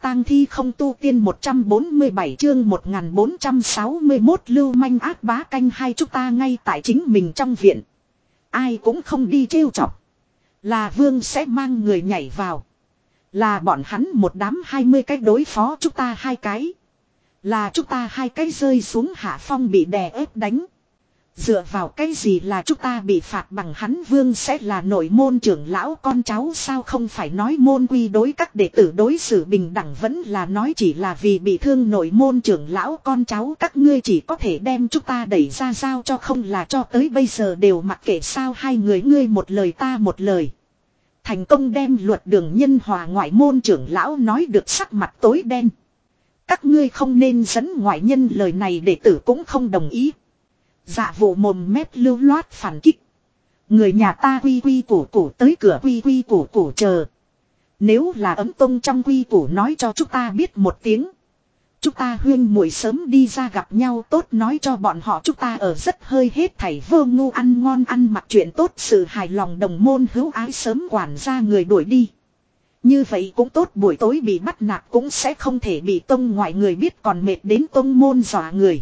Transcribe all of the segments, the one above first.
tang thi không tu tiên 147 chương 1461 lưu manh ác bá canh hai chúng ta ngay tại chính mình trong viện. Ai cũng không đi trêu chọc. Là Vương sẽ mang người nhảy vào. Là bọn hắn một đám 20 cái đối phó chúng ta hai cái. Là chúng ta hai cái rơi xuống hạ phong bị đè ép đánh. Dựa vào cái gì là chúng ta bị phạt bằng hắn Vương sẽ là nội môn trưởng lão con cháu sao không phải nói môn quy đối các đệ tử đối xử bình đẳng vẫn là nói chỉ là vì bị thương nội môn trưởng lão con cháu các ngươi chỉ có thể đem chúng ta đẩy ra sao cho không là cho tới bây giờ đều mặc kệ sao hai người ngươi một lời ta một lời. Thành công đem luật đường nhân hòa ngoại môn trưởng lão nói được sắc mặt tối đen. Các ngươi không nên dẫn ngoại nhân lời này đệ tử cũng không đồng ý. Dạ vụ mồm mép lưu loát phản kích. Người nhà ta quy quy củ củ tới cửa quy quy củ củ chờ. Nếu là ấm tông trong quy củ nói cho chúng ta biết một tiếng. Chúng ta huyên muội sớm đi ra gặp nhau tốt nói cho bọn họ chúng ta ở rất hơi hết thảy vô ngu ăn ngon ăn mặc chuyện tốt sự hài lòng đồng môn hữu ái sớm quản ra người đuổi đi. Như vậy cũng tốt buổi tối bị bắt nạt cũng sẽ không thể bị tông ngoại người biết còn mệt đến tông môn dọa người.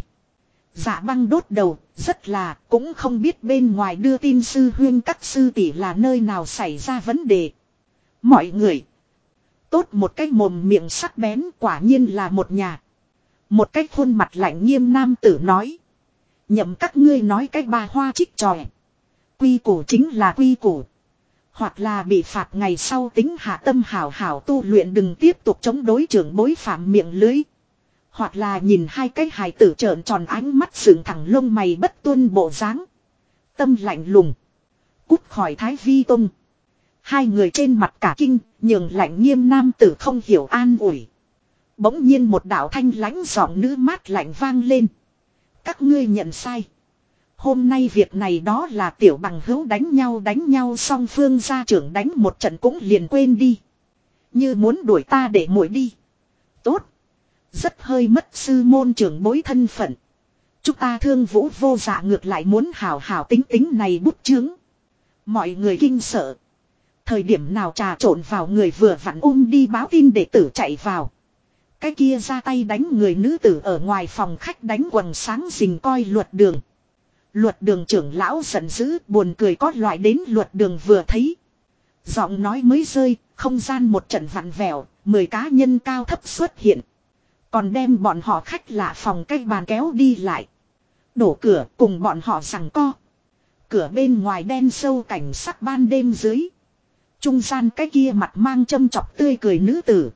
Dạ băng đốt đầu, rất là, cũng không biết bên ngoài đưa tin sư huyên các sư tỷ là nơi nào xảy ra vấn đề. Mọi người, tốt một cái mồm miệng sắc bén quả nhiên là một nhà. Một cái khuôn mặt lạnh nghiêm nam tử nói. Nhậm các ngươi nói cái ba hoa trích tròi. Quy củ chính là quy củ. Hoặc là bị phạt ngày sau tính hạ tâm hảo hảo tu luyện đừng tiếp tục chống đối trưởng bối phạm miệng lưới. Hoặc là nhìn hai cái hài tử trợn tròn ánh mắt sừng thẳng lông mày bất tuân bộ dáng. Tâm lạnh lùng. Cút khỏi Thái Vi Tông. Hai người trên mặt cả kinh, nhường lạnh nghiêm nam tử không hiểu an ủi. Bỗng nhiên một đạo thanh lãnh giọng nữ mát lạnh vang lên. Các ngươi nhận sai. Hôm nay việc này đó là tiểu bằng hữu đánh nhau song phương gia trưởng đánh một trận cũng liền quên đi. Như muốn đuổi ta để muội đi. Tốt. Rất hơi mất sư môn trưởng bối thân phận. Chúng ta thương vũ vô dạ ngược lại muốn hảo hảo tính tính này bút chướng. Mọi người kinh sợ. Thời điểm nào trà trộn vào người vừa vặn đi báo tin đệ tử chạy vào. Cái kia ra tay đánh người nữ tử ở ngoài phòng khách đánh quần sáng rình coi luật đường. Luật đường trưởng lão giận dữ buồn cười có loại đến luật đường vừa thấy. Giọng nói mới rơi, không gian một trận vặn vẹo, 10 cá nhân cao thấp xuất hiện. Còn đem bọn họ khách lạ phòng cái bàn kéo đi lại. Đổ cửa cùng bọn họ giằng co. Cửa bên ngoài đen sâu cảnh sắc ban đêm dưới. Trung gian cái kia mặt mang châm chọc tươi cười nữ tử.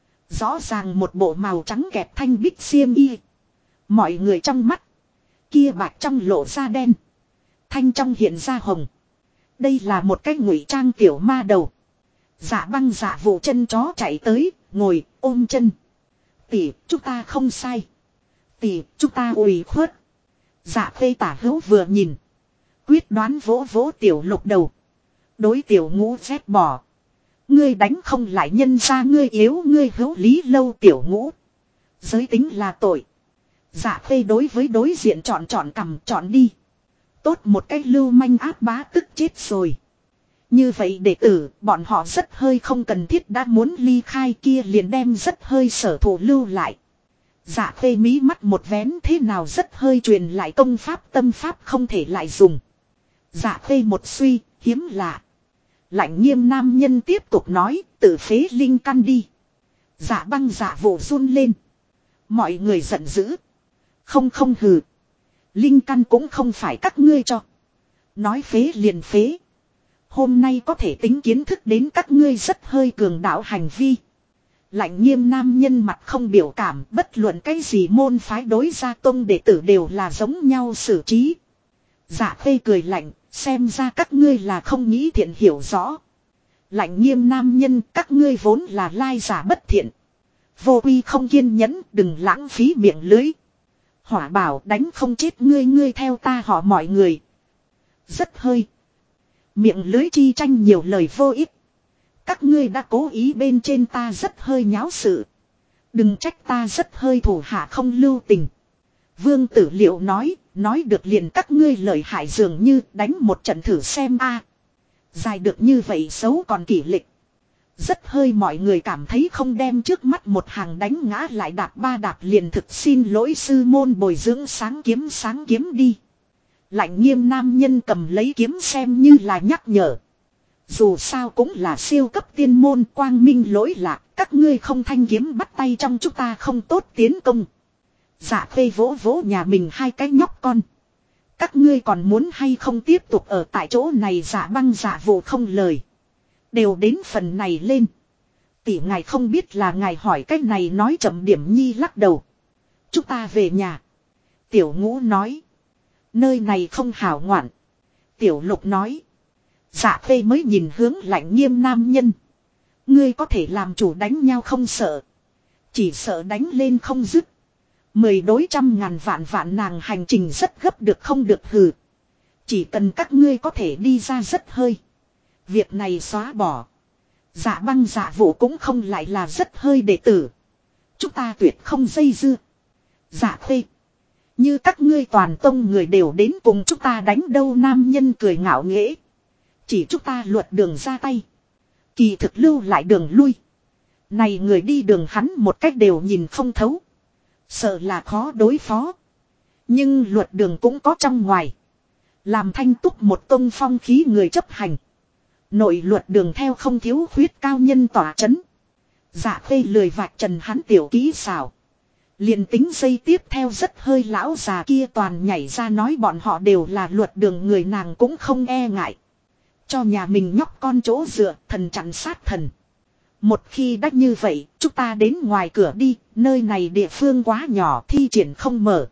Rõ ràng một bộ màu trắng kẹp thanh bích xiêm y. Mọi người trong mắt. Kia bạc trong lộ ra đen. Thanh trong hiện ra hồng. Đây là một cái ngụy trang tiểu ma đầu. Dạ băng dạ vụ chân chó chạy tới, ngồi, ôm chân. Tỷ, chúng ta không sai. Tỷ, chúng ta ủy khuất. Dạ khê tả hữu vừa nhìn. Quyết đoán vỗ vỗ tiểu lục đầu. Đối tiểu ngũ vét bỏ. Ngươi đánh không lại nhân ra ngươi yếu ngươi hữu lý lâu tiểu ngũ. Giới tính là tội. Dạ khê đối với đối diện chọn cầm chọn đi. Tốt một cái lưu manh áp bá tức chết rồi. Như vậy đệ tử, bọn họ rất hơi không cần thiết đã muốn ly khai kia liền đem rất hơi sở thủ lưu lại. Dạ khê mí mắt một vén thế nào rất hơi truyền lại công pháp tâm pháp không thể lại dùng. Dạ khê một suy, hiếm lạ. Lạnh nghiêm nam nhân tiếp tục nói, tự phế linh căn đi. Dạ băng dạ vụ run lên. Mọi người giận dữ. Không hừ. Linh căn cũng không phải các ngươi cho. Nói phế liền phế. Hôm nay có thể tính kiến thức đến các ngươi rất hơi cường đạo hành vi. Lạnh nghiêm nam nhân mặt không biểu cảm, bất luận cái gì môn phái đối gia tông đệ tử đều là giống nhau xử trí. Dạ khê cười lạnh, xem ra các ngươi là không nghĩ thiện hiểu rõ. Lạnh nghiêm nam nhân, các ngươi vốn là lai giả bất thiện. Vô uy không kiên nhẫn, đừng lãng phí miệng lưới. Hỏa bảo đánh không chết ngươi theo ta họ mọi người. Rất hơi. Miệng lưới chi tranh nhiều lời vô ích. Các ngươi đã cố ý bên trên ta rất hơi nháo sự. Đừng trách ta rất hơi thủ hạ không lưu tình. Vương Tử Liệu nói được liền các ngươi lợi hại dường như đánh một trận thử xem a. Dài được như vậy xấu còn kỷ lịch. Rất hơi mọi người cảm thấy không đem trước mắt một hàng đánh ngã lại đạp ba đạp liền thực xin lỗi sư môn bồi dưỡng sáng kiếm đi. Lạnh nghiêm nam nhân cầm lấy kiếm xem như là nhắc nhở. Dù sao cũng là siêu cấp tiên môn quang minh lỗi lạc, các ngươi không thanh kiếm bắt tay trong chúng ta không tốt tiến công. Dạ Khê vỗ vỗ nhà mình hai cái nhóc con. Các ngươi còn muốn hay không tiếp tục ở tại chỗ này giả băng giả vụ không lời. Đều đến phần này lên. Tỷ ngài không biết là ngài hỏi cách này nói chậm điểm nhi lắc đầu. Chúng ta về nhà. Tiểu Ngũ nói. Nơi này không hảo ngoạn. Tiểu Lục nói. Dạ Khê mới nhìn hướng lạnh nghiêm nam nhân. Ngươi có thể làm chủ đánh nhau không sợ. Chỉ sợ đánh lên không dứt. 10 đối 100.000 vạn nàng hành trình rất gấp được không được hừ. Chỉ cần các ngươi có thể đi ra rất hơi. Việc này xóa bỏ. Dạ băng dạ vụ cũng không lại là rất hơi đệ tử. Chúng ta tuyệt không dây dưa. Dạ Khê. Như các ngươi toàn tông người đều đến cùng chúng ta đánh đâu nam nhân cười ngạo nghễ. Chỉ chúng ta luật đường ra tay. Kỳ thực lưu lại đường lui. Này người đi đường hắn một cách đều nhìn không thấu. Sợ là khó đối phó. Nhưng luật đường cũng có trong ngoài. Làm thanh túc một tông phong khí người chấp hành. Nội luật đường theo không thiếu khuyết cao nhân tỏa chấn. Dạ Khê lười vạch trần hắn tiểu kỹ xảo. Liền tính dây tiếp theo rất hơi lão già kia toàn nhảy ra nói bọn họ đều là luật đường người nàng cũng không e ngại. Cho nhà mình nhóc con chỗ dựa thần chặn sát thần. Một khi đã như vậy, chúng ta đến ngoài cửa đi, nơi này địa phương quá nhỏ thi triển không mở.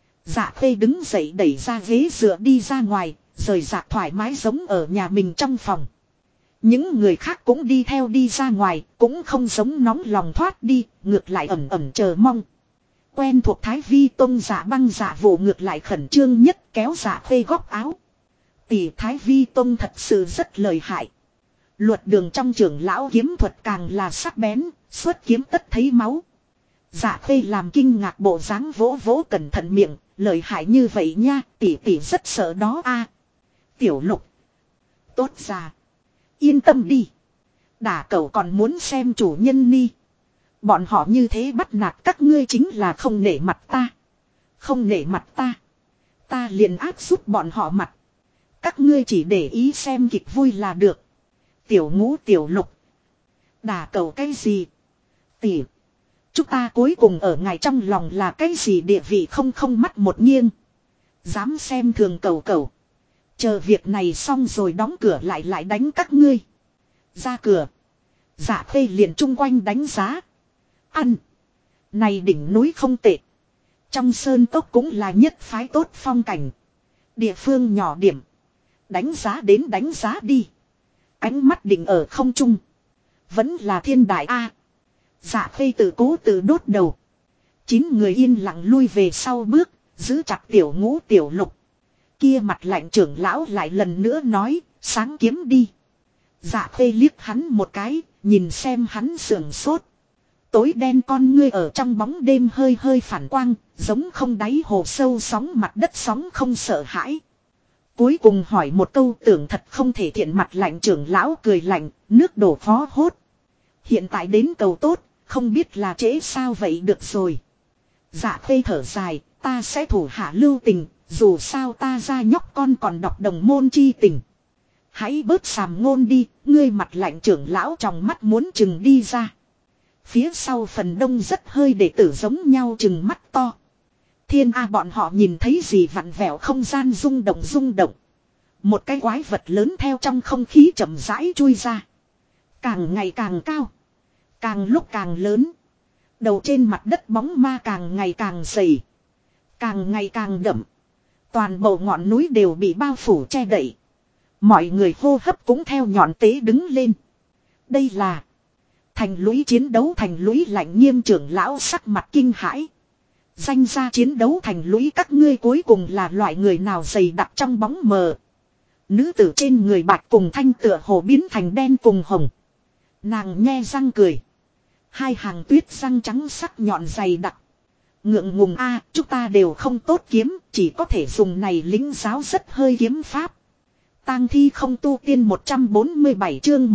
Dạ Khê đứng dậy đẩy ra ghế dựa đi ra ngoài, rời rạc thoải mái giống ở nhà mình trong phòng. Những người khác cũng đi theo đi ra ngoài, cũng không giống nóng lòng thoát đi, ngược lại ẩm ẩm chờ mong. Quen thuộc Thái Vi Tông dạ băng dạ vụ ngược lại khẩn trương nhất kéo Dạ Khê góc áo. Tỷ Thái Vi Tông thật sự rất lợi hại. Luật đường trong trưởng lão kiếm thuật càng là sắc bén, xuất kiếm tất thấy máu. Dạ Khê làm kinh ngạc bộ dáng vỗ vỗ cẩn thận miệng, lợi hại như vậy nha, tỷ rất sợ đó a. Tiểu Lục. Tốt ra. Yên tâm đi. Đả cẩu còn muốn xem chủ nhân ni. Bọn họ như thế bắt nạt các ngươi chính là không nể mặt ta. Không nể mặt ta. Ta liền áp giúp bọn họ mặt. Các ngươi chỉ để ý xem kịch vui là được. Tiểu Ngũ Tiểu Lục. Đả cẩu cái gì? Tỷ. Chúng ta cuối cùng ở ngài trong lòng là cái gì địa vị không mắt một nghiêng. Dám xem thường cẩu. Chờ việc này xong rồi đóng cửa lại đánh các ngươi. Ra cửa. Dạ Khê liền chung quanh đánh giá. Ăn. Này đỉnh núi không tệ. Trong sơn cốc cũng là nhất phái tốt phong cảnh. Địa phương nhỏ điểm. Đánh giá đến đánh giá đi. Ánh mắt định ở không trung. Vẫn là thiên đại A. Dạ Khê tự cố tự đốt đầu. 9 người yên lặng lui về sau bước. Giữ chặt Tiểu Ngũ Tiểu Lục. Kia mặt lạnh trưởng lão lại lần nữa nói. Sáng kiếm đi. Dạ Khê liếc hắn một cái. Nhìn xem hắn sườn sốt. Tối đen con ngươi ở trong bóng đêm hơi phản quang. Giống không đáy hồ sâu sóng mặt đất sóng không sợ hãi. Cuối cùng hỏi một câu tưởng thật không thể thiện mặt lạnh trưởng lão cười lạnh. Nước đổ phó hốt. Hiện tại đến cầu tốt. Không biết là trễ sao vậy được rồi. Dạ Khê thở dài. Ta sẽ thủ hạ lưu tình. Dù sao ta ra nhóc con còn đọc đồng môn chi tình. Hãy bớt sàm ngôn đi. Ngươi mặt lạnh trưởng lão trong mắt muốn chừng đi ra. Phía sau phần đông rất hơi đệ tử giống nhau chừng mắt to. Thiên A bọn họ nhìn thấy gì vặn vẹo không gian rung động. Một cái quái vật lớn theo trong không khí chậm rãi chui ra. Càng ngày càng cao. Càng lúc càng lớn. Đầu trên mặt đất bóng ma càng ngày càng dày. Càng ngày càng đậm. Toàn bộ ngọn núi đều bị bao phủ che đậy. Mọi người hô hấp cũng theo nhọn tế đứng lên. Đây là thành lũy chiến đấu thành lũy lạnh nghiêm trưởng lão sắc mặt kinh hãi. Danh ra chiến đấu thành lũy các ngươi cuối cùng là loại người nào dày đặc trong bóng mờ. Nữ tử trên người bạch cùng thanh tựa hồ biến thành đen cùng hồng. Nàng nhe răng cười. Hai hàng tuyết răng trắng sắc nhọn dày đặc. Ngượng ngùng a, chúng ta đều không tốt kiếm, chỉ có thể dùng này lính giáo rất hơi kiếm pháp. tang thi không tu tiên 147 chương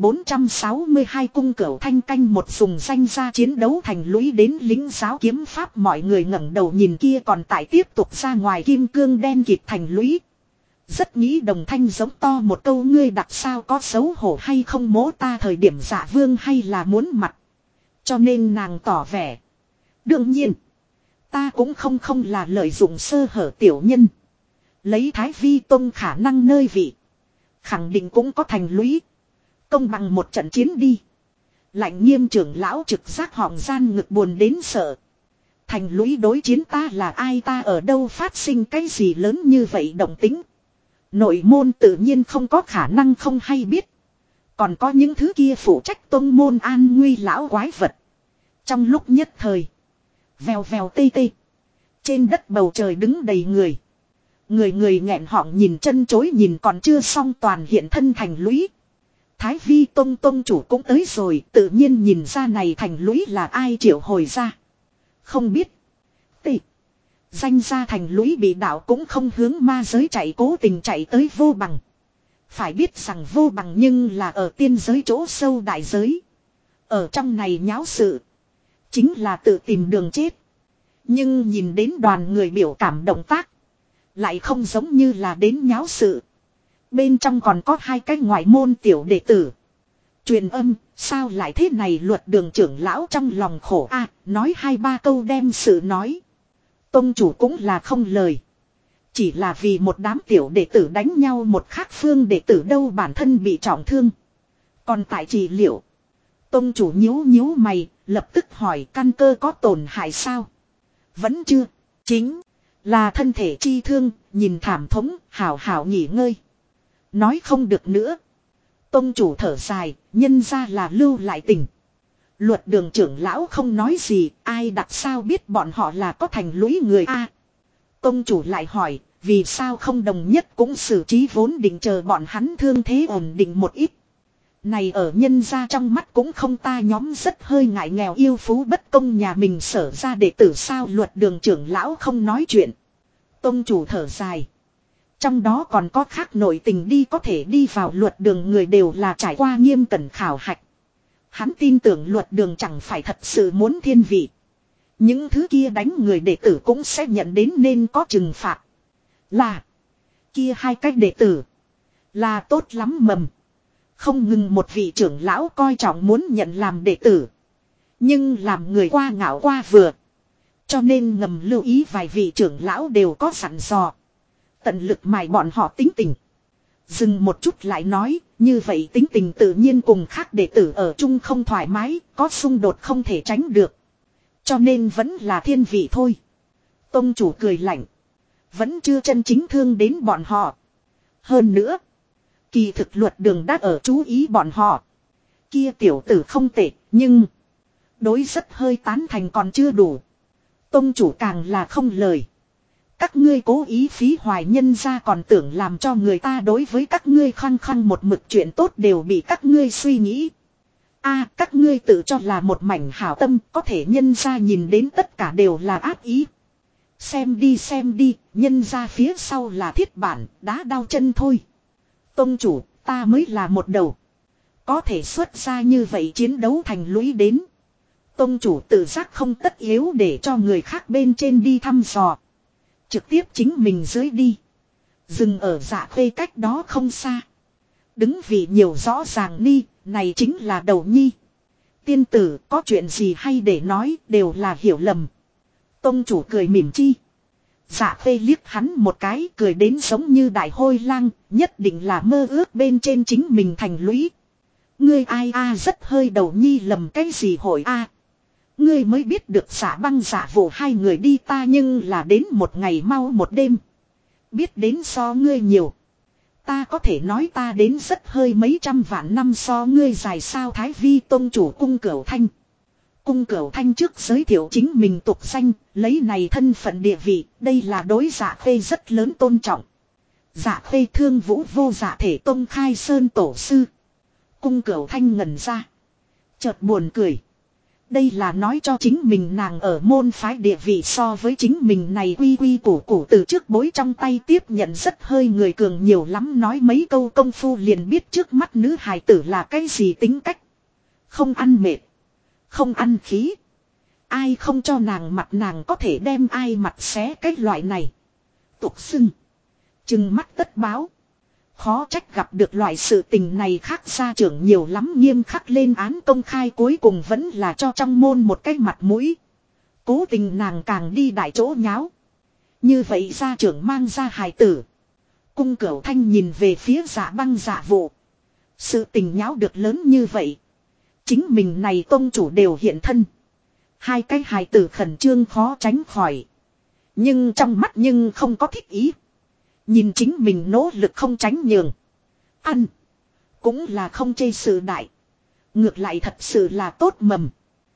1462 cung cửu thanh canh một dùng danh ra chiến đấu thành lũy đến lính giáo kiếm pháp mọi người ngẩng đầu nhìn kia còn tại tiếp tục ra ngoài kim cương đen kịt thành lũy. Rất nghĩ đồng thanh giống to một câu ngươi đặt sao có xấu hổ hay không mố ta thời điểm Dạ Vương hay là muốn mặt. Cho nên nàng tỏ vẻ. Đương nhiên. Ta cũng không là lợi dụng sơ hở tiểu nhân. Lấy Thái Vi Tông khả năng nơi vị. Khẳng định cũng có thành lũy. Công bằng một trận chiến đi. Lạnh nghiêm trưởng lão trực giác họng gian ngực buồn đến sợ. Thành lũy đối chiến ta là ai ta ở đâu phát sinh cái gì lớn như vậy động tính. Nội môn tự nhiên không có khả năng không hay biết. Còn có những thứ kia phụ trách tông môn an nguy lão quái vật. Trong lúc nhất thời. Vèo vèo tê tê. Trên đất bầu trời đứng đầy người. Người nghẹn họng nhìn chân chối nhìn còn chưa xong toàn hiện thân thành lũy. Thái Vi Tông tông chủ cũng tới rồi tự nhiên nhìn ra này thành lũy là ai triệu hồi ra. Không biết. Tị. Danh ra thành lũy bị đạo cũng không hướng ma giới chạy cố tình chạy tới vô bằng. Phải biết rằng vô bằng nhưng là ở tiên giới chỗ sâu đại giới. Ở trong này nháo sự. Chính là tự tìm đường chết. Nhưng nhìn đến đoàn người biểu cảm động tác. Lại không giống như là đến nháo sự. Bên trong còn có hai cái ngoại môn tiểu đệ tử. Truyền âm, sao lại thế này Luật Đường trưởng lão trong lòng khổ a nói hai ba câu đem sự nói. Tông chủ cũng là không lời. Chỉ là vì một đám tiểu đệ tử đánh nhau một khác phương đệ tử đâu bản thân bị trọng thương. Còn tại trị liệu. Tông chủ nhíu mày, lập tức hỏi căn cơ có tổn hại sao? Vẫn chưa, chính là thân thể chi thương, nhìn thảm thống, hảo nghỉ ngơi. Nói không được nữa. Tông chủ thở dài, nhân ra là lưu lại tình. Luật Đường trưởng lão không nói gì, ai đặt sao biết bọn họ là có thành lũy người a? Tông chủ lại hỏi, vì sao không đồng nhất cũng xử trí vốn định chờ bọn hắn thương thế ổn định một ít. Này ở nhân ra trong mắt cũng không ta nhóm rất hơi ngại nghèo yêu phú bất công nhà mình sở ra đệ tử sao Luật Đường trưởng lão không nói chuyện. Tông chủ thở dài. Trong đó còn có khác nội tình đi có thể đi vào Luật Đường người đều là trải qua nghiêm cẩn khảo hạch. Hắn tin tưởng Luật Đường chẳng phải thật sự muốn thiên vị. Những thứ kia đánh người đệ tử cũng sẽ nhận đến nên có trừng phạt. Là. Kia hai cách đệ tử. Là tốt lắm mầm. Không ngừng một vị trưởng lão coi trọng muốn nhận làm đệ tử. Nhưng làm người qua ngạo qua vừa. Cho nên ngầm lưu ý vài vị trưởng lão đều có sẵn dò. Tận lực mài bọn họ tính tình. Dừng một chút lại nói, như vậy tính tình tự nhiên cùng khác đệ tử ở chung không thoải mái, có xung đột không thể tránh được. Cho nên vẫn là thiên vị thôi. Tông chủ cười lạnh. Vẫn chưa chân chính thương đến bọn họ. Hơn nữa. Kỳ thực Luật Đường đã ở chú ý bọn họ. Kia tiểu tử không tệ, nhưng. Đối rất hơi tán thành còn chưa đủ. Tông chủ càng là không lời. Các ngươi cố ý phí hoài nhân ra còn tưởng làm cho người ta đối với các ngươi khăng khăng một mực chuyện tốt đều bị các ngươi suy nghĩ. Các ngươi tự cho là một mảnh hảo tâm có thể nhân ra nhìn đến tất cả đều là ác ý. Xem đi, nhân ra phía sau là thiết bản, đá đau chân thôi. Tông chủ, ta mới là một đầu. Có thể xuất ra như vậy chiến đấu thành lũy đến. Tông chủ tự giác không tất yếu để cho người khác bên trên đi thăm dò. Trực tiếp chính mình dưới đi. Dừng ở Dạ Khê cách đó không xa. Đứng vị nhiều rõ ràng ni, này chính là đầu nhi. Tiên tử có chuyện gì hay để nói đều là hiểu lầm. Tông chủ cười mỉm chi. Dạ Khê liếc hắn một cái cười đến giống như đại hôi lang, nhất định là mơ ước bên trên chính mình thành lũy. Ngươi ai rất hơi đầu nhi lầm cái gì hội Ngươi mới biết được Dạ Băng Dạ Vũ hai người đi ta nhưng là đến một ngày mau một đêm. Biết đến so ngươi nhiều. Ta có thể nói ta đến rất hơi mấy trăm vạn năm so ngươi dài sao Thái Vi Tông chủ cung Cửu Thanh. Cung Cửu Thanh trước giới thiệu chính mình tục danh, lấy này thân phận địa vị, đây là đối Dạ Khê rất lớn tôn trọng. Dạ Khê Thương Vũ Vô Dạ Thể Tông khai sơn tổ sư. Cung Cửu Thanh ngẩn ra. Chợt buồn cười. Đây là nói cho chính mình nàng ở môn phái địa vị so với chính mình này quy quy củ củ từ trước bối trong tay tiếp nhận rất hơi người cường nhiều lắm, nói mấy câu công phu liền biết trước mắt nữ hài tử là cái gì tính cách. Không ăn mệt, không ăn khí. Ai không cho nàng mặt nàng có thể đem ai mặt xé cái loại này. Tục xưng, chừng mắt tất báo. Khó trách gặp được loại sự tình này, khác gia trưởng nhiều lắm nghiêm khắc lên án công khai, cuối cùng vẫn là cho trong môn một cái mặt mũi. Cố tình nàng càng đi đại chỗ nháo. Như vậy gia trưởng mang ra hài tử. Cung Cửu Thanh nhìn về phía Dạ Băng Dạ Vụ. Sự tình nháo được lớn như vậy. Chính mình này tông chủ đều hiện thân. Hai cái hài tử khẩn trương khó tránh khỏi. Nhưng trong mắt nhưng không có thích ý. Nhìn chính mình nỗ lực không tránh nhường. Ăn. Cũng là không chê sự đại. Ngược lại thật sự là tốt mầm.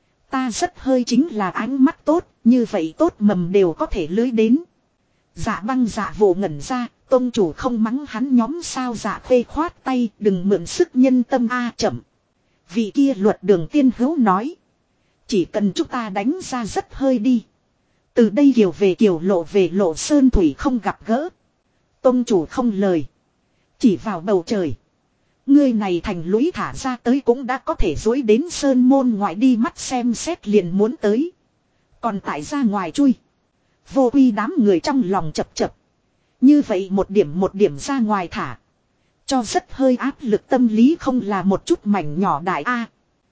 Ta rất hơi chính là ánh mắt tốt. Như vậy tốt mầm đều có thể lưới đến. Dạ Băng Dạ Vụ ngẩn ra. Tông chủ không mắng hắn nhóm sao? Dạ Khuê khoát tay. Đừng mượn sức nhân tâm a. Chậm. Vị kia Luật Đường Tiên Hữu nói. Chỉ cần chúng ta đánh ra rất hơi đi. Từ đây kiều về kiều, lộ về lộ, sơn thủy không gặp gỡ. Tông chủ không lời. Chỉ vào bầu trời. Ngươi này thành lũy thả ra tới cũng đã có thể dối đến sơn môn ngoại đi, mắt xem xét liền muốn tới. Còn tại ra ngoài chui. Vô quy đám người trong lòng chập chập. Như vậy một điểm ra ngoài thả. Cho rất hơi áp lực tâm lý không là một chút mảnh nhỏ đại a.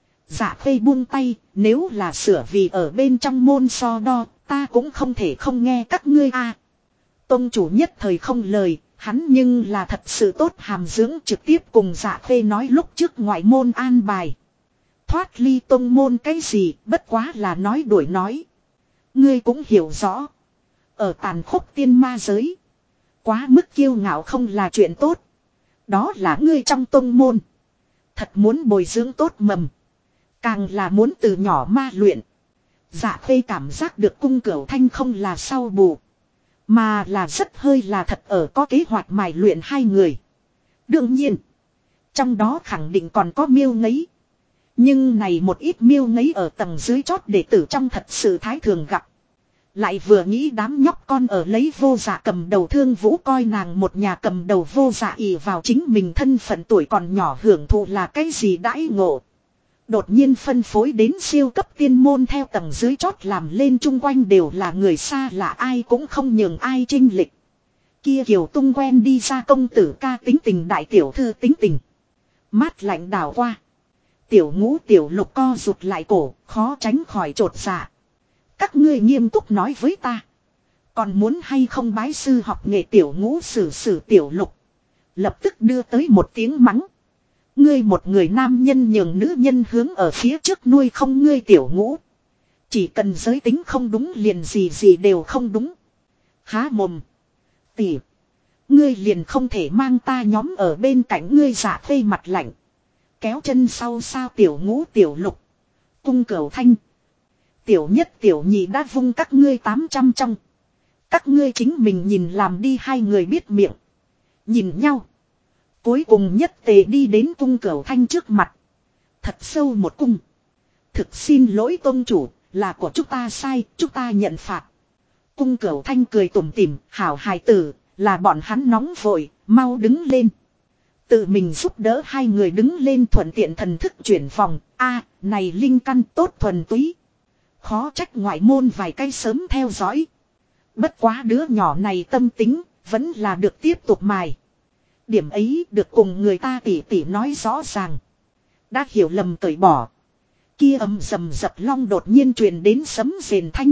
Dạ Khê buông tay, nếu là sửa vì ở bên trong môn so đo, ta cũng không thể không nghe các ngươi a. Tông chủ nhất thời không lời, hắn nhưng là thật sự tốt hàm dưỡng, trực tiếp cùng Dạ Khê nói lúc trước ngoại môn an bài. Thoát ly tông môn cái gì, bất quá là nói đuổi nói. Ngươi cũng hiểu rõ. Ở tàn khốc tiên ma giới. Quá mức kiêu ngạo không là chuyện tốt. Đó là ngươi trong tông môn. Thật muốn bồi dưỡng tốt mầm. Càng là muốn từ nhỏ ma luyện. Dạ Khê cảm giác được Cung Cửu Thanh không là sau bù. Mà là rất hơi là thật ở có kế hoạch mài luyện hai người. Đương nhiên. Trong đó khẳng định còn có miêu ngấy. Nhưng này một ít miêu ngấy ở tầng dưới chót đệ tử trong thật sự thái thường gặp. Lại vừa nghĩ đám nhóc con ở lấy Vô Dạ cầm đầu Thương Vũ coi nàng một nhà cầm đầu Vô Dạ ỷ vào chính mình thân phận tuổi còn nhỏ hưởng thụ là cái gì đãi ngộ. Đột nhiên phân phối đến siêu cấp tiên môn theo tầng dưới chót làm lên chung quanh đều là người xa lạ, ai cũng không nhường ai chinh lịch. Kia Kiều Tung quen đi ra công tử ca tính tình, đại tiểu thư tính tình. Mát lạnh đảo qua. Tiểu Ngũ Tiểu Lục co rụt lại cổ, khó tránh khỏi trột dạ. Các ngươi nghiêm túc nói với ta. Còn muốn hay không bái sư học nghề? Tiểu Ngũ xử Tiểu Lục. Lập tức đưa tới một tiếng mắng. Ngươi một người nam nhân nhường nữ nhân hướng ở phía trước nuôi không? Ngươi Tiểu Ngũ. Chỉ cần giới tính không đúng liền gì gì đều không đúng. Há mồm. Tỉ. Ngươi liền không thể mang ta nhóm ở bên cạnh ngươi? Dạ Khê mặt lạnh. Kéo chân sau sao? Tiểu Ngũ Tiểu Lục. Cung Cửu Thanh. Tiểu nhất tiểu nhị đã vung các ngươi 800 trong. Các ngươi chính mình nhìn làm đi. Hai người biết miệng. Nhìn nhau. Cuối cùng nhất tề đi đến Cung Cửu Thanh trước mặt. Thật sâu một cung. Thực xin lỗi tông chủ, là của chúng ta sai, chúng ta nhận phạt. Cung Cửu Thanh cười tủm tỉm, hảo hài tử, là bọn hắn nóng vội, mau đứng lên. Tự mình giúp đỡ hai người đứng lên, thuận tiện thần thức chuyển vòng. A, này linh căn tốt thuần túy. Khó trách ngoại môn vài cây sớm theo dõi. Bất quá đứa nhỏ này tâm tính, vẫn là được tiếp tục mài. Điểm ấy được cùng người ta tỉ tỉ nói rõ ràng. Đã hiểu lầm cởi bỏ. Kia âm rầm dập long đột nhiên truyền đến sấm rền thanh.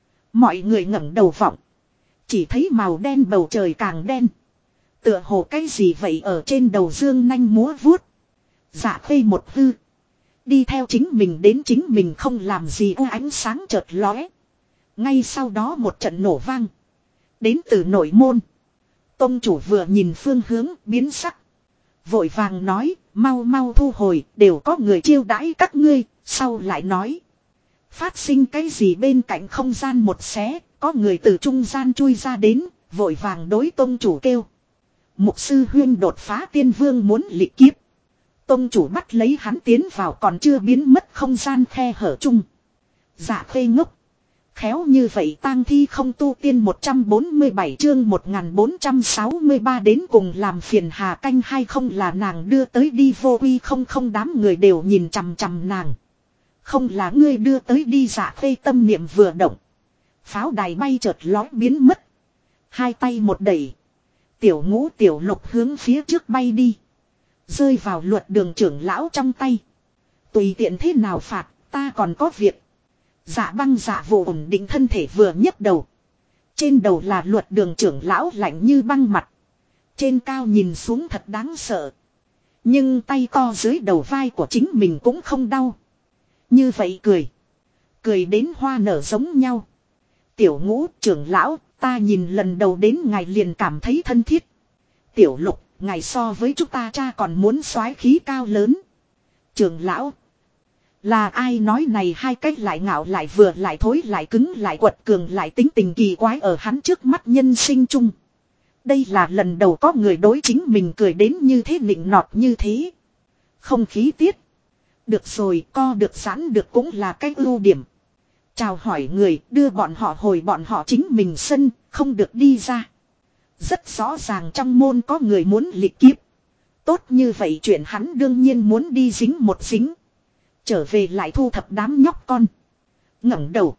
Mọi người ngẩng đầu vọng. Chỉ thấy màu đen bầu trời càng đen. Tựa hồ cái gì vậy ở trên đầu dương nanh múa vuốt. Dạ Khê một hư. Đi theo chính mình đến chính mình không làm gì, ánh sáng chợt lóe. Ngay sau đó một trận nổ vang. Đến từ nội môn. Tông chủ vừa nhìn phương hướng biến sắc. Vội vàng nói, mau mau thu hồi, đều có người chiêu đãi các ngươi, sau lại nói. Phát sinh cái gì bên cạnh không gian một xé, có người từ trung gian chui ra đến, vội vàng đối tông chủ kêu. Mục sư huyên đột phá tiên vương muốn lịch kiếp. Tông chủ bắt lấy hắn tiến vào còn chưa biến mất không gian khe hở chung. Dạ khê ngốc. Khéo như vậy tang thi không tu tiên 147 chương 1463 đến cùng làm phiền Hà Canh hay không là nàng đưa tới đi vô uy không không đám người đều nhìn chằm chằm nàng. Không là ngươi đưa tới đi dạ khê tâm niệm vừa động. Pháo đài bay chợt lói biến mất. Hai tay một đẩy. Tiểu Ngũ Tiểu Lục hướng phía trước bay đi. Rơi vào Luật Đường trưởng lão trong tay. Tùy tiện thế nào phạt, ta còn có việc. Dạ Băng Dạ Vụ ổn định thân thể vừa nhấc đầu. Trên đầu là Luật Đường trưởng lão lạnh như băng mặt. Trên cao nhìn xuống thật đáng sợ. Nhưng tay to dưới đầu vai của chính mình cũng không đau. Như vậy cười. Cười đến hoa nở giống nhau. Tiểu Ngũ trưởng lão, ta nhìn lần đầu đến ngài liền cảm thấy thân thiết. Tiểu Lục, ngài so với chúng ta cha còn muốn soái khí cao lớn. Trưởng lão. Là ai nói này hai cách lại ngạo lại vừa lại thối lại cứng lại quật cường lại tính tình kỳ quái ở hắn trước mắt nhân sinh chung. Đây là lần đầu có người đối chính mình cười đến như thế nịnh nọt như thế. Không khí tiết. Được rồi, co được giãn được cũng là cái ưu điểm. Chào hỏi người, đưa bọn họ hồi bọn họ chính mình sân, không được đi ra. Rất rõ ràng trong môn có người muốn lịch kiếp. Tốt như vậy chuyện hắn đương nhiên muốn đi dính một dính. Trở về lại thu thập đám nhóc con. Ngẩng đầu.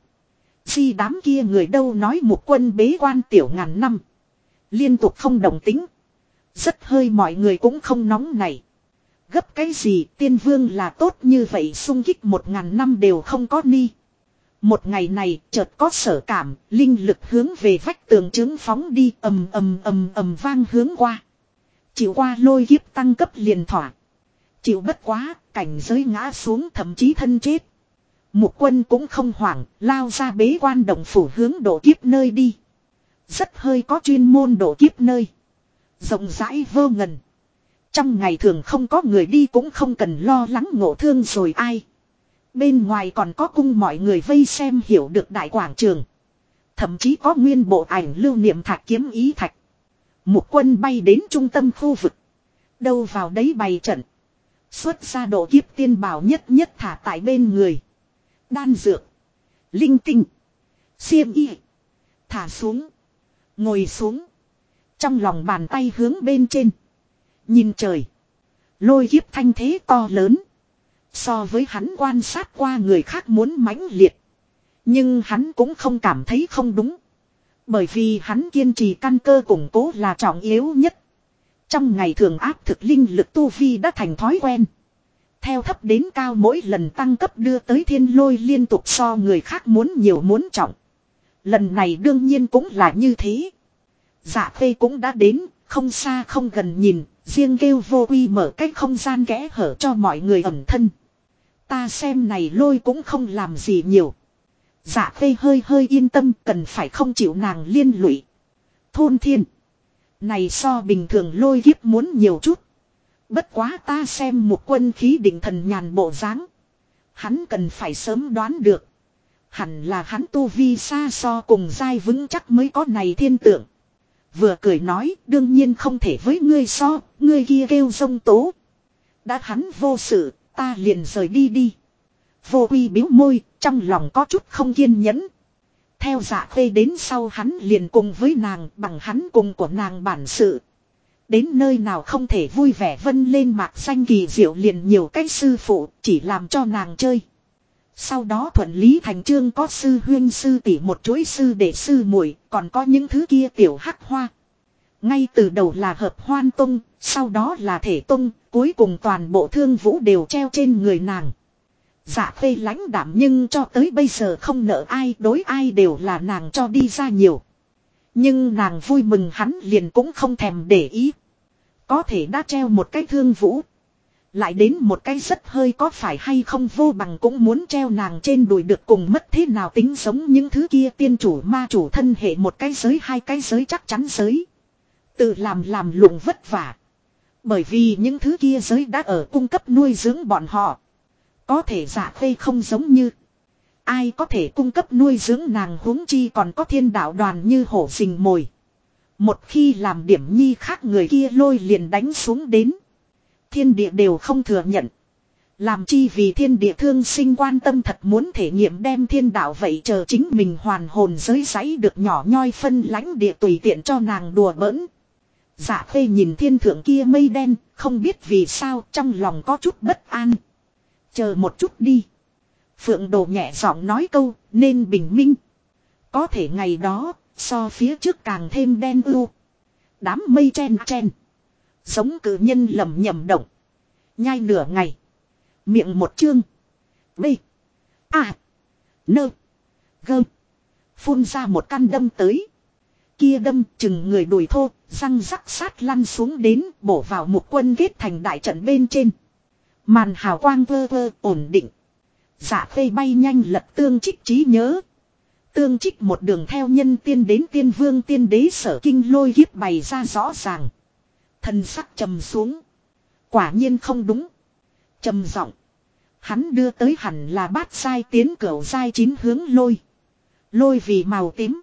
Di đám kia người đâu nói một quân bế quan tiểu ngàn năm. Liên tục không đồng tính. Rất hơi mọi người cũng không nóng này. Gấp cái gì tiên vương là tốt như vậy xung kích 1000 năm đều không có ni. Một ngày này chợt có sở cảm, linh lực hướng về vách tường trướng phóng đi ầm ầm ầm ầm vang hướng qua. Chịu qua lôi kiếp tăng cấp liền thỏa. Chịu bất quá, cảnh giới ngã xuống thậm chí thân chết. Mục quân cũng không hoảng, lao ra bế quan động phủ hướng độ kiếp nơi đi. Rất hơi có chuyên môn độ kiếp nơi. Rộng rãi vô ngần. Trong ngày thường không có người đi cũng không cần lo lắng ngộ thương rồi ai. Bên ngoài còn có cung mọi người vây xem hiểu được đại quảng trường. Thậm chí có nguyên bộ ảnh lưu niệm thạch kiếm ý thạch. Mục quân bay đến trung tâm khu vực. Đâu vào đấy bày trận. Xuất ra độ kiếp tiên bảo nhất nhất thả tại bên người. Đan dược. Linh tinh. Xiêm y. Thả xuống. Ngồi xuống. Trong lòng bàn tay hướng bên trên. Nhìn trời. Lôi kiếp thanh thế to lớn. So với hắn quan sát qua người khác muốn mãnh liệt. Nhưng hắn cũng không cảm thấy không đúng. Bởi vì hắn kiên trì căn cơ củng cố là trọng yếu nhất. Trong ngày thường áp thực linh lực tu vi đã thành thói quen. Theo thấp đến cao mỗi lần tăng cấp đưa tới thiên lôi liên tục so người khác muốn nhiều muốn trọng. Lần này đương nhiên cũng là như thế. Dạ khê cũng đã đến, không xa không gần nhìn, riêng kêu vô uy mở cách không gian kẽ hở cho mọi người ẩn thân. Ta xem này lôi cũng không làm gì nhiều. Dạ khê hơi yên tâm cần phải không chịu nàng liên lụy. Thôn thiên. Này so bình thường lôi kiếp muốn nhiều chút. Bất quá ta xem một quân khí định thần nhàn bộ dáng. Hắn cần phải sớm đoán được. Hẳn là hắn tu vi xa so cùng dai vững chắc mới có này thiên tượng. Vừa cười nói đương nhiên không thể với ngươi so, ngươi kia kêu dông tố. Đã hắn vô sự, ta liền rời đi đi. Vô uy biếu môi, trong lòng có chút không kiên nhẫn. Theo dạ khê đến sau hắn liền cùng với nàng bằng hắn cùng của nàng bản sự. Đến nơi nào không thể vui vẻ vân lên mạc xanh kỳ diệu liền nhiều cách sư phụ chỉ làm cho nàng chơi. Sau đó thuận lý thành chương có sư huyên sư tỷ một chuỗi sư đệ sư muội còn có những thứ kia tiểu hắc hoa. Ngay từ đầu là hợp hoan tông, sau đó là thể tông, cuối cùng toàn bộ thương vũ đều treo trên người nàng. Dạ khê lãnh đạm nhưng cho tới bây giờ không nợ ai đối ai đều là nàng cho đi ra nhiều. Nhưng nàng vui mừng hắn liền cũng không thèm để ý. Có thể đã treo một cái thương vũ. Lại đến một cái rất hơi có phải hay không vô bằng cũng muốn treo nàng trên đùi được cùng mất thế nào tính giống những thứ kia tiên chủ ma chủ thân hệ một cái giới hai cái giới chắc chắn giới. Tự làm lụng vất vả. Bởi vì những thứ kia giới đã ở cung cấp nuôi dưỡng bọn họ. Có thể dạ khê không giống như. Ai có thể cung cấp nuôi dưỡng nàng huống chi còn có thiên đạo đoàn như hổ rình mồi. Một khi làm điểm nhi khác người kia lôi liền đánh xuống đến. Thiên địa đều không thừa nhận. Làm chi vì thiên địa thương sinh quan tâm thật muốn thể nghiệm đem thiên đạo vậy chờ chính mình hoàn hồn giới giấy được nhỏ nhoi phân lãnh địa tùy tiện cho nàng đùa bỡn. Dạ khê nhìn thiên thượng kia mây đen, không biết vì sao trong lòng có chút bất an. Chờ một chút đi. Phượng Đồ nhẹ giọng nói câu, nên bình minh. Có thể ngày đó, so phía trước càng thêm đen ưu. Đám mây chen chen. Giống cử nhân lầm nhầm động. Nhai nửa ngày. Miệng một chương. B. A. Nơ. Gơ. Phun ra một căn đâm tới. Kia đâm chừng người đùi thô, răng rắc sát lăn xuống đến, bổ vào một quân kết thành đại trận bên trên. Màn hào quang vơ vơ ổn định. Dạ khê bay nhanh lật tương trích trí nhớ. Tương trích một đường theo nhân tiên đến tiên vương tiên đế sở kinh lôi kiếp bày ra rõ ràng. Thần sắc trầm xuống. Quả nhiên không đúng. Trầm giọng. Hắn đưa tới hẳn là bát sai tiến cửu giai 9 hướng lôi. Lôi vì màu tím.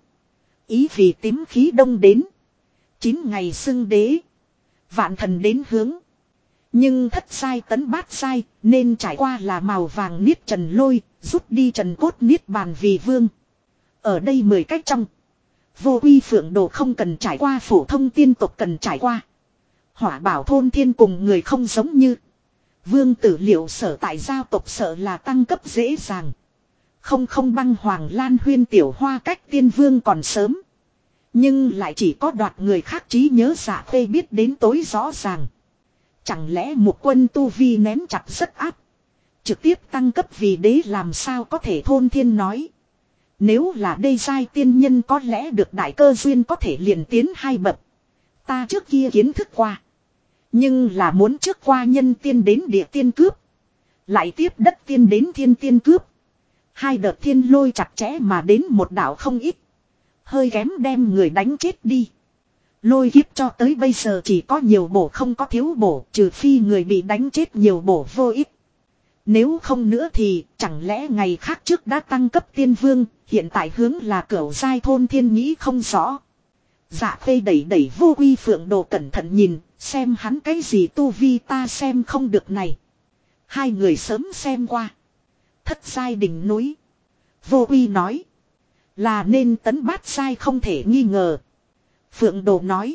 Ý vì tím khí đông đến. 9 ngày xưng đế. Vạn thần đến hướng. Nhưng thất sai tấn bát sai nên trải qua là màu vàng niết trần lôi. Rút đi trần cốt niết bàn vì vương. Ở đây 10 cách trong. Vô quy phượng đồ không cần trải qua phổ thông tiên tộc cần trải qua. Hỏa bảo thôn thiên cùng người không giống như. Vương tử liệu sở tại giao tộc sợ là tăng cấp dễ dàng. Không băng hoàng lan huyên tiểu hoa cách tiên vương còn sớm. Nhưng lại chỉ có đoạt người khác trí nhớ dạ phê biết đến tối rõ ràng. Chẳng lẽ một quân tu vi nén chặt rất áp. Trực tiếp tăng cấp vì đế làm sao có thể thôn thiên nói. Nếu là đây giai tiên nhân có lẽ được đại cơ duyên có thể liền tiến 2 bậc. Ta trước kia kiến thức qua. Nhưng là muốn trước qua nhân tiên đến địa tiên cướp. Lại tiếp đất tiên đến thiên tiên cướp. 2 đợt thiên lôi chặt chẽ mà đến một đảo không ít. Hơi kém đem người đánh chết đi. Lôi kiếp cho tới bây giờ chỉ có nhiều bổ không có thiếu bổ. Trừ phi người bị đánh chết nhiều bổ vô ích. Nếu không nữa thì chẳng lẽ ngày khác trước đã tăng cấp tiên vương. Hiện tại hướng là cửu giai thôn thiên nghĩ không rõ. Dạ phê đẩy vô quy phượng đồ cẩn thận nhìn. Xem hắn cái gì tu vi ta xem không được này. 2 người sớm xem qua. Thất giai đỉnh núi. Vô quy nói. Là nên tấn bát giai không thể nghi ngờ. Phượng đồ nói.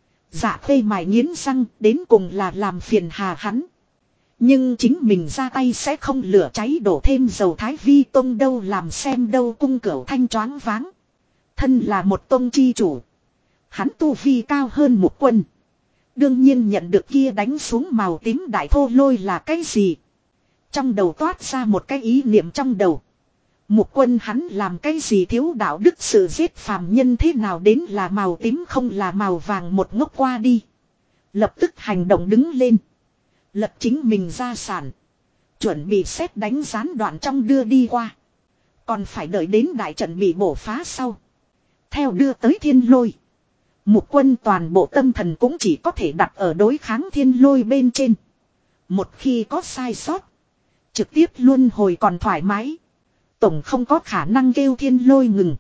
Dạ phê mài nghiến răng đến cùng là làm phiền hà hắn. Nhưng chính mình ra tay sẽ không lửa cháy đổ thêm dầu thái vi tông đâu làm xem đâu cung cửu thanh choáng váng. Thân là một tông chi chủ. Hắn tu vi cao hơn một quân. Đương nhiên nhận được kia đánh xuống màu tím đại thô lôi là cái gì. Trong đầu toát ra một cái ý niệm trong đầu. Một quân hắn làm cái gì thiếu đạo đức sự giết phàm nhân thế nào đến là màu tím không là màu vàng một ngốc qua đi. Lập tức hành động đứng lên. Lật chính mình ra sản. Chuẩn bị xét đánh gián đoạn trong đưa đi qua. Còn phải đợi đến đại trận bị bổ phá sau. Theo đưa tới thiên lôi. Một quân toàn bộ tâm thần cũng chỉ có thể đặt ở đối kháng thiên lôi bên trên. Một khi có sai sót. Trực tiếp luân hồi còn thoải mái. Tổng không có khả năng kêu thiên lôi ngừng.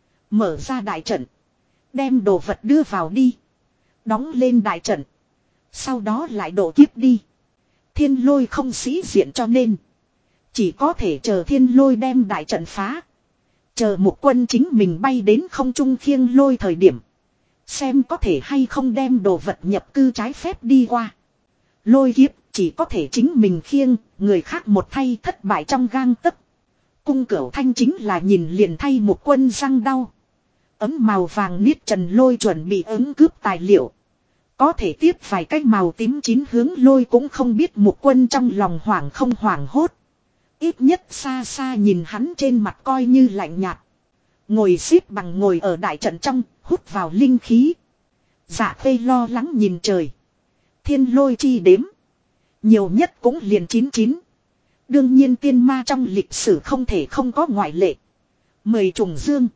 Mở ra đại trận. Đem đồ vật đưa vào đi. Đóng lên đại trận. Sau đó lại độ kiếp đi. Thiên lôi không sĩ diện cho nên. Chỉ có thể chờ thiên lôi đem đại trận phá. Chờ một quân chính mình bay đến không trung khiêng lôi thời điểm. Xem có thể hay không đem đồ vật nhập cư trái phép đi qua. Lôi kiếp chỉ có thể chính mình khiêng. Người khác một thay thất bại trong gang tấc. Cung cửu thanh chính là nhìn liền thay một quân răng đau. Ấm màu vàng niết trần lôi chuẩn bị ứng cướp tài liệu. Có thể tiếp vài cái màu tím 9 hướng lôi cũng không biết một quân trong lòng hoảng không hoảng hốt. Ít nhất xa xa nhìn hắn trên mặt coi như lạnh nhạt. Ngồi xếp bằng ngồi ở đại trận trong, hút vào linh khí. Dạ phê lo lắng nhìn trời. Thiên lôi chi đếm. Nhiều nhất cũng liền 99. Đương nhiên tiên ma trong lịch sử không thể không có ngoại lệ. 10 trùng dương.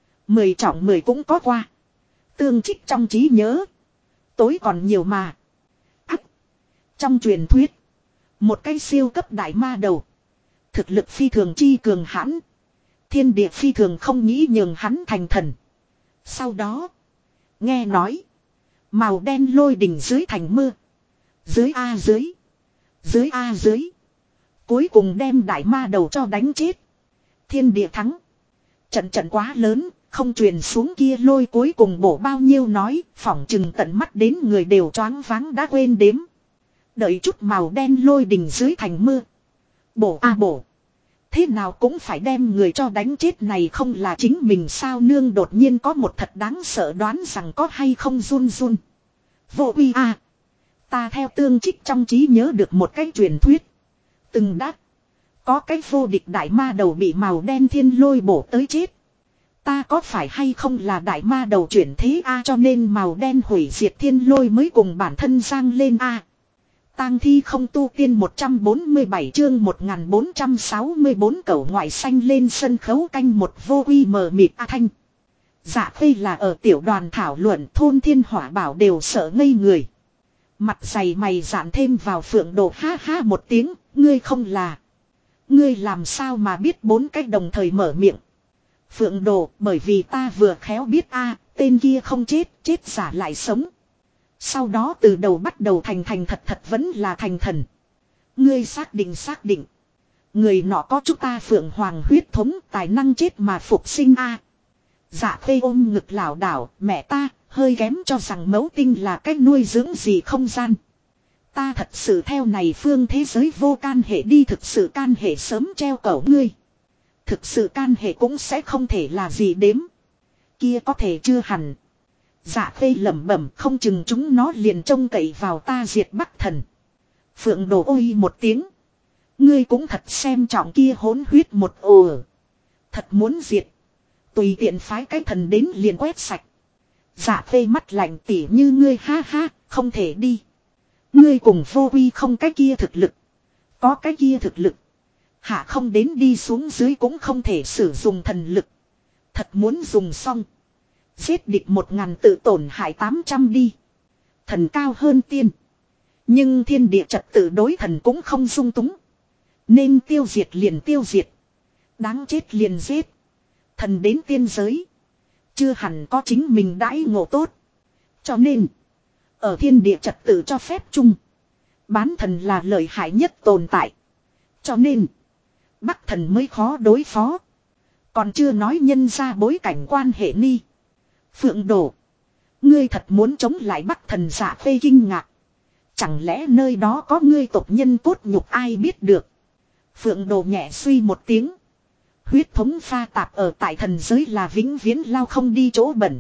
10 trọng 10 cũng có qua. Tương trích trong trí nhớ. Tối còn nhiều mà. Ác. Trong truyền thuyết. Một cái siêu cấp đại ma đầu. Thực lực phi thường chi cường hãn. Thiên địa phi thường không nghĩ nhường hắn thành thần. Sau đó. Nghe nói. Màu đen lôi đỉnh dưới thành mưa. Dưới a dưới. Dưới a dưới. Cuối cùng đem đại ma đầu cho đánh chết. Thiên địa thắng. Trận quá lớn, không truyền xuống kia lôi cuối cùng bổ bao nhiêu nói, phỏng chừng tận mắt đến người đều choáng váng đã quên đếm. Đợi chút màu đen lôi đình dưới thành mưa. Bổ a bổ. Thế nào cũng phải đem người cho đánh chết này không là chính mình sao nương đột nhiên có một thật đáng sợ đoán rằng có hay không run run. Vô uy a. Ta theo tương trích trong trí nhớ được một cái truyền thuyết. Từng đắc. Có cái vô địch đại ma đầu bị màu đen thiên lôi bổ tới chết. Ta có phải hay không là đại ma đầu chuyển thế a cho nên màu đen hủy diệt thiên lôi mới cùng bản thân giang lên a. Tang thi không tu tiên 147 chương 1464 cẩu ngoại xanh lên sân khấu canh một vô uy mờ mịt a thanh. Dạ Khê là ở tiểu đoàn thảo luận thôn thiên hỏa bảo đều sợ ngây người. Mặt dày mày dạn thêm vào Phượng Đồ ha ha một tiếng, ngươi không là. Ngươi làm sao mà biết bốn cách đồng thời mở miệng. Phượng Đồ bởi vì ta vừa khéo biết a tên kia không chết, chết giả lại sống. Sau đó từ đầu bắt đầu thành thật vẫn là thành thần. Ngươi xác định. Người nọ có chúng ta Phượng Hoàng huyết thống tài năng chết mà phục sinh a. Dạ Khê ôm ngực lảo đảo, mẹ ta hơi kém cho rằng mẫu tinh là cách nuôi dưỡng gì không gian. Ta thật sự theo này phương thế giới vô can hệ đi thực sự can hệ sớm treo cẩu ngươi. Thực sự can hệ cũng sẽ không thể là gì đếm. Kia có thể chưa hẳn. Dạ Khê lẩm bẩm không chừng chúng nó liền trông cậy vào ta diệt Bắc Thần. Phượng Đồ ôi một tiếng. Ngươi cũng thật xem trọng kia hỗn huyết một ồ. Thật muốn diệt. Tùy tiện phái cái thần đến liền quét sạch. Dạ Khê mắt lạnh tỉ như ngươi ha ha, không thể đi. Ngươi cùng vô uy không cái kia thực lực. Có cái kia thực lực. Hạ không đến đi xuống dưới cũng không thể sử dụng thần lực. Thật muốn dùng xong. Giết địch 1000 tự tổn hại 800 đi. Thần cao hơn tiên. Nhưng thiên địa trật tự đối thần cũng không dung túng. Nên tiêu diệt liền tiêu diệt. Đáng chết liền giết. Thần đến tiên giới. Chưa hẳn có chính mình đãi ngộ tốt. Cho nên. Ở thiên địa trật tự cho phép chung. Bán thần là lợi hại nhất tồn tại. Cho nên. Bắc thần mới khó đối phó. Còn chưa nói nhân ra bối cảnh quan hệ ni. Phượng Đồ. Ngươi thật muốn chống lại Bắc thần Dạ Khê kinh ngạc. Chẳng lẽ nơi đó có ngươi tộc nhân cốt nhục ai biết được. Phượng Đồ nhẹ suy một tiếng. Huyết thống pha tạp ở tại thần giới là vĩnh viễn lao không đi chỗ bẩn.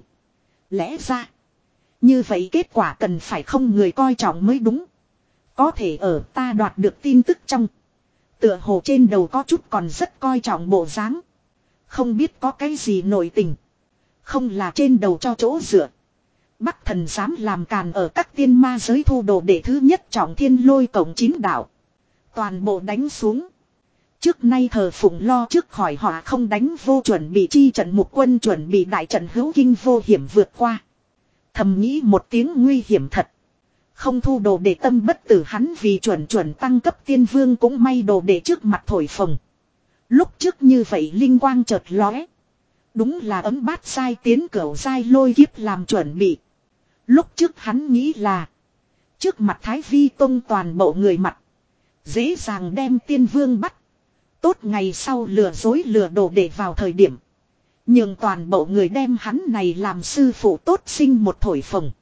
Lẽ ra. Như vậy kết quả cần phải không người coi trọng mới đúng. Có thể ở ta đoạt được tin tức trong. Tựa hồ trên đầu có chút còn rất coi trọng bộ dáng. Không biết có cái gì nổi tình. Không là trên đầu cho chỗ dựa. Bắc thần dám làm càn ở các tiên ma giới thu đồ để thứ nhất trọng thiên lôi cổng 9 đạo. Toàn bộ đánh xuống. Trước nay thờ phụng lo trước khỏi họa không đánh vô chuẩn bị chi trận mục quân chuẩn bị đại trận hữu kinh vô hiểm vượt qua. Thầm nghĩ một tiếng nguy hiểm thật. Không thu đồ để tâm bất tử hắn vì chuẩn tăng cấp tiên vương cũng may đồ để trước mặt thổi phồng. Lúc trước như vậy linh quang chợt lóe. Đúng là ấm bát sai tiến cửu giai lôi kiếp làm chuẩn bị. Lúc trước hắn nghĩ là. Trước mặt Thái Vi Tông toàn bộ người mặt. Dễ dàng đem tiên vương bắt. Tốt ngày sau lừa dối lừa đồ để vào thời điểm. Nhưng toàn bộ người đem hắn này làm sư phụ tốt sinh một thổi phồng.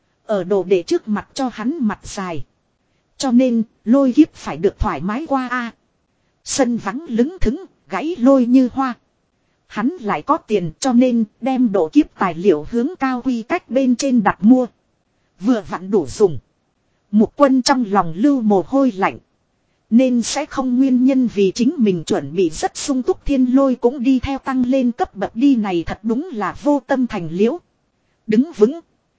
Ở đồ để trước mặt cho hắn mặt dài. Cho nên lôi kiếp phải được thoải mái qua a. Sân vắng lững thững, gãy lôi như hoa. Hắn lại có tiền cho nên đem độ kiếp tài liệu hướng cao quy cách bên trên đặt mua. Vừa vặn đủ dùng. Mục quân trong lòng lưu mồ hôi lạnh. Nên sẽ không nguyên nhân vì chính mình chuẩn bị rất sung túc thiên lôi cũng đi theo tăng lên cấp bậc đi này thật đúng là vô tâm thành liễu. Đứng vững.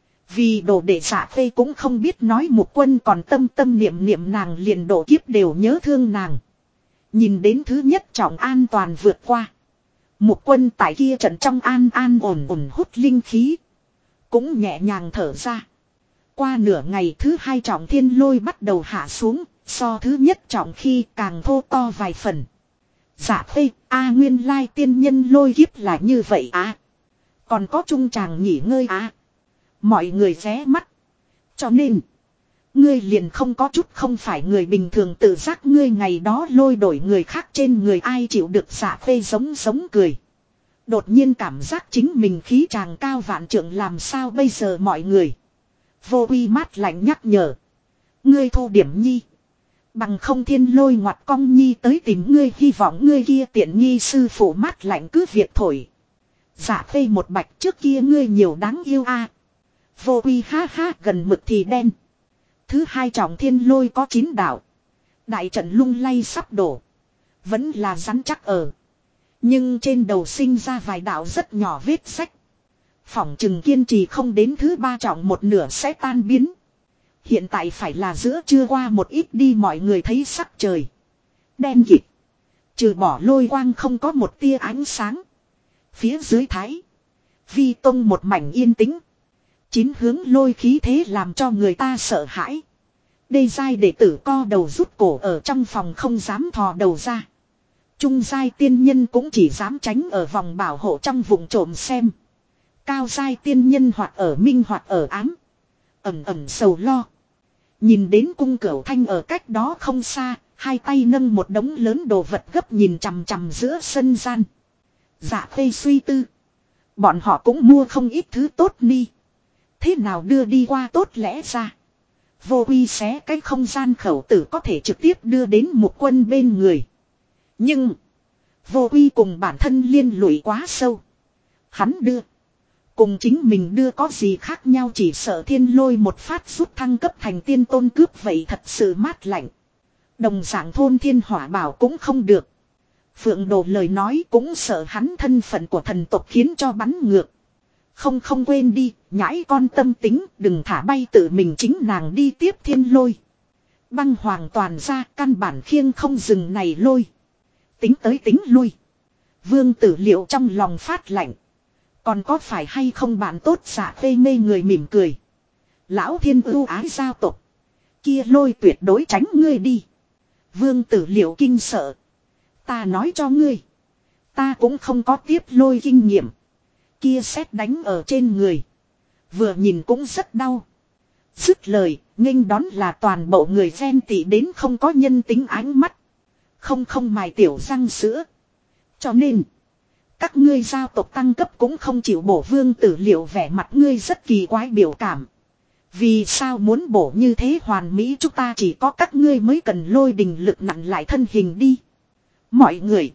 Vì đồ để Dạ Khê cũng không biết nói mục quân còn tâm niệm nàng liền độ kiếp đều nhớ thương nàng. Nhìn đến thứ nhất trọng an toàn vượt qua. Mục quân tại kia trận trong an ổn hút linh khí. Cũng nhẹ nhàng thở ra. Qua nửa ngày thứ hai trọng thiên lôi bắt đầu hạ xuống. So thứ nhất trọng khi càng thô to vài phần. Dạ Khê, nguyên lai tiên nhân lôi kiếp là như vậy còn có trung tràng nghỉ ngơi Mọi người ré mắt. Cho nên, Ngươi liền không có chút không phải người bình thường tự giác ngươi ngày đó lôi đổi người khác trên người ai chịu được Dạ Khê giống giống cười. Đột nhiên cảm giác chính mình khí tràng cao vạn trượng làm sao bây giờ mọi người. Vô uy mát lạnh nhắc nhở. Ngươi thu điểm nhi. Bằng không thiên lôi ngoặt cong nhi tới tìm ngươi hy vọng ngươi kia tiện nghi sư phụ mát lạnh cứ việc thổi. Dạ Khê một bạch trước kia ngươi nhiều đáng yêu a. Vô uy ha ha gần mực thì đen. Thứ hai trọng thiên lôi có 9 đạo. Đại trận lung lay sắp đổ. Vẫn là rắn chắc ở. Nhưng trên đầu sinh ra vài đạo rất nhỏ vết sách. Phỏng chừng kiên trì không đến thứ 3 trọng một nửa sẽ tan biến. Hiện tại phải là giữa trưa qua một ít đi mọi người thấy sắc trời. Đen kịt. Trừ bỏ lôi quang không có một tia ánh sáng. Phía dưới thái. Vi tông một mảnh yên tĩnh. 9 hướng lôi khí thế làm cho người ta sợ hãi. Đê giai đệ tử co đầu rút cổ ở trong phòng không dám thò đầu ra. Trung giai tiên nhân cũng chỉ dám tránh ở vòng bảo hộ trong vùng trộm xem. Cao giai tiên nhân hoặc ở minh hoặc ở ám. Ẩm ẩm sầu lo. Nhìn đến cung cửu thanh ở cách đó không xa. Hai tay nâng một đống lớn đồ vật gấp nhìn chằm chằm giữa sân gian. Dạ Khê suy tư. Bọn họ cũng mua không ít thứ tốt ni. Thế nào đưa đi qua tốt lẽ ra. Vô uy xé cái không gian khẩu tử có thể trực tiếp đưa đến một quân bên người. Nhưng. Vô uy cùng bản thân liên lụy quá sâu. Hắn đưa. Cùng chính mình đưa có gì khác nhau chỉ sợ thiên lôi một phát rút thăng cấp thành tiên tôn cướp vậy thật sự mát lạnh. Đồng dạng thôn thiên hỏa bảo cũng không được. Phượng Đồ lời nói cũng sợ hắn thân phận của thần tộc khiến cho bắn ngược. Không quên đi, nhãi con tâm tính, đừng thả bay tự mình chính nàng đi tiếp thiên lôi. Băng hoàng toàn ra căn bản khiêng không dừng này lôi. Tính tới tính lui. Vương Tử Liệu trong lòng phát lạnh. Còn có phải hay không bạn tốt Dạ Khê mê người mỉm cười. Lão thiên ưu ái giao tục. Kia lôi tuyệt đối tránh ngươi đi. Vương Tử Liệu kinh sợ. Ta nói cho ngươi. Ta cũng không có tiếp lôi kinh nghiệm. Kia sét đánh ở trên người. Vừa nhìn cũng rất đau. Dứt lời, nghênh đón là toàn bộ người ghen tị đến không có nhân tính ánh mắt. Không mài tiểu răng sữa. Cho nên, các ngươi giao tộc tăng cấp cũng không chịu bổ. Vương Tử Liệu vẻ mặt ngươi rất kỳ quái biểu cảm. Vì sao muốn bổ như thế hoàn mỹ chúng ta chỉ có các ngươi mới cần lôi đình lực nặng lại thân hình đi. Mọi người,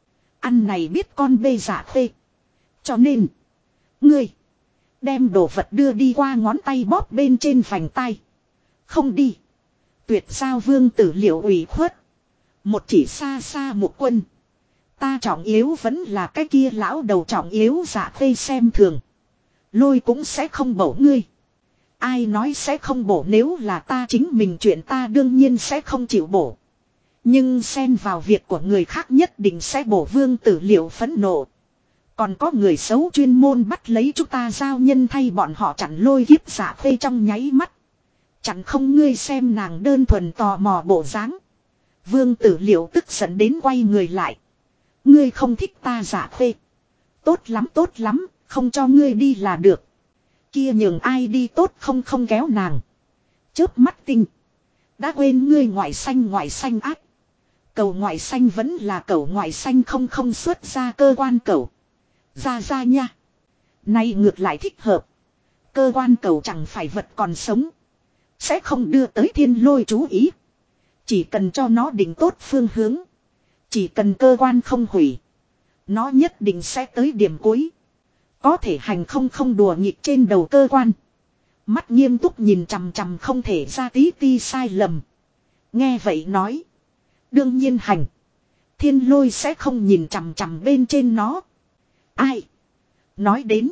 ăn này biết con bê Dạ Khê. Cho nên, ngươi, đem đồ vật đưa đi qua ngón tay bóp bên trên vành tay. Không đi. Tuyệt sao Vương Tử Liệu ủy khuất. Một chỉ xa xa một quân. Ta trọng yếu vẫn là cái kia lão đầu trọng yếu Dạ Khê xem thường. Lôi cũng sẽ không bổ ngươi. Ai nói sẽ không bổ nếu là ta chính mình chuyện ta đương nhiên sẽ không chịu bổ. Nhưng xen vào việc của người khác nhất định sẽ bổ. Vương Tử Liệu phẫn nộ. Còn có người xấu chuyên môn bắt lấy chúng ta giao nhân thay bọn họ chặn lôi hiếp Dạ Khê trong nháy mắt. Chẳng không ngươi xem nàng đơn thuần tò mò bộ dáng. Vương Tử Liệu tức giận đến quay người lại. Ngươi không thích ta Dạ Khê. Tốt lắm, không cho ngươi đi là được. Kia nhường ai đi tốt không kéo nàng. Chớp mắt tinh. Đã quên ngươi ngoại xanh ác. Cầu ngoại xanh vẫn là cầu ngoại xanh không xuất ra cơ quan cầu. Ra nha. Nay ngược lại thích hợp. Cơ quan cầu chẳng phải vật còn sống. Sẽ không đưa tới thiên lôi chú ý. Chỉ cần cho nó định tốt phương hướng. Chỉ cần cơ quan không hủy. Nó nhất định sẽ tới điểm cuối. Có thể hành không đùa nghịch trên đầu cơ quan. Mắt nghiêm túc nhìn chằm không thể ra tí ti sai lầm. Nghe vậy nói. Đương nhiên hành. Thiên lôi sẽ không nhìn chằm bên trên nó. Ai? Nói đến.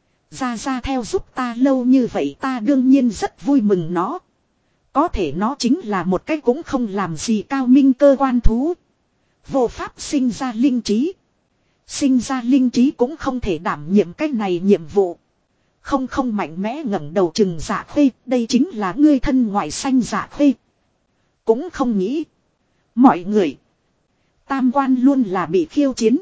Ra theo giúp ta lâu như vậy ta đương nhiên rất vui mừng nó. Có thể nó chính là một cái cũng không làm gì cao minh cơ quan thú. Vô pháp sinh ra linh trí. Sinh ra linh trí cũng không thể đảm nhiệm cái này nhiệm vụ. Không mạnh mẽ ngẩng đầu chừng Dạ Khê. Đây chính là ngươi thân ngoại xanh Dạ Khê. Cũng không nghĩ. Mọi người. Tam quan luôn là bị khiêu chiến.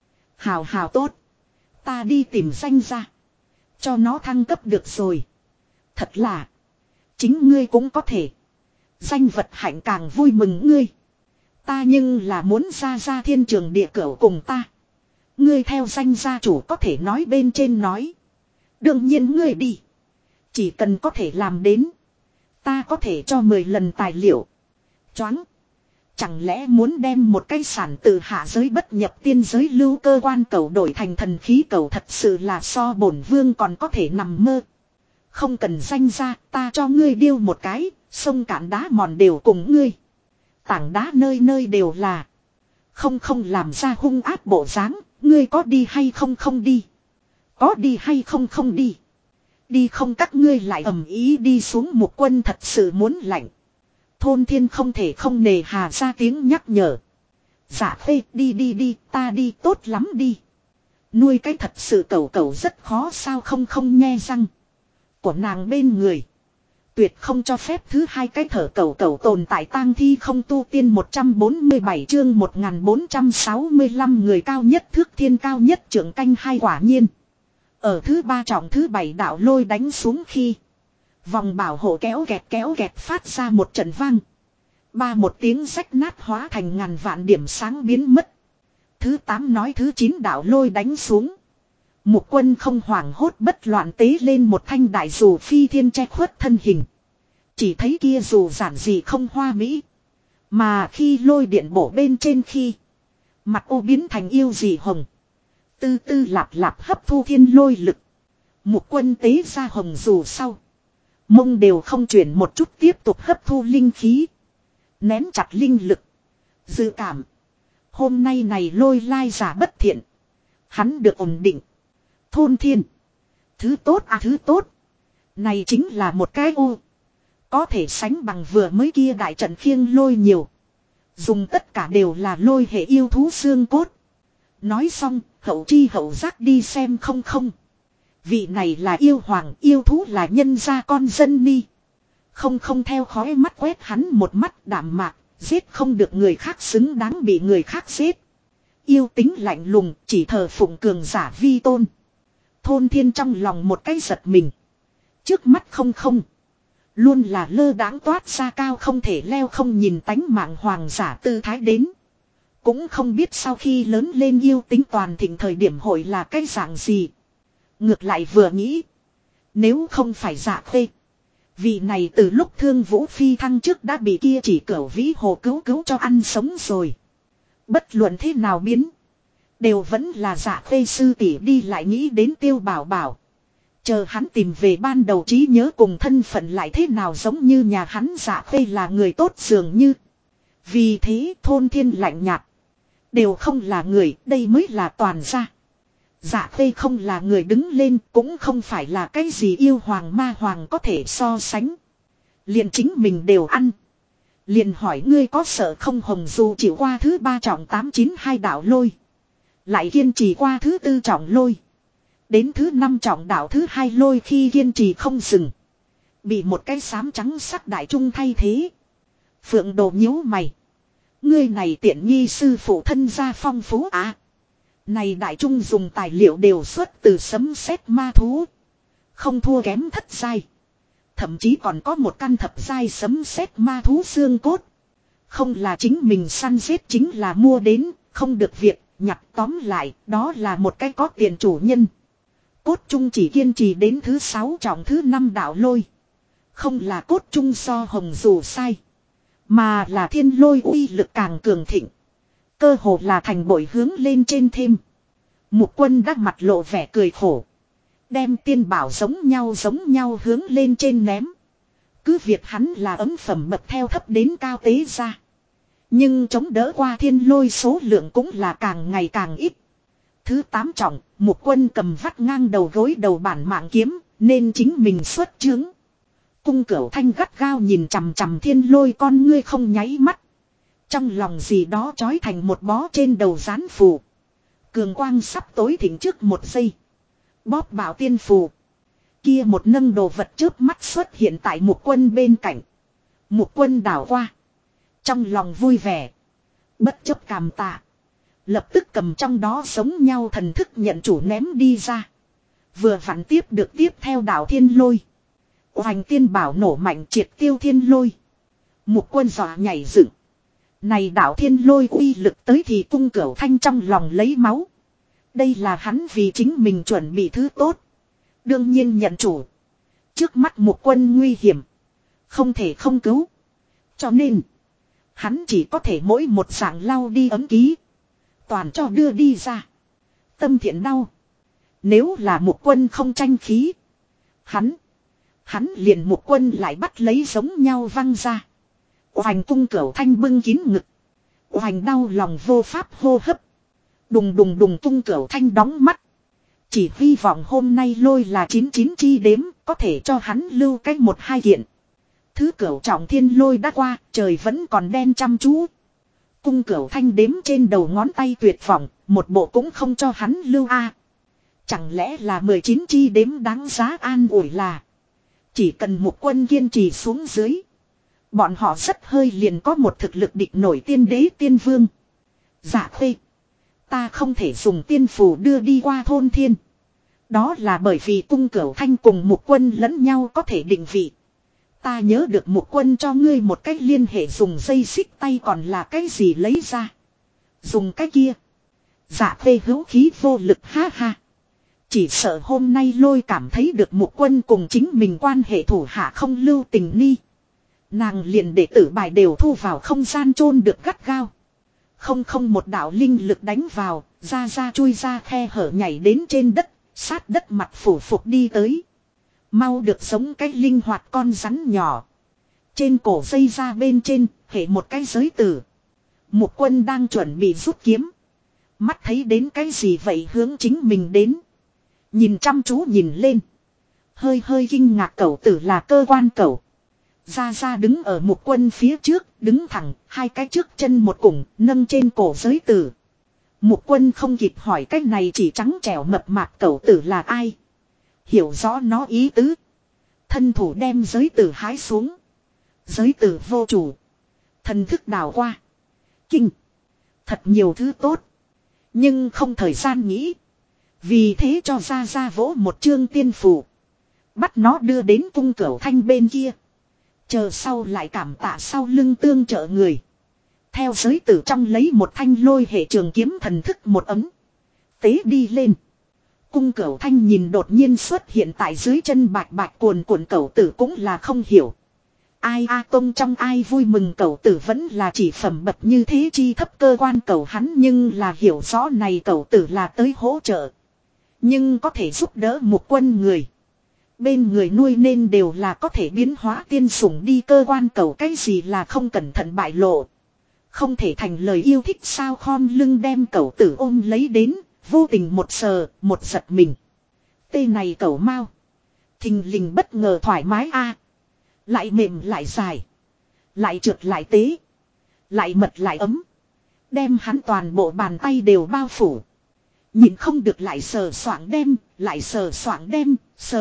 Hào tốt. Ta đi tìm danh ra. Cho nó thăng cấp được rồi. Thật là. chính ngươi cũng có thể. Danh vật hạnh càng vui mừng ngươi. Ta nhưng là muốn ra thiên trường địa cửu cùng ta. Ngươi theo danh gia chủ có thể nói bên trên nói. Đương nhiên ngươi đi. Chỉ cần có thể làm đến. Ta có thể cho 10 lần tài liệu. Choáng. Chẳng lẽ muốn đem một cái sản từ hạ giới bất nhập tiên giới lưu cơ quan cầu đổi thành thần khí cầu thật sự là so bổn vương còn có thể nằm mơ. Không cần danh ra, ta cho ngươi điêu một cái, sông cạn đá mòn đều cùng ngươi. Tảng đá nơi nơi đều là. Không làm ra hung ác bộ dáng, ngươi có đi hay không đi. Có đi hay không đi. Đi không các ngươi lại ầm ý đi xuống một quân thật sự muốn lạnh. Thôn thiên không thể không nề hà ra tiếng nhắc nhở. Dạ phê đi ta đi tốt lắm đi. Nuôi cái thật sự cẩu rất khó sao không nghe răng. Của nàng bên người. Tuyệt không cho phép thứ hai cái thở cẩu tồn tại tang thi không tu tiên 147 chương 1465 người cao nhất thước thiên cao nhất trưởng canh hai quả nhiên. Ở thứ ba trọng thứ bảy đạo lôi đánh xuống khi. Vòng bảo hộ kéo kẹt phát ra một trận vang. Một tiếng rách nát hóa thành ngàn vạn điểm sáng biến mất. Thứ 8 nói thứ 9 đạo lôi đánh xuống. Mục quân không hoảng hốt bất loạn tế lên một thanh đại dù phi thiên che khuất thân hình. Chỉ thấy kia dù giản dị không hoa mỹ. Mà khi lôi điện bổ bên trên khi. Mặt ô biến thành yêu dị hồng. Tư lạp hấp thu thiên lôi lực. Mục quân tế ra hồng dù sau. Mông đều không chuyển một chút tiếp tục hấp thu linh khí. Nén chặt linh lực. Dự cảm. Hôm nay này lôi lai giả bất thiện. Hắn được ổn định. Thôn thiên. Thứ tốt thứ tốt. Này chính là một cái ô. Có thể sánh bằng vừa mới kia đại trận khiêng lôi nhiều. Dùng tất cả đều là lôi hệ yêu thú xương cốt. Nói xong hậu chi hậu giác đi xem không. Vị này là yêu hoàng yêu thú là nhân gia con dân ni. Không theo khói mắt quét hắn một mắt đảm mạc. Giết không được người khác xứng đáng bị người khác giết. Yêu tính lạnh lùng chỉ thờ phụng cường giả vi tôn. Thôn thiên trong lòng một cái giật mình. Trước mắt không. Luôn là lơ đãng toát ra cao không thể leo không nhìn tánh mạng hoàng giả tư thái đến. Cũng không biết sau khi lớn lên yêu tính toàn thịnh thời điểm hội là cái dạng gì. Ngược lại vừa nghĩ. Nếu không phải Dạ Khê. Vị này từ lúc Thương Vũ phi thăng trước đã bị kia chỉ cửu vĩ hồ cứu cho ăn sống rồi. Bất luận thế nào biến. Đều vẫn là Dạ Khê sư tỷ đi lại nghĩ đến Tiêu Bảo Bảo. Chờ hắn tìm về ban đầu trí nhớ cùng thân phận lại thế nào giống như nhà hắn Dạ Khê là người tốt dường như. Vì thế thôn thiên lạnh nhạt. Đều không là người, đây mới là toàn gia. Dạ Khê không là người đứng lên, cũng không phải là cái gì yêu hoàng ma hoàng có thể so sánh. Liền chính mình đều ăn. Liền hỏi ngươi có sợ không hồng dù chịu qua thứ 3 trọng 892 đạo lôi. Lại kiên trì qua thứ 4 trọng lôi. Đến thứ 5 trọng đạo thứ 2 lôi khi kiên trì không dừng. Bị một cái xám trắng sắc đại trung thay thế. Phượng Đồ nhíu mày. Ngươi này tiện nghi sư phụ thân gia phong phú à. Này đại trung dùng tài liệu đều xuất từ sấm sét ma thú. Không thua kém thất giai. Thậm chí còn có một căn thập giai sấm sét ma thú xương cốt. Không là chính mình săn giết chính là mua đến, không được việc, nhặt tóm lại, đó là một cái có tiền chủ nhân. Cốt trung chỉ kiên trì đến thứ 6 trọng thứ 5 đạo lôi. Không là cốt trung so hồng dù sai. Mà là thiên lôi uy lực càng cường thịnh. Cơ hồ là thành bội hướng lên trên thêm. Mục quân đắc mặt lộ vẻ cười khổ. Đem tiên bảo giống nhau hướng lên trên ném. Cứ việc hắn là ấm phẩm bậc theo thấp đến cao tế ra. Nhưng chống đỡ qua thiên lôi số lượng cũng là càng ngày càng ít. Thứ 8 trọng, mục quân cầm vắt ngang đầu gối đầu bản mạng kiếm, nên chính mình xuất chướng. Cung Cửu Thanh gắt gao nhìn chằm chằm thiên lôi con ngươi không nháy mắt. Trong lòng gì đó trói thành một bó trên đầu rán phù. Cường quang sắp tối thỉnh trước một giây. Bóp bảo tiên phù. Kia một nâng đồ vật trước mắt xuất hiện tại mục quân bên cạnh. Mục quân đảo qua. Trong lòng vui vẻ. Bất chấp cảm tạ. Lập tức cầm trong đó giống nhau thần thức nhận chủ ném đi ra. Vừa vặn tiếp được tiếp theo đảo thiên lôi. Hoành tiên bảo nổ mạnh triệt tiêu thiên lôi. Mục Quân dọa nhảy dựng. Này đạo thiên lôi uy lực tới thì Cung Cửu Thanh trong lòng lấy máu. Đây là hắn vì chính mình chuẩn bị thứ tốt. Đương nhiên nhận chủ. Trước mắt Mục Quân nguy hiểm. Không thể không cứu. Cho nên. Hắn chỉ có thể mỗi một dạng lau đi ấm ký. Toàn cho đưa đi ra. Tâm thiện đau. Nếu là Mục Quân không tranh khí. Hắn liền Mục Quân lại bắt lấy giống nhau văng ra. Hoành Cung Cửu Thanh bưng kín ngực. Hoành đau lòng vô pháp hô hấp. Đùng đùng đùng Cung Cửu Thanh đóng mắt. Chỉ hy vọng hôm nay lôi là 99 chi đếm. Có thể cho hắn lưu cách 1-2 kiện. Thứ Cửu trọng thiên lôi đã qua. Trời vẫn còn đen chăm chú. Cung Cửu Thanh đếm trên đầu ngón tay tuyệt vọng. Một bộ cũng không cho hắn lưu a. Chẳng lẽ là 19 chi đếm đáng giá an ủi là. Chỉ cần Mục Quân kiên trì xuống dưới. Bọn họ rất hơi liền có một thực lực địch nổi tiên đế tiên vương. Dạ Khê. Ta không thể dùng tiên phù đưa đi qua thôn thiên. Đó là bởi vì Cung Cửu Thanh cùng Mục Quân lẫn nhau có thể định vị. Ta nhớ được Mục Quân cho ngươi một cách liên hệ dùng dây xích tay còn là cái gì lấy ra. Dùng cái kia. Dạ Khê hữu khí vô lực ha ha. Chỉ sợ hôm nay lôi cảm thấy được Mục Quân cùng chính mình quan hệ thủ hạ không lưu tình ni. Nàng liền đệ tử bài đều thu vào không gian chôn được gắt gao. Không một đạo linh lực đánh vào, ra chui ra khe hở nhảy đến trên đất, sát đất mặt phủ phục đi tới. Mau được giống cái linh hoạt con rắn nhỏ. Trên cổ dây ra bên trên, hệ một cái giới tử. Mục Quân đang chuẩn bị rút kiếm. Mắt thấy đến cái gì vậy hướng chính mình đến. Nhìn chăm chú nhìn lên. Hơi kinh ngạc cẩu tử là cơ quan cẩu. Ra đứng ở Mục Quân phía trước, đứng thẳng, hai cái trước chân một cùng, nâng trên cổ giới tử. Mục Quân không kịp hỏi cái này chỉ trắng trẻo mập mạp cẩu tử là ai. Hiểu rõ nó ý tứ. Thân thủ đem giới tử hái xuống. Giới tử vô chủ. Thần thức đào qua. Kinh. Thật nhiều thứ tốt. Nhưng không thời gian nghĩ. Vì thế cho ra vỗ một chương tiên phù. Bắt nó đưa đến Cung Cửu Thanh bên kia. Chờ sau lại cảm tạ sau lưng tương trợ người. Theo giới tử trong lấy một thanh lôi hệ trường kiếm thần thức một ấm. Tế đi lên. Cung Cửu Thanh nhìn đột nhiên xuất hiện tại dưới chân bạch cuồn cuộn cẩu tử cũng là không hiểu. Ai tông trong ai vui mừng cẩu tử vẫn là chỉ phẩm bậc như thế chi thấp cơ quan cẩu hắn nhưng là hiểu rõ này cẩu tử là tới hỗ trợ. Nhưng có thể giúp đỡ Mục Quân người. Bên người nuôi nên đều là có thể biến hóa tiên sủng đi cơ quan cầu cái gì là không cẩn thận bại lộ. Không thể thành lời yêu thích sao khom lưng đem cẩu tử ôm lấy đến, vô tình một sờ, một giật mình. Tê này cẩu mau. Thình lình bất ngờ thoải mái a. Lại mềm lại dài. Lại trượt lại tế. Lại mật lại ấm. Đem hắn toàn bộ bàn tay đều bao phủ. Nhìn không được lại sờ soạng đem, lại sờ soạng đem,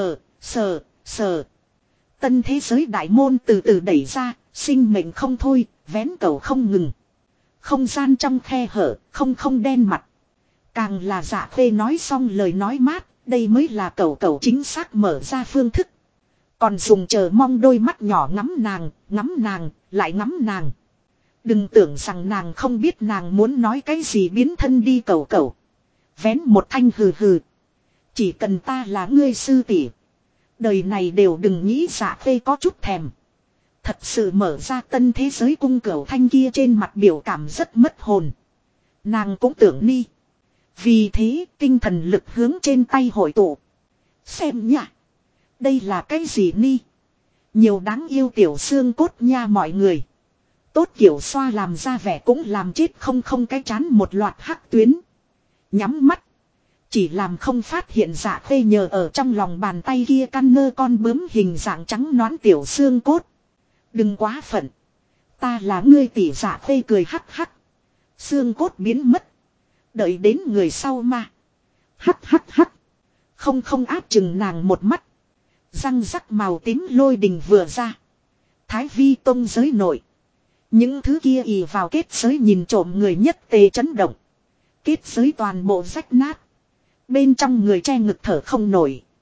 sờ. Tân thế giới đại môn từ từ đẩy ra, sinh mệnh không thôi, vén cầu không ngừng. Không gian trong khe hở, không đen mặt. Càng là Dạ Khê nói xong lời nói mát, đây mới là cầu chính xác mở ra phương thức. Còn dùng chờ mong đôi mắt nhỏ ngắm nàng, lại ngắm nàng. Đừng tưởng rằng nàng không biết nàng muốn nói cái gì biến thân đi cầu. Vén một thanh hừ hừ. Chỉ cần ta là ngươi sư tỷ. Đời này đều đừng nghĩ Dạ Khê có chút thèm. Thật sự mở ra tân thế giới Cung Cửu Thanh kia trên mặt biểu cảm rất mất hồn. Nàng cũng tưởng ni. Vì thế tinh thần lực hướng trên tay hội tụ. Xem nhá. Đây là cái gì ni? Nhiều đáng yêu tiểu xương cốt nha mọi người. Tốt kiểu xoa làm ra vẻ cũng làm chết không cái chán một loạt hắc tuyến. Nhắm mắt. Chỉ làm không phát hiện Dạ Khê nhờ ở trong lòng bàn tay kia căn ngơ con bướm hình dạng trắng nõn tiểu xương cốt. Đừng quá phận. Ta là ngươi tỷ Dạ Khê cười hắc hắc. Xương cốt biến mất. Đợi đến người sau mà. Hắc. Không áp chừng nàng một mắt. Răng rắc màu tím lôi đình vừa ra. Thái Vi tông giới nội. Những thứ kia ì vào kết giới nhìn trộm người nhất tề chấn động. Kết giới toàn bộ rách nát. Bên trong người che ngực thở không nổi.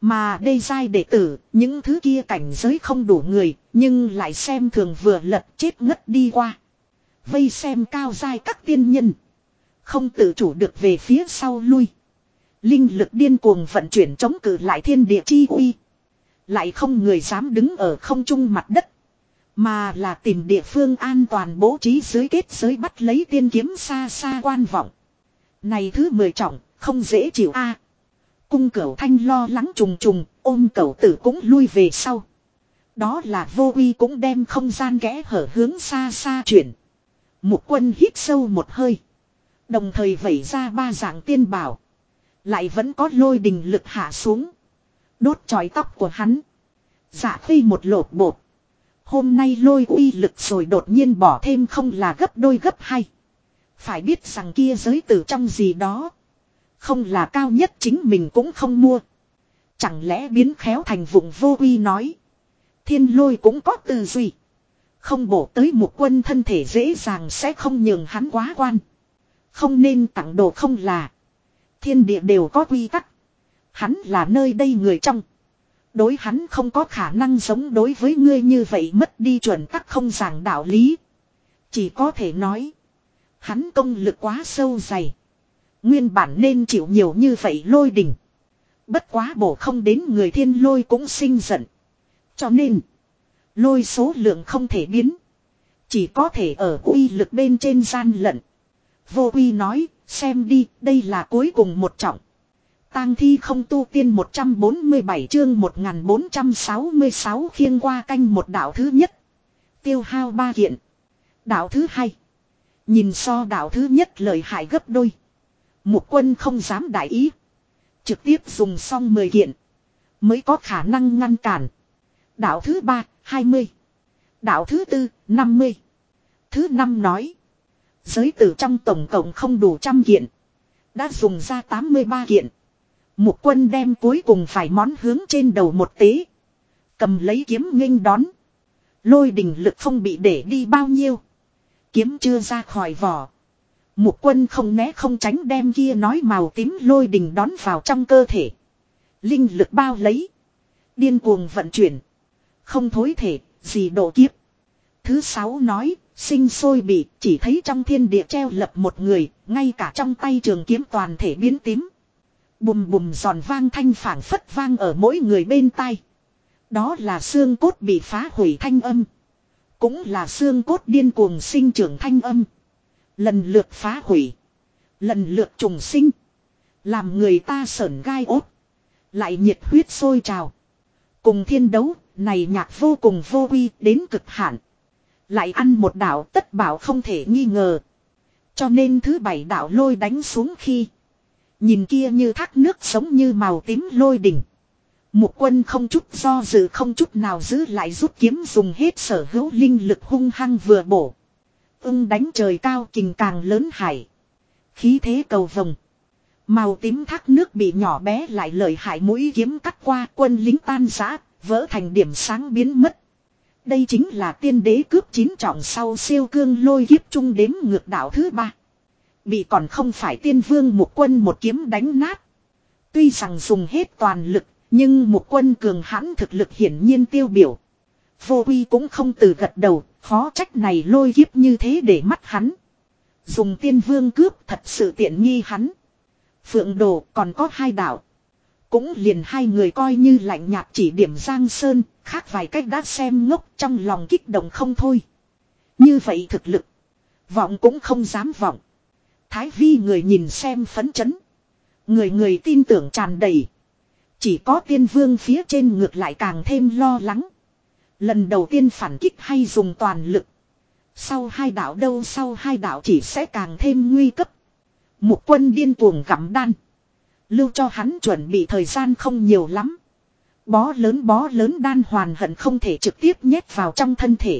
Mà đây giai đệ tử, những thứ kia cảnh giới không đủ người, nhưng lại xem thường vừa lật chết ngất đi qua. Vây xem cao giai các tiên nhân. Không tự chủ được về phía sau lui. Linh lực điên cuồng vận chuyển chống cự lại thiên địa chi uy. Lại không người dám đứng ở không trung mặt đất. Mà là tìm địa phương an toàn bố trí dưới kết giới bắt lấy tiên kiếm xa xa quan vọng. Này thứ 10 trọng, không dễ chịu a. Cung Cửu Thanh lo lắng trùng trùng, ôm Cửu Tử cũng lui về sau. Đó là Vô Uy cũng đem không gian kẽ hở hướng xa xa chuyển. Mục Quân hít sâu một hơi. Đồng thời vẩy ra 3 dạng tiên bảo. Lại vẫn có lôi đình lực hạ xuống. Đốt chói tóc của hắn. Dạ Phi một lột bột. Hôm nay lôi uy lực rồi đột nhiên bỏ thêm không là gấp đôi gấp hai. Phải biết rằng kia giới tử trong gì đó. Không là cao nhất chính mình cũng không mua. Chẳng lẽ biến khéo thành vụng Vô Uy nói. Thiên lôi cũng có tư duy. Không bổ tới Mục Quân thân thể dễ dàng sẽ không nhường hắn quá quan. Không nên tặng đồ không là. Thiên địa đều có quy tắc. Hắn là nơi đây người trong. Đối hắn không có khả năng giống đối với ngươi như vậy mất đi chuẩn tắc không giảng đạo lý. Chỉ có thể nói. Hắn công lực quá sâu dày. Nguyên bản nên chịu nhiều như vậy lôi đỉnh. Bất quá bổ không đến người thiên lôi cũng sinh giận. Cho nên. Lôi số lượng không thể biến. Chỉ có thể ở uy lực bên trên gian lận. Vô Uy nói, xem đi, đây là cuối cùng một trọng. Tang thi không tu tiên 147 chương 1466 khiêng qua canh một đạo thứ nhất. Tiêu hao 3 kiện. Đạo thứ hai. Nhìn so đạo thứ nhất lợi hại gấp đôi. Mục Quân không dám đại ý. Trực tiếp dùng xong 10 kiện. Mới có khả năng ngăn cản. Đạo thứ ba, 20. Đạo thứ tư, 50. Thứ năm nói. Giới tử trong tổng cộng không đủ 100 kiện. Đã dùng ra 83 kiện. Mục Quân đem cuối cùng phải món hướng trên đầu một tế. Cầm lấy kiếm nghênh đón. Lôi đình lực không bị để đi bao nhiêu. Kiếm chưa ra khỏi vỏ. Mục Quân không né không tránh đem kia nói màu tím lôi đình đón vào trong cơ thể. Linh lực bao lấy. Điên cuồng vận chuyển. Không thối thể, gì độ kiếp. Thứ 6 nói, sinh sôi bị, chỉ thấy trong thiên địa treo lập một người, ngay cả trong tay trường kiếm toàn thể biến tím. Bùm bùm giòn vang thanh phảng phất vang ở mỗi người bên tai. Đó là xương cốt bị phá hủy thanh âm. Cũng là xương cốt điên cuồng sinh trưởng thanh âm. Lần lượt phá hủy. Lần lượt trùng sinh. Làm người ta sởn gai ốt. Lại nhiệt huyết sôi trào. Cùng thiên đấu, này nhạc vô cùng vô uy đến cực hạn. Lại ăn một đạo tất bảo không thể nghi ngờ. Cho nên thứ 7 đạo lôi đánh xuống khi. Nhìn kia như thác nước sống như màu tím lôi đỉnh. Mục Quân không chút do dự không chút nào giữ lại rút kiếm dùng hết sở hữu linh lực hung hăng vừa bổ. Đánh trời cao kình càng lớn hải. Khí thế cầu vồng. Màu tím thác nước bị nhỏ bé lại lợi hại mũi kiếm cắt qua quân lính tan rã, vỡ thành điểm sáng biến mất. Đây chính là tiên đế cướp 9 trọng sau siêu cương lôi kiếp trung đếm ngược đạo thứ 3. Bị còn không phải tiên vương Mục Quân một kiếm đánh nát. Tuy rằng dùng hết toàn lực, nhưng Mục Quân cường hãn thực lực hiển nhiên tiêu biểu. Vô Uy cũng không từ gật đầu, khó trách này lôi kiếp như thế để mắt hắn. Dùng tiên vương cướp thật sự tiện nghi hắn. Phượng Đồ còn có 2 đạo. Cũng liền 2 người coi như lạnh nhạt chỉ điểm Giang Sơn, khác vài cách đã xem ngốc trong lòng kích động không thôi. Như vậy thực lực. Vọng cũng không dám vọng. Thái Vi người nhìn xem phấn chấn. Người người tin tưởng tràn đầy. Chỉ có tiên vương phía trên ngược lại càng thêm lo lắng. Lần đầu tiên phản kích hay dùng toàn lực. Sau 2 đạo đâu sau 2 đạo chỉ sẽ càng thêm nguy cấp. Mục Quân điên cuồng gặm đan. Lưu cho hắn chuẩn bị thời gian không nhiều lắm. Bó lớn đan hoàn hận không thể trực tiếp nhét vào trong thân thể.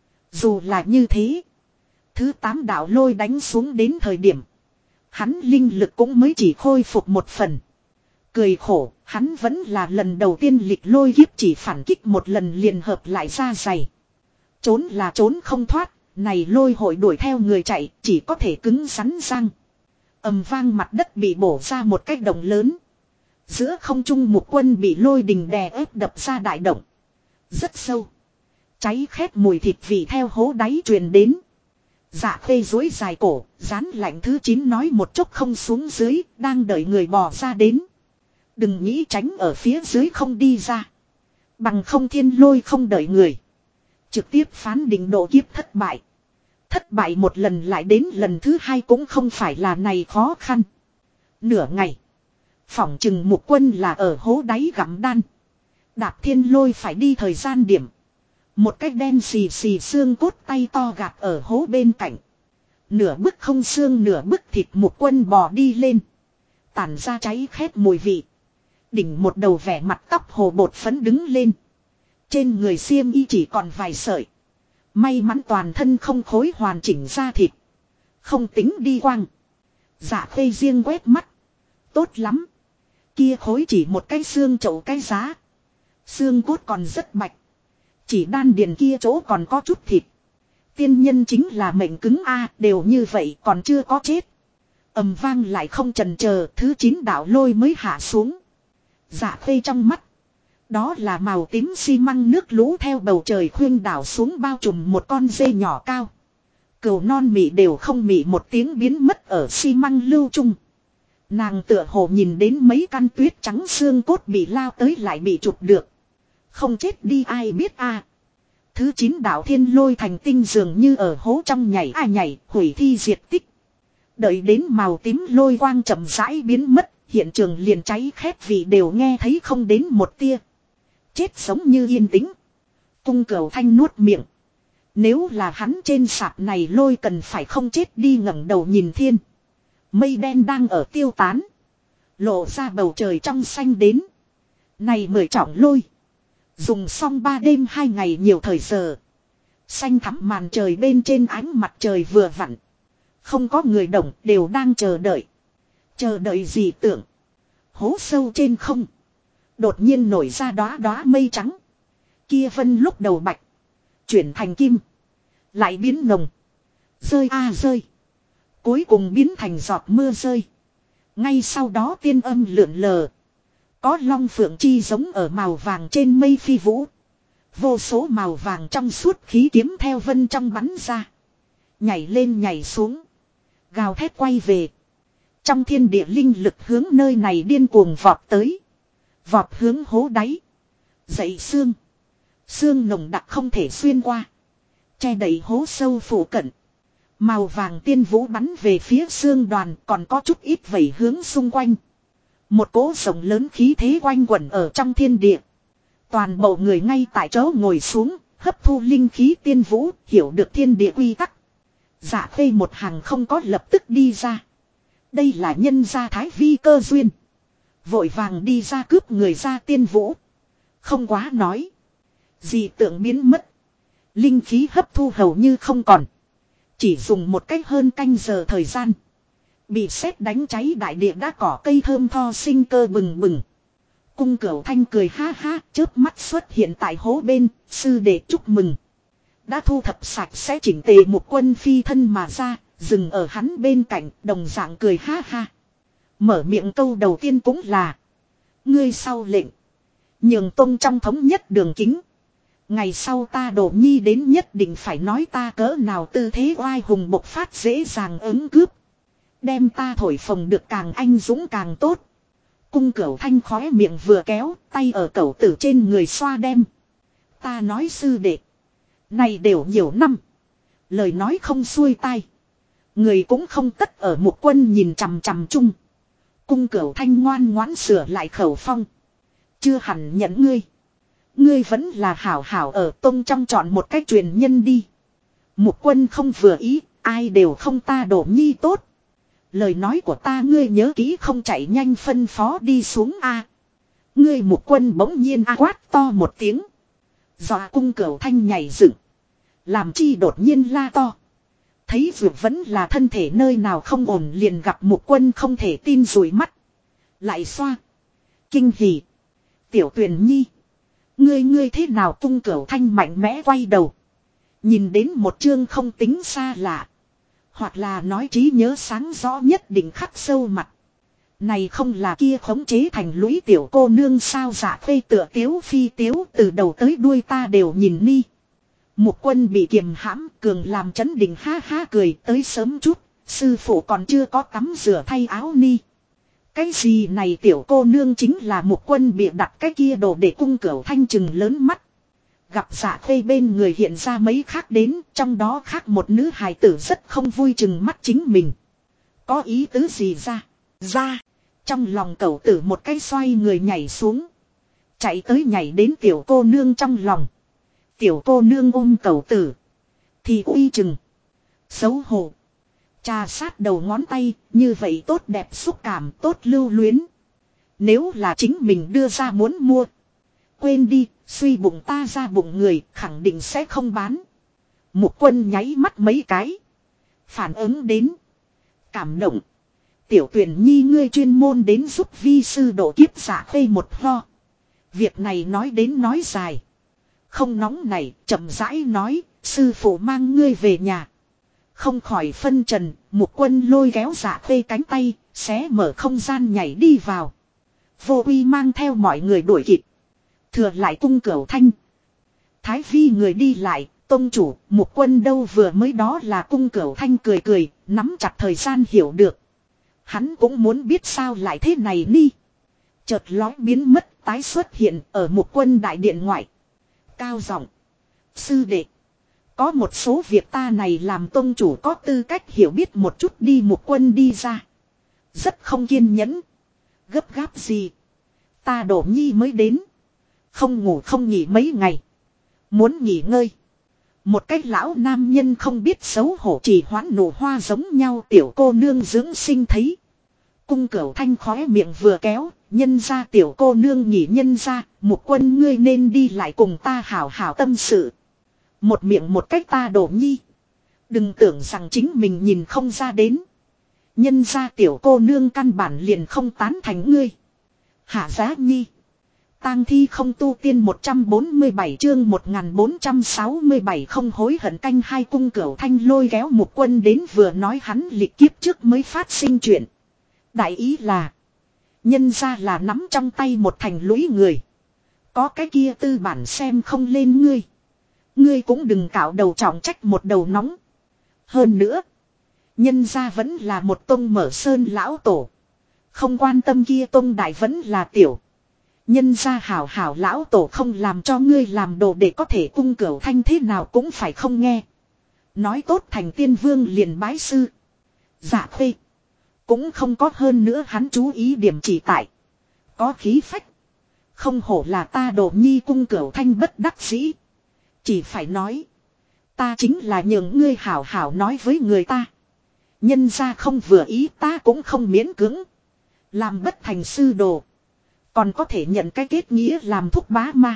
Dù là như thế. Thứ 8 đạo lôi đánh xuống đến thời điểm. Hắn linh lực cũng mới chỉ khôi phục 1 phần. Cười khổ, hắn vẫn là lần đầu tiên lịch lôi kiếp chỉ phản kích 1 lần liền hợp lại ra dày. Trốn là trốn không thoát, này lôi hội đuổi theo người chạy, chỉ có thể cứng rắn răng. Ầm vang mặt đất bị bổ ra một cái động lớn. Giữa không trung Mục Quân bị lôi đình đè ép đập ra đại động. Rất sâu. Cháy khét mùi thịt vị theo hố đáy truyền đến. Dạ Khê duỗi dài cổ, rán lạnh thứ 9 nói một chốc không xuống dưới, đang đợi người bò ra đến. Đừng nghĩ tránh ở phía dưới không đi ra. Bằng không thiên lôi không đợi người. Trực tiếp phán định độ kiếp thất bại. Thất bại một lần lại đến lần thứ 2 cũng không phải là này khó khăn. Nửa ngày. Phỏng chừng Mục Quân là ở hố đáy gặm đan. Đạp thiên lôi phải đi thời gian điểm. Một cái đen xì xì xương cốt tay to gạt ở hố bên cạnh. Nửa bức không xương nửa bức thịt Mục Quân bò đi lên. Tản ra cháy khét mùi vị. Đỉnh một đầu vẻ mặt tóc hồ bột phấn đứng lên. Trên người xiêm y chỉ còn vài sợi. May mắn toàn thân không khối hoàn chỉnh ra thịt. Không tính đi quăng. Dạ Khê riêng quét mắt. Tốt lắm. Kia khối chỉ một cái xương chậu cái giá. Xương cốt còn rất bạch. Chỉ đan điền kia chỗ còn có chút thịt. Tiên nhân chính là mệnh cứng a, đều như vậy còn chưa có chết. Ầm vang lại không chần chờ, thứ 9 đạo lôi mới hạ xuống. Dạ Khê trong mắt. Đó là màu tím xi măng nước lũ theo bầu trời khuyên đảo xuống bao trùm một con dê nhỏ cao. Cừu non mị đều không mị một tiếng biến mất ở xi măng lưu trung. Nàng tựa hồ nhìn đến mấy căn tuyết trắng xương cốt bị lao tới lại bị chụp được. Không chết đi ai biết a. Thứ 9 đạo thiên lôi thành tinh dường như ở hố trong nhảy nhảy, hủy thi diệt tích. Đợi đến màu tím lôi quang chậm rãi biến mất, hiện trường liền cháy khét vì đều nghe thấy không đến một tia. Chết sống như yên tĩnh. Cung Cửu Thanh nuốt miệng. Nếu là hắn trên sạp này lôi cần phải không chết đi ngẩng đầu nhìn thiên. Mây đen đang ở tiêu tán. Lộ ra bầu trời trong xanh đến. Này 10 trọng lôi. Dùng xong 3 đêm 2 ngày nhiều thời giờ. Xanh thắm màn trời bên trên ánh mặt trời vừa vặn. Không có người động đều đang chờ đợi. Chờ đợi gì tưởng. Hố sâu trên không. Đột nhiên nổi ra đóa đóa mây trắng. Kia vân lúc đầu bạch. Chuyển thành kim. Lại biến nồng. Rơi rơi. Cuối cùng biến thành giọt mưa rơi. Ngay sau đó tiên âm lượn lờ. Có long phượng chi giống ở màu vàng trên mây phi vũ. Vô số màu vàng trong suốt khí kiếm theo vân trong bắn ra. Nhảy lên nhảy xuống. Gào thét quay về. Trong thiên địa linh lực hướng nơi này điên cuồng vọt tới. Vọt hướng hố đáy. Dậy xương. Xương nồng đặc không thể xuyên qua. Che đậy hố sâu phủ cận. Màu vàng tiên vũ bắn về phía xương đoàn còn có chút ít vẩy hướng xung quanh. Một cỗ rộng lớn khí thế quanh quẩn ở trong thiên địa. Toàn bộ người ngay tại chỗ ngồi xuống, hấp thu linh khí tiên vũ, hiểu được thiên địa quy tắc. Dạ Khê một hàng không có lập tức đi ra. Đây là nhân gia thái vi cơ duyên. Vội vàng đi ra cướp người ra tiên vũ. Không quá nói. Dị tượng biến mất. Linh khí hấp thu hầu như không còn. Chỉ dùng một cách hơn canh giờ thời gian. Bị sét đánh cháy đại địa đã cỏ cây thơm tho sinh cơ bừng bừng. Cung Cửu Thanh cười ha ha, chớp mắt xuất hiện tại hố bên, sư đệ chúc mừng. Đã thu thập sạch sẽ chỉnh tề Mục Quân phi thân mà ra, dừng ở hắn bên cạnh, đồng dạng cười ha ha. Mở miệng câu đầu tiên cũng là: ngươi sau lệnh, nhường tông trong thống nhất đường kính. Ngày sau ta Đổ Nhi đến nhất định phải nói ta cỡ nào tư thế oai hùng bộc phát dễ dàng ứng cướp. Đem ta thổi phồng được càng anh dũng càng tốt. Cung Cửu Thanh khóe miệng vừa kéo, tay ở cẩu tử trên người xoa đem. Ta nói sư đệ. Này đều nhiều năm. Lời nói không xuôi tai. Người cũng không tất ở Mục Quân nhìn chằm chằm chung. Cung Cửu Thanh ngoan ngoãn sửa lại khẩu phong. Chưa hẳn nhận ngươi. Ngươi vẫn là hảo hảo ở tông trong chọn một cách truyền nhân đi. Mục Quân không vừa ý, ai đều không ta Đổ Nhi tốt. Lời nói của ta ngươi nhớ kỹ không chạy nhanh phân phó đi xuống a. Ngươi Mục Quân bỗng nhiên quát to một tiếng. Dọa Cung Cửu Thanh nhảy dựng. Làm chi đột nhiên la to. Thấy vượt vẫn là thân thể nơi nào không ổn liền gặp Mục Quân không thể tin rủi mắt. Lại xoa. Kinh hỉ. Tiểu Tuyền Nhi. Ngươi thế nào? Cung Cửu Thanh mạnh mẽ quay đầu. Nhìn đến một chương không tính xa lạ. Hoặc là nói trí nhớ sáng rõ nhất định khắc sâu mặt. Này không là kia khống chế thành lũy tiểu cô nương sao? Dạ Khê tựa tiếu phi tiếu, từ đầu tới đuôi ta đều nhìn ni. Mục Quân bị kiềm hãm, cường làm chấn định, ha ha cười, tới sớm chút, sư phụ còn chưa có tắm rửa thay áo ni. Cái gì này? Tiểu cô nương chính là Mục Quân bịa đặt cái kia đồ để Cung Cửu Thanh chừng lớn mắt. Gặp Dạ Khê bên người hiện ra mấy khác đến, trong đó khác một nữ hài tử rất không vui chừng mắt chính mình. Có ý tứ gì ra? Trong lòng cẩu tử một cái xoay người nhảy xuống. Chạy tới nhảy đến tiểu cô nương trong lòng. Tiểu cô nương ôm cẩu tử. Thì uy chừng. Xấu hổ. Trà sát đầu ngón tay, như vậy tốt đẹp xúc cảm, tốt lưu luyến. Nếu là chính mình đưa ra muốn mua. Quên đi, suy bụng ta ra bụng người, khẳng định sẽ không bán. Mục Quân nháy mắt mấy cái. Phản ứng đến. Cảm động. Tiểu Tuyển Nhi ngươi chuyên môn đến giúp vi sư độ kiếp. Dạ Khê một ho. Việc này nói đến nói dài. Không nóng này, chậm rãi nói, sư phụ mang ngươi về nhà. Không khỏi phân trần, Mục Quân lôi kéo Dạ Khê cánh tay, xé mở không gian nhảy đi vào. Vô Uy mang theo mọi người đuổi kịp. Thừa lại Cung Cửu Thanh. Thái vi người đi lại, tông chủ, Mục Quân đâu vừa mới đó là Cung Cửu Thanh cười cười, nắm chặt thời gian hiểu được. Hắn cũng muốn biết sao lại thế này ni. Chợt lói biến mất, tái xuất hiện ở Mục Quân đại điện ngoại. Cao giọng: sư đệ, có một số việc ta này làm tông chủ có tư cách hiểu biết một chút đi. Mục Quân đi ra. Rất không kiên nhẫn. Gấp gáp gì? Ta Đổ Nhi mới đến. Không ngủ không nghỉ mấy ngày. Muốn nghỉ ngơi. Một cái lão nam nhân không biết xấu hổ chỉ hoãn nụ hoa giống nhau. Tiểu cô nương dưỡng sinh thấy. Cung Cửu Thanh khóe miệng vừa kéo. Nhân ra tiểu cô nương nghỉ nhân ra. Mục Quân ngươi nên đi lại cùng ta hảo hảo tâm sự. Một miệng một cách ta Đổ Nhi. Đừng tưởng rằng chính mình nhìn không ra đến. Nhân ra tiểu cô nương căn bản liền không tán thành ngươi. Hạ Giá Nhi. Tang thi không tu tiên 147 chương 1467 không hối hận canh hai. Cung Cửu Thanh lôi kéo Mục Quân đến vừa nói hắn lịch kiếp trước mới phát sinh chuyện. Đại ý là. Nhân ra là nắm trong tay một thành lũy người. Có cái kia tư bản xem không lên ngươi. Ngươi cũng đừng cạo đầu trọng trách một đầu nóng. Hơn nữa. Nhân ra vẫn là một tông mở sơn lão tổ. Không quan tâm kia tông đại vẫn là tiểu. Nhân ra hảo hảo lão tổ không làm cho ngươi làm đồ để có thể. Cung Cửu Thanh thế nào cũng phải không nghe. Nói tốt thành tiên vương liền bái sư. Dạ Khê. Cũng không có hơn nữa hắn chú ý điểm chỉ tại. Có khí phách. Không hổ là ta Đổ Nhi. Cung Cửu Thanh bất đắc dĩ. Chỉ phải nói. Ta chính là nhường ngươi hảo hảo nói với người ta. Nhân ra không vừa ý ta cũng không miễn cưỡng. Làm bất thành sư đồ. Còn có thể nhận cái kết nghĩa làm thúc bá ma.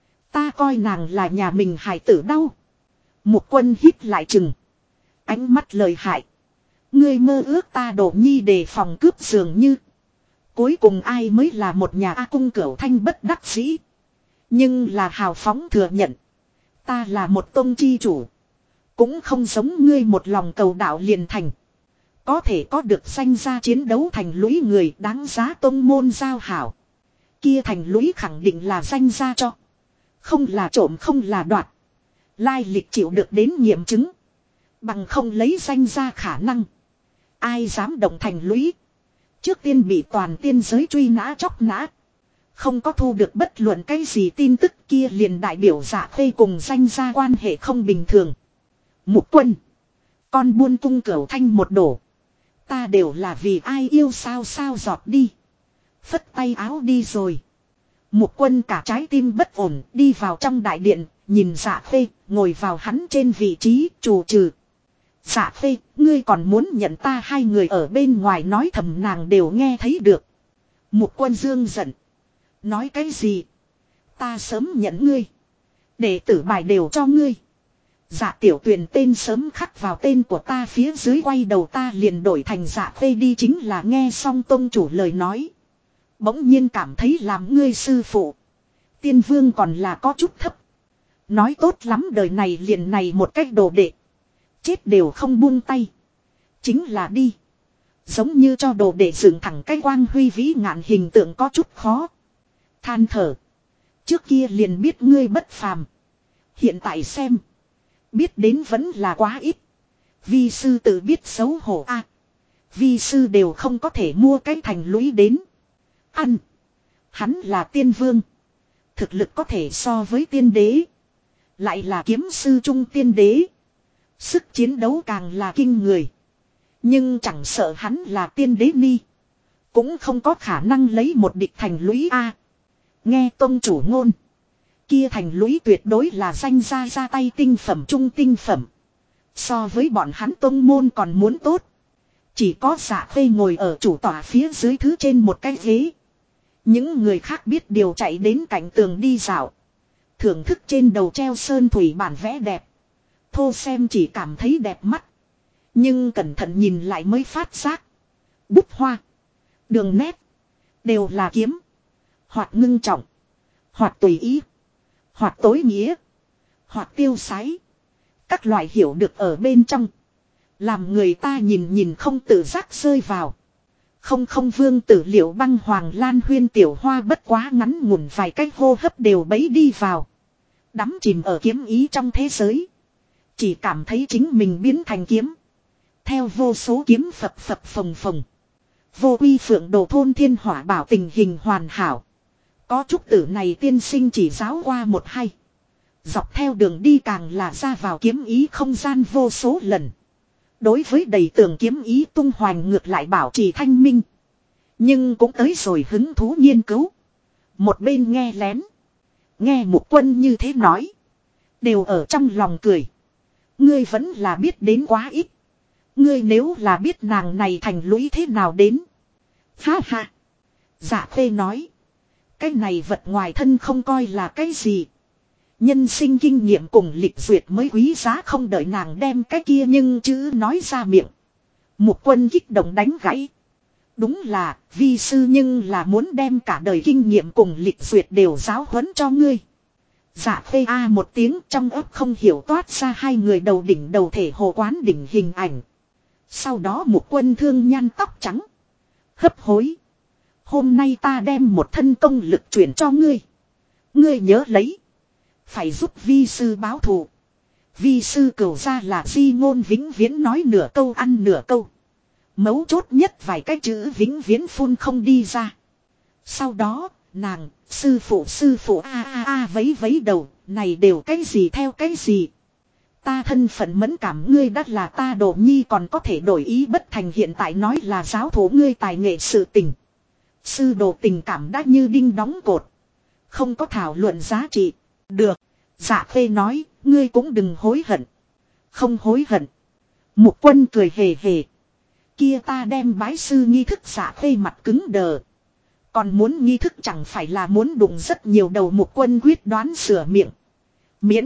Ta coi nàng là nhà mình hài tử đau. Mục Quân hít lại chừng. Ánh mắt lời hại. Ngươi mơ ước ta Đổ Nhi đề phòng cướp dường như. Cuối cùng ai mới là một nhà A. Cung Cửu Thanh bất đắc dĩ. Nhưng là hào phóng thừa nhận. Ta là một tông chi chủ. Cũng không giống ngươi một lòng cầu đạo liền thành. Có thể có được danh gia chiến đấu thành lũy người đáng giá tông môn giao hảo. Kia thành lũy khẳng định là danh gia cho. Không là trộm không là đoạt. Lai lịch chịu được đến nghiệm chứng. Bằng không lấy danh gia khả năng. Ai dám động thành lũy. Trước tiên bị toàn tiên giới truy nã chóc nã. Không có thu được bất luận cái gì tin tức kia liền đại biểu Dạ Khê cùng danh gia quan hệ không bình thường. Mục Quân. Con buôn Cung Cửu Thanh một đổ. Ta đều là vì ai yêu sao giọt đi. Phất tay áo đi rồi. Mục Quân cả trái tim bất ổn đi vào trong đại điện. Nhìn Dạ Khê ngồi vào hắn trên vị trí chủ trừ. Dạ Khê ngươi còn muốn nhận ta. Hai người ở bên ngoài nói thầm nàng đều nghe thấy được. Mục Quân dương giận. Nói cái gì? Ta sớm nhận ngươi. Đệ tử bài đều cho ngươi. Dạ Tiểu Tuyền tên sớm khắc vào tên của ta phía dưới quay đầu ta liền đổi thành Dạ Khê đi. Chính là nghe xong tông chủ lời nói. Bỗng nhiên cảm thấy làm ngươi sư phụ. Tiên vương còn là có chút thấp. Nói tốt lắm đời này liền này một cách đồ đệ. Chết đều không buông tay. Chính là đi. Giống như cho đồ để dựng thẳng cái quang huy vĩ ngạn hình tượng có chút khó. Than thở. Trước kia liền biết ngươi bất phàm. Hiện tại xem. Biết đến vẫn là quá ít. Vi sư tự biết xấu hổ a. Vi sư đều không có thể mua cái thành lũy đến. Ăn. Hắn là tiên vương. Thực lực có thể so với tiên đế. Lại là kiếm sư trung tiên đế. Sức chiến đấu càng là kinh người. Nhưng chẳng sợ hắn là tiên đế ni. Cũng không có khả năng lấy một địch thành lũy a. Nghe tông chủ ngôn. Kia thành lũy tuyệt đối là danh ra tay tinh phẩm trung tinh phẩm. So với bọn hắn tông môn còn muốn tốt. Chỉ có Dạ Khê ngồi ở chủ tọa phía dưới thứ trên một cái ghế. Những người khác biết điều chạy đến cạnh tường đi dạo. Thưởng thức trên đầu treo sơn thủy bản vẽ đẹp. Thô xem chỉ cảm thấy đẹp mắt. Nhưng cẩn thận nhìn lại mới phát giác. Bút hoa. Đường nét. Đều là kiếm. Hoặc ngưng trọng. Hoặc tùy ý. Hoặc tối nghĩa. Hoặc tiêu sái. Các loại hiểu được ở bên trong. Làm người ta nhìn không tự giác rơi vào. Không vương tử Liệu Băng Hoàng Lan Huyên tiểu hoa bất quá ngắn ngủn vài cái hô hấp đều bấy đi vào. Đắm chìm ở kiếm ý trong thế giới. Chỉ cảm thấy chính mình biến thành kiếm. Theo vô số kiếm phập phập phồng phồng. Vô uy phượng đồ thôn thiên hỏa bảo tình hình hoàn hảo. Có trúc tử này tiên sinh chỉ giáo qua một hay. Dọc theo đường đi càng là ra vào kiếm ý không gian vô số lần. Đối với đầy tường kiếm ý tung hoành ngược lại bảo trì thanh minh. Nhưng cũng tới rồi hứng thú nghiên cứu. Một bên nghe lén. Nghe Mục Quân như thế nói. Đều ở trong lòng cười. Ngươi vẫn là biết đến quá ít. Ngươi nếu là biết nàng này thành lũy thế nào đến. Ha ha. Dạ Khê nói. Cái này vật ngoài thân không coi là cái gì. Nhân sinh kinh nghiệm cùng lịch duyệt mới quý giá không đợi nàng đem cái kia nhưng chữ nói ra miệng. Mục Quân kích động đánh gãy. Đúng là vi sư nhưng là muốn đem cả đời kinh nghiệm cùng lịch duyệt đều giáo huấn cho ngươi. Dạ Khê a một tiếng trong ấp không hiểu toát ra hai người đầu đỉnh đầu thể hồ quán đỉnh hình ảnh. Sau đó Mục Quân thương nhăn tóc trắng. Hấp hối. Hôm nay ta đem một thân công lực chuyển cho ngươi. Ngươi nhớ lấy. Phải giúp vi sư báo thù. Vi sư cửu ra là di ngôn vĩnh viễn nói nửa câu ăn nửa câu. Mấu chốt nhất vài cái chữ vĩnh viễn phun không đi ra. Sau đó, nàng, sư phụ a vấy vấy đầu, này đều cái gì theo cái gì. Ta thân phận mẫn cảm ngươi đắt là ta đồ nhi còn có thể đổi ý bất thành hiện tại nói là giáo thủ ngươi tài nghệ sự tình. Sư đồ tình cảm đã như đinh đóng cột. Không có thảo luận giá trị. Được. Dạ Khê nói, ngươi cũng đừng hối hận. Không hối hận. Mục Quân cười hề hề. Kia ta đem bái sư nghi thức Dạ Khê mặt cứng đờ. Còn muốn nghi thức chẳng phải là muốn đụng rất nhiều đầu. Mục Quân quyết đoán sửa miệng. Miễn.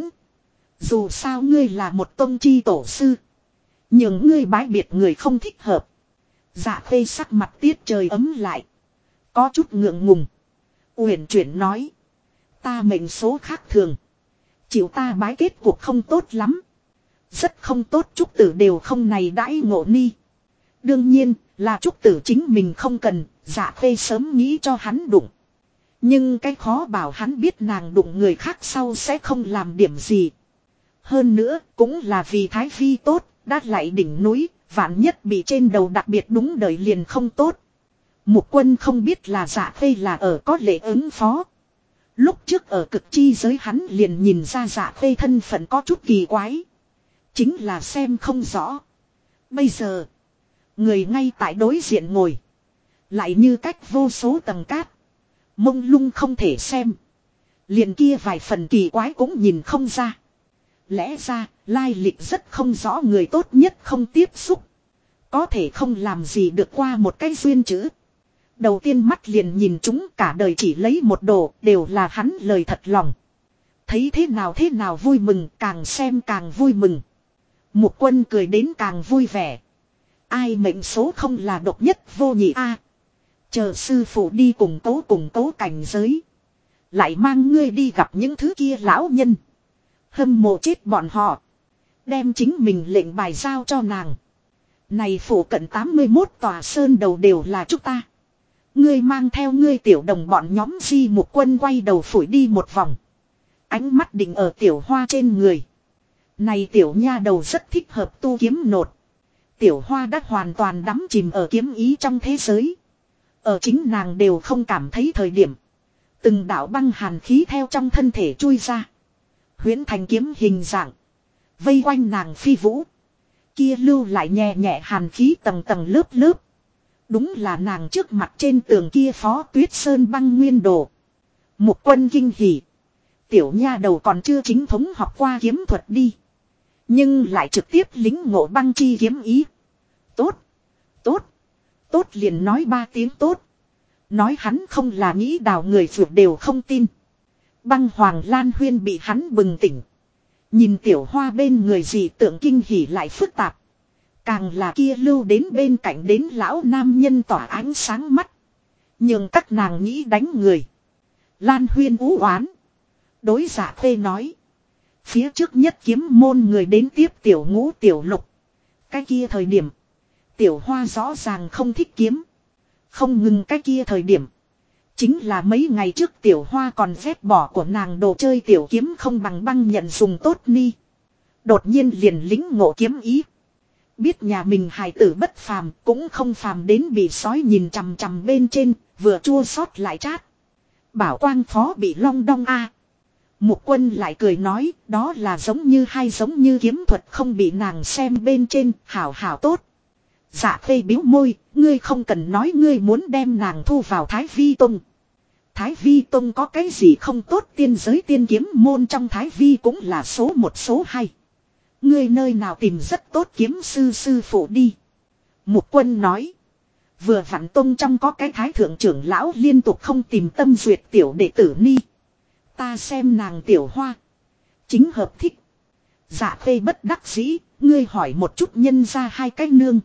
Dù sao ngươi là một tông chi tổ sư. Nhưng ngươi bái biệt người không thích hợp. Dạ Khê sắc mặt tiết trời ấm lại. Có chút ngượng ngùng. Uyển chuyển nói. Ta mệnh số khác thường. Chịu ta bái kết cuộc không tốt lắm. Rất không tốt trúc tử đều không này đãi ngộ ni. Đương nhiên là trúc tử chính mình không cần. Dạ Khê sớm nghĩ cho hắn đụng. Nhưng cái khó bảo hắn biết nàng đụng người khác sau sẽ không làm điểm gì. Hơn nữa cũng là vì Thái Phi tốt. Đã lại đỉnh núi. Vạn nhất bị trên đầu đặc biệt đúng đời liền không tốt. Mục Quân không biết là Dạ Khê là ở có lệ ứng phó. Lúc trước ở cực chi giới hắn liền nhìn ra Dạ Khê thân phận có chút kỳ quái. Chính là xem không rõ. Bây giờ. Người ngay tại đối diện ngồi. Lại như cách vô số tầng cát. Mông lung không thể xem. Liền kia vài phần kỳ quái cũng nhìn không ra. Lẽ ra lai lịch rất không rõ người tốt nhất không tiếp xúc. Có thể không làm gì được qua một cái duyên chữ. Đầu tiên mắt liền nhìn chúng cả đời chỉ lấy một đồ đều là hắn lời thật lòng. Thấy thế nào vui mừng càng xem càng vui mừng. Mục Quân cười đến càng vui vẻ. Ai mệnh số không là độc nhất vô nhị a. Chờ sư phụ đi cùng tố cảnh giới. Lại mang ngươi đi gặp những thứ kia lão nhân. Hâm mộ chết bọn họ. Đem chính mình lệnh bài giao cho nàng. Này phủ cận 81 tòa sơn đầu đều là chúng ta. Ngươi mang theo ngươi tiểu đồng bọn nhóm Di Mục Quân quay đầu phủi đi một vòng. Ánh mắt định ở tiểu hoa trên người. Này tiểu nha đầu rất thích hợp tu kiếm nột. Tiểu hoa đã hoàn toàn đắm chìm ở kiếm ý trong thế giới. Ở chính nàng đều không cảm thấy thời điểm. Từng đạo băng hàn khí theo trong thân thể chui ra. Huyễn thành kiếm hình dạng. Vây quanh nàng phi vũ. Kia lưu lại nhẹ nhẹ hàn khí tầng tầng lớp lớp. Đúng là nàng trước mặt trên tường kia Phó Tuyết Sơn băng nguyên đồ. Mục Quân kinh hỉ. Tiểu nha đầu còn chưa chính thống học qua kiếm thuật đi. Nhưng lại trực tiếp lính ngộ băng chi kiếm ý. Tốt. Tốt. Tốt liền nói 3 tiếng tốt. Nói hắn không là nghĩ đào người vượt đều không tin. Băng Hoàng Lan Huyên bị hắn bừng tỉnh. Nhìn tiểu hoa bên người dị tượng kinh hỉ lại phức tạp. Càng là kia lưu đến bên cạnh đến lão nam nhân tỏa ánh sáng mắt. Nhưng các nàng nghĩ đánh người. Lan Huyên ú oán. Đối Dạ Khê nói. Phía trước nhất kiếm môn người đến tiếp tiểu ngũ tiểu lục. Cái kia thời điểm. Tiểu hoa rõ ràng không thích kiếm. Không ngừng cái kia thời điểm. Chính là mấy ngày trước tiểu hoa còn ghét bỏ của nàng đồ chơi tiểu kiếm không bằng băng nhận dùng tốt ni. Đột nhiên liền lính ngộ kiếm ý. Biết nhà mình hài tử bất phàm cũng không phàm đến bị sói nhìn chằm chằm bên trên, vừa chua xót lại chát. Bảo quang phó bị long đong a. Mục Quân lại cười nói, đó là giống như kiếm thuật không bị nàng xem bên trên, hảo hảo tốt. Dạ Khê biếu môi, ngươi không cần nói ngươi muốn đem nàng thu vào Thái Vi Tông. Thái Vi Tông có cái gì không tốt, tiên giới tiên kiếm môn trong Thái Vi cũng là số 1 số 2. Ngươi nơi nào tìm rất tốt kiếm sư phụ đi. Mục Quân nói. Vừa vặn tông trong có cái thái thượng trưởng lão liên tục không tìm tâm duyệt tiểu đệ tử ni. Ta xem nàng tiểu hoa. Chính hợp thích. Dạ Khê bất đắc dĩ, ngươi hỏi một chút nhân ra 2 cái nương.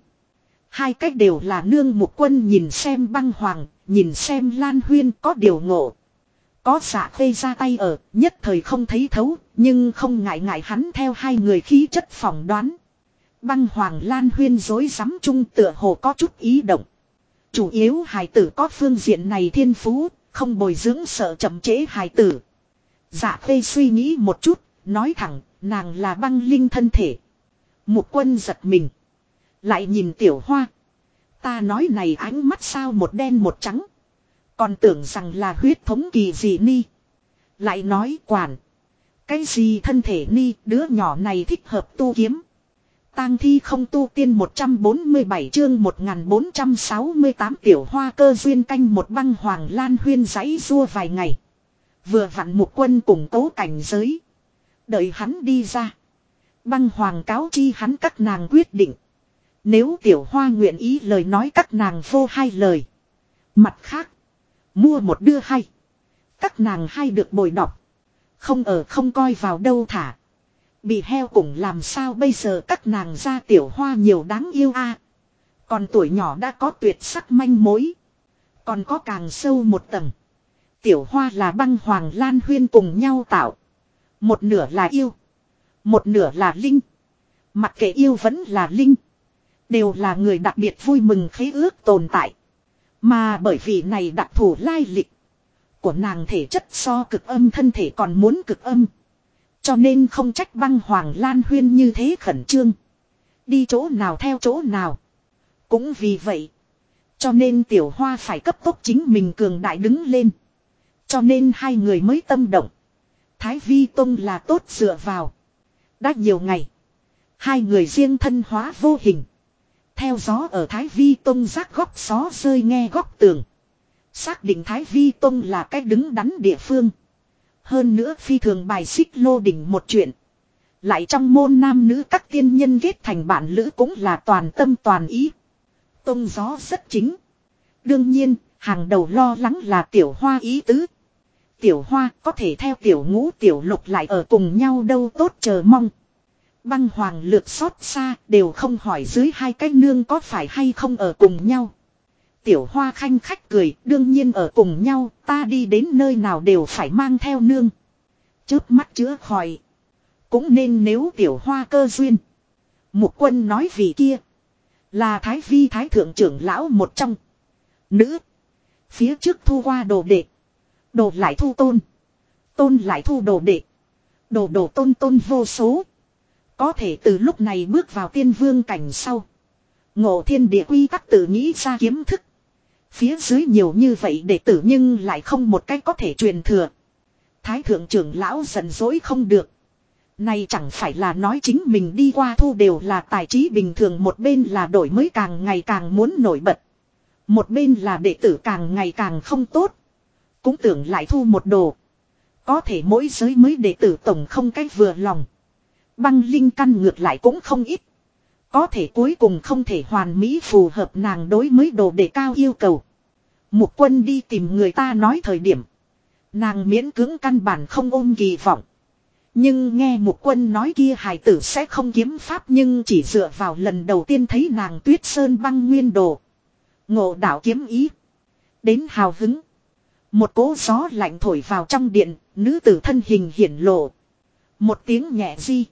2 cái đều là nương. Mục Quân nhìn xem Băng Hoàng, nhìn xem Lan Huyên có điều ngộ. Có Dạ Khê ra tay ở, nhất thời không thấy thấu, nhưng không ngại ngại hắn theo 2 người khí chất phỏng đoán. Băng Hoàng Lan Huyên dối rắm chung tựa hồ có chút ý động. Chủ yếu hài tử có phương diện này thiên phú, không bồi dưỡng sợ chậm trễ hài tử. Dạ Khê suy nghĩ một chút, nói thẳng, nàng là băng linh thân thể. Mục Quân giật mình. Lại nhìn tiểu hoa. Ta nói này ánh mắt sao một đen một trắng. Còn tưởng rằng là huyết thống kỳ gì ni. Lại nói quản. Cái gì thân thể ni, đứa nhỏ này thích hợp tu kiếm. Tang thi không tu tiên 147 chương 1468 tiểu hoa cơ duyên canh một. Băng Hoàng Lan Huyên giãy rua vài ngày. Vừa vặn Mục Quân củng cố cảnh giới. Đợi hắn đi ra. Băng Hoàng cáo chi hắn các nàng quyết định. Nếu tiểu hoa nguyện ý lời nói các nàng vô 2 lời. Mặt khác. Mua một đưa 2. Các nàng 2 được bồi đọc. Không ở không coi vào đâu thả. Bị heo cũng làm sao bây giờ, các nàng ra tiểu hoa nhiều đáng yêu a. Còn tuổi nhỏ đã có tuyệt sắc manh mối. Còn có càng sâu một tầng. Tiểu hoa là Băng Hoàng Lan Huyên cùng nhau tạo. Một nửa là yêu. Một nửa là linh. Mặc kệ yêu vẫn là linh. Đều là người đặc biệt vui mừng khế ước tồn tại. Mà bởi vì này đặc thù lai lịch. Của nàng thể chất so cực âm thân thể còn muốn cực âm. Cho nên không trách Băng Hoàng Lan Huyên như thế khẩn trương. Đi chỗ nào theo chỗ nào. Cũng vì vậy. Cho nên tiểu hoa phải cấp tốc chính mình cường đại đứng lên. Cho nên 2 người mới tâm động. Thái Vi Tông là tốt dựa vào. Đã nhiều ngày. 2 người riêng thân hóa vô hình. Theo gió ở Thái Vi Tông rác góc xó rơi nghe góc tường. Xác định Thái Vi Tông là cách đứng đắn địa phương. Hơn nữa phi thường bài xích lô đỉnh một chuyện. Lại trong môn nam nữ các tiên nhân kết thành bạn lữ cũng là toàn tâm toàn ý. Tông gió rất chính. Đương nhiên, hàng đầu lo lắng là tiểu hoa ý tứ. Tiểu hoa có thể theo tiểu ngũ tiểu lục lại ở cùng nhau đâu tốt chờ mong. Băng Hoàng lược xót xa đều không hỏi dưới 2 cái nương có phải hay không ở cùng nhau. Tiểu hoa khanh khách cười, đương nhiên ở cùng nhau, ta đi đến nơi nào đều phải mang theo nương. Chớp mắt chữa khỏi. Cũng nên nếu tiểu hoa cơ duyên. Mục Quân nói vì kia. Là Thái Vi Thái thượng trưởng lão một trong. Nữ. Phía trước thu qua đồ đệ. Đồ lại thu tôn. Tôn lại thu đồ đệ. Đồ tôn tôn vô số. Có thể từ lúc này bước vào tiên vương cảnh sau. Ngộ thiên địa quy tắc tự nghĩ ra kiếm thức. Phía dưới nhiều như vậy đệ tử nhưng lại không một cách có thể truyền thừa. Thái thượng trưởng lão giận dỗi không được. Này chẳng phải là nói chính mình đi qua thu đều là tài trí bình thường, một bên là đổi mới càng ngày càng muốn nổi bật. Một bên là đệ tử càng ngày càng không tốt. Cũng tưởng lại thu một đồ. Có thể mỗi giới mới đệ tử tổng không cách vừa lòng. Băng linh căn ngược lại cũng không ít. Có thể cuối cùng không thể hoàn mỹ phù hợp nàng đối mới đồ đệ cao yêu cầu. Mục Quân đi tìm người ta nói thời điểm. Nàng miễn cưỡng căn bản không ôm kỳ vọng. Nhưng nghe Mục Quân nói kia hài tử sẽ không kiếm pháp, nhưng chỉ dựa vào lần đầu tiên thấy nàng Tuyết Sơn băng nguyên đồ. Ngộ đạo kiếm ý. Đến hào hứng. Một cỗ gió lạnh thổi vào trong điện, nữ tử thân hình hiển lộ. Một tiếng nhẹ di.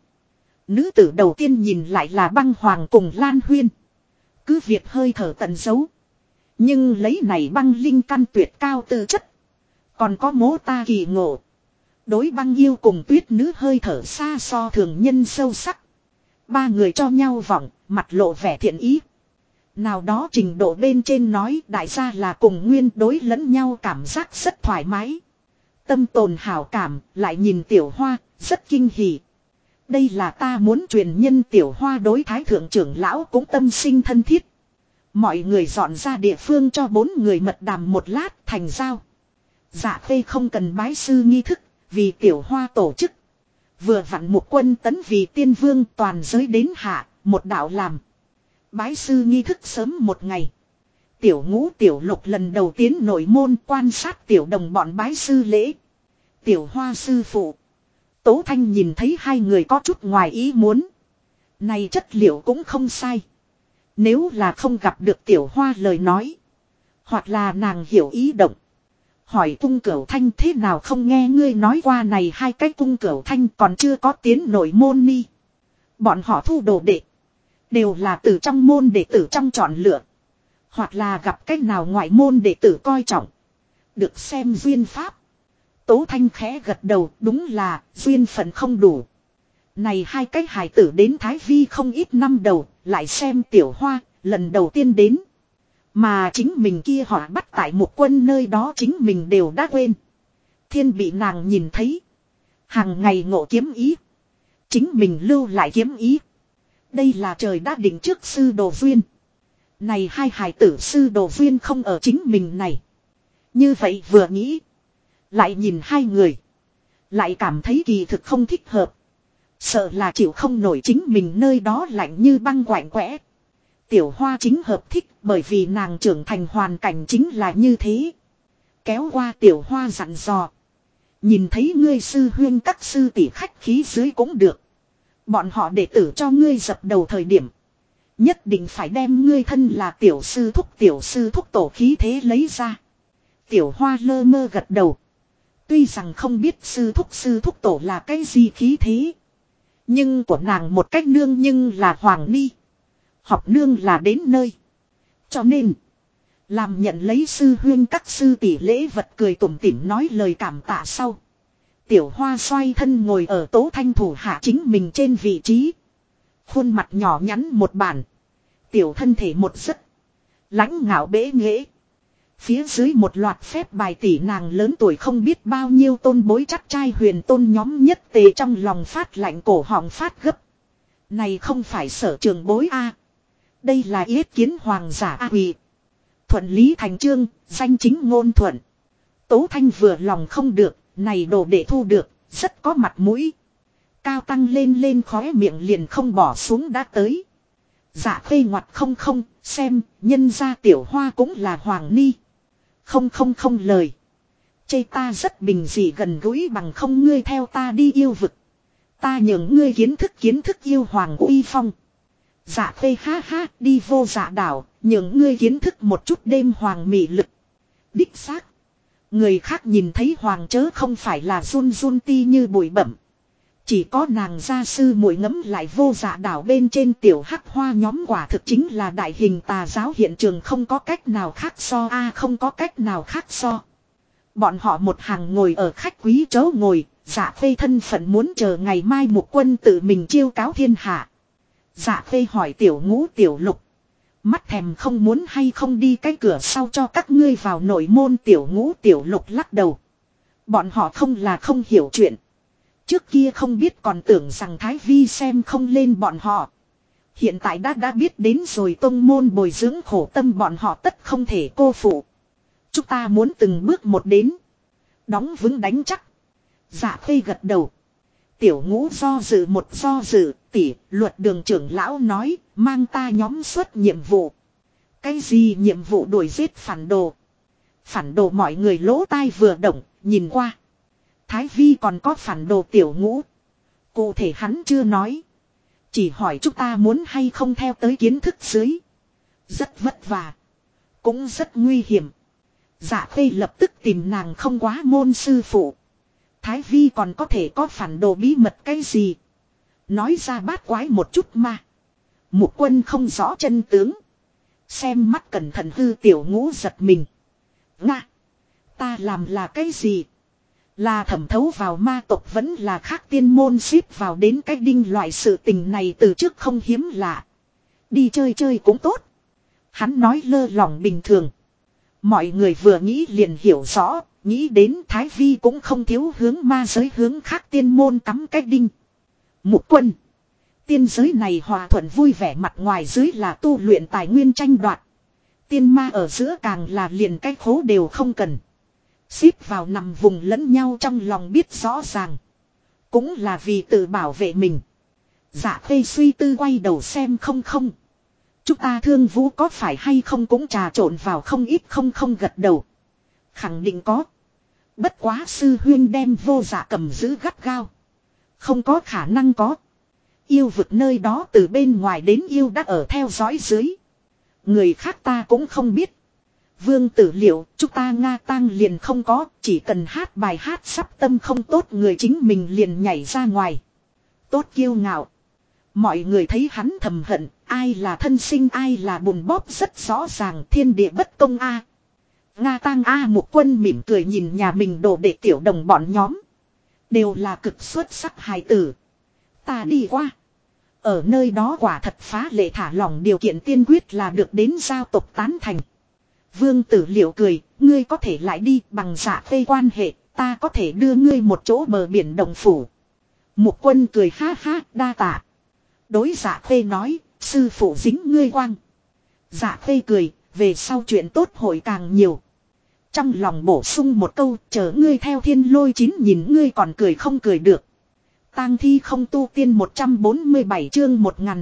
Nữ tử đầu tiên nhìn lại là Băng Hoàng cùng Lan Huyên. Cứ việc hơi thở tận giấu. Nhưng lấy này băng linh căn tuyệt cao tư chất. Còn có mố ta kỳ ngộ. Đối băng yêu cùng tuyết nữ hơi thở xa so thường nhân sâu sắc. Ba người cho nhau vọng, mặt lộ vẻ thiện ý. Nào đó trình độ bên trên nói đại gia là cùng nguyên đối lẫn nhau, cảm giác rất thoải mái. Tâm tồn hảo cảm, lại nhìn Tiểu Hoa, rất kinh hỉ. Đây là ta muốn truyền nhân. Tiểu Hoa đối Thái thượng trưởng lão cũng tâm sinh thân thiết. Mọi người dọn ra địa phương cho bốn người mật đàm một lát thành giao. Dạ Khê không cần bái sư nghi thức, vì Tiểu Hoa tổ chức. Vừa vặn Mục Quân tấn vì tiên vương, toàn giới đến hạ, một đạo làm. Bái sư nghi thức sớm một ngày. Tiểu Ngũ Tiểu Lục lần đầu tiến nội môn quan sát tiểu đồng bọn bái sư lễ. Tiểu Hoa sư phụ Tố Thanh nhìn thấy hai người có chút ngoài ý muốn. Này chất liệu cũng không sai. Nếu là không gặp được Tiểu Hoa lời nói, hoặc là nàng hiểu ý động. Hỏi Cung Cửu Thanh thế nào không nghe ngươi nói qua này hai cái Cung Cửu Thanh còn chưa có tiến nội môn ni. Bọn họ thu đồ đệ. Đều là từ trong môn đệ tử trong chọn lựa. Hoặc là gặp cách nào ngoại môn đệ tử coi trọng. Được xem duyên pháp. Tố Thanh khẽ gật đầu, đúng là duyên phận không đủ. Này hai cái hài tử đến Thái Vi không ít năm đầu, lại xem Tiểu Hoa, lần đầu tiên đến. Mà chính mình kia họ bắt tại Mục Quân nơi đó chính mình đều đã quên. Thiên bị nàng nhìn thấy. Hàng ngày ngộ kiếm ý. Chính mình lưu lại kiếm ý. Đây là trời đã định trước sư đồ duyên. Này hai hài tử sư đồ duyên không ở chính mình này. Như vậy vừa nghĩ. Lại nhìn hai người. Lại cảm thấy kỳ thực không thích hợp. Sợ là chịu không nổi chính mình nơi đó lạnh như băng quạnh quẽ. Tiểu Hoa chính hợp thích bởi vì nàng trưởng thành hoàn cảnh chính là như thế. Kéo qua Tiểu Hoa dặn dò. Nhìn thấy ngươi sư huyên các sư tỷ khách khí dưới cũng được. Bọn họ đệ tử cho ngươi dập đầu thời điểm. Nhất định phải đem ngươi thân là tiểu sư thúc tổ khí thế lấy ra. Tiểu Hoa lơ mơ gật đầu. Tuy rằng không biết sư thúc tổ là cái gì khí thế. Nhưng của nàng một cách nương nhưng là Hoàng Ni. Học nương là đến nơi. Cho nên. Làm nhận lấy sư huyên các sư tỷ lễ vật cười tủm tỉm nói lời cảm tạ sau. Tiểu Hoa xoay thân ngồi ở Tố Thanh thủ hạ chính mình trên vị trí. Khuôn mặt nhỏ nhắn một bản. Tiểu thân thể một giấc. Lãnh ngạo bế nghễ. Phía dưới một loạt phép bài tỷ nàng lớn tuổi không biết bao nhiêu tôn bối chắc trai huyền tôn nhóm nhất tề trong lòng phát lạnh cổ họng phát gấp. Này không phải Sở Trường bối a, đây là yết kiến hoàng giả a quỳ. Thuận lý thành chương, danh chính ngôn thuận. Tố Thanh vừa lòng không được, này đồ để thu được, rất có mặt mũi. Cao tăng lên khóe miệng liền không bỏ xuống đã tới. Dạ Khê ngoặt không, xem, nhân ra Tiểu Hoa cũng là Hoàng Ni. Không lời. Chê ta rất bình dị gần gũi bằng không ngươi theo ta đi yêu vực. Ta nhường ngươi kiến thức yêu hoàng uy phong. Dạ Khê ha ha đi vô dạ đảo, nhường ngươi kiến thức một chút đêm hoàng mị lực. Đích xác. Người khác nhìn thấy hoàng chớ không phải là run ti như bụi bẩm. Chỉ có nàng gia sư muội ngẫm lại vô dạ đảo bên trên tiểu hắc hoa nhóm quả thực chính là đại hình tà giáo hiện trường không có cách nào khác so không có cách nào khác so. Bọn họ một hàng ngồi ở khách quý chỗ ngồi, Dạ Khê thân phận muốn chờ ngày mai Mục Quân tự mình chiêu cáo thiên hạ. Dạ Khê hỏi tiểu ngũ tiểu lục. Mắt thèm không muốn hay không đi cái cửa sau cho các ngươi vào nội môn tiểu ngũ tiểu lục lắc đầu. Bọn họ không là không hiểu chuyện. Trước kia không biết còn tưởng rằng Thái Vi xem không lên bọn họ. Hiện tại đã biết đến rồi tông môn bồi dưỡng khổ tâm bọn họ tất không thể cô phụ. Chúng ta muốn từng bước một đến. Đóng vững đánh chắc. Dạ Khê gật đầu. Tiểu ngũ do dự tỷ luật đường trưởng lão nói mang ta nhóm xuất nhiệm vụ. Cái gì nhiệm vụ đuổi giết phản đồ? Phản đồ mọi người lỗ tai vừa động, nhìn qua. Thái Vi còn có phản đồ tiểu ngũ. Cụ thể hắn chưa nói. Chỉ hỏi chúng ta muốn hay không theo tới kiến thức dưới. Rất vất vả. Cũng rất nguy hiểm. Dạ Khê lập tức tìm nàng không quá môn sư phụ. Thái Vi còn có thể có phản đồ bí mật cái gì? Nói ra bát quái một chút mà. Mục Quân không rõ chân tướng. Xem mắt cẩn thận hư tiểu ngũ giật mình. Nga! Ta làm là cái gì? Là thẩm thấu vào ma tộc vẫn là khác tiên môn ship vào đến cái đinh loại sự tình này từ trước không hiếm lạ. Đi chơi chơi cũng tốt. Hắn nói lơ lỏng bình thường. Mọi người vừa nghĩ liền hiểu rõ, nghĩ đến Thái Vi cũng không thiếu hướng ma giới hướng khác tiên môn cắm cái đinh. Mục Quân. Tiên giới này hòa thuận vui vẻ mặt ngoài dưới là tu luyện tài nguyên tranh đoạt. Tiên ma ở giữa càng là liền cái khố đều không cần. Xếp vào nằm vùng lẫn nhau trong lòng biết rõ ràng. Cũng là vì tự bảo vệ mình. Dạ Khê suy tư quay đầu xem không. Chúng ta Thương Vũ có phải hay không cũng trà trộn vào không ít không gật đầu. Khẳng định có. Bất quá sư huyên đem vô dạ cầm giữ gắt gao. Không có khả năng có. Yêu vực nơi đó từ bên ngoài đến yêu đã ở theo dõi dưới. Người khác ta cũng không biết. Vương Tử Liệu, chúng ta Nga Tang liền không có, chỉ cần hát bài hát sắp tâm không tốt người chính mình liền nhảy ra ngoài. Tốt kiêu ngạo. Mọi người thấy hắn thầm hận, ai là thân sinh ai là bùn bóp rất rõ ràng thiên địa bất công a. Nga Tang Mục Quân mỉm cười nhìn nhà mình đồ đệ tiểu đồng bọn nhóm. Đều là cực xuất sắc hài tử. Ta đi qua. Ở nơi đó quả thật phá lệ thả lỏng điều kiện tiên quyết là được đến giao tộc tán thành. Vương Tử Liệu cười, ngươi có thể lại đi bằng Dạ Khê quan hệ, ta có thể đưa ngươi một chỗ bờ biển đồng phủ. Mục Quân cười ha ha, đa tạ. Đối Dạ Khê nói, sư phụ dính ngươi quang. Dạ Khê cười, về sau chuyện tốt hội càng nhiều. Trong lòng bổ sung một câu, chờ ngươi theo Thiên Lôi 9 nhìn ngươi còn cười không cười được. Tang thi không tu tiên 147 chương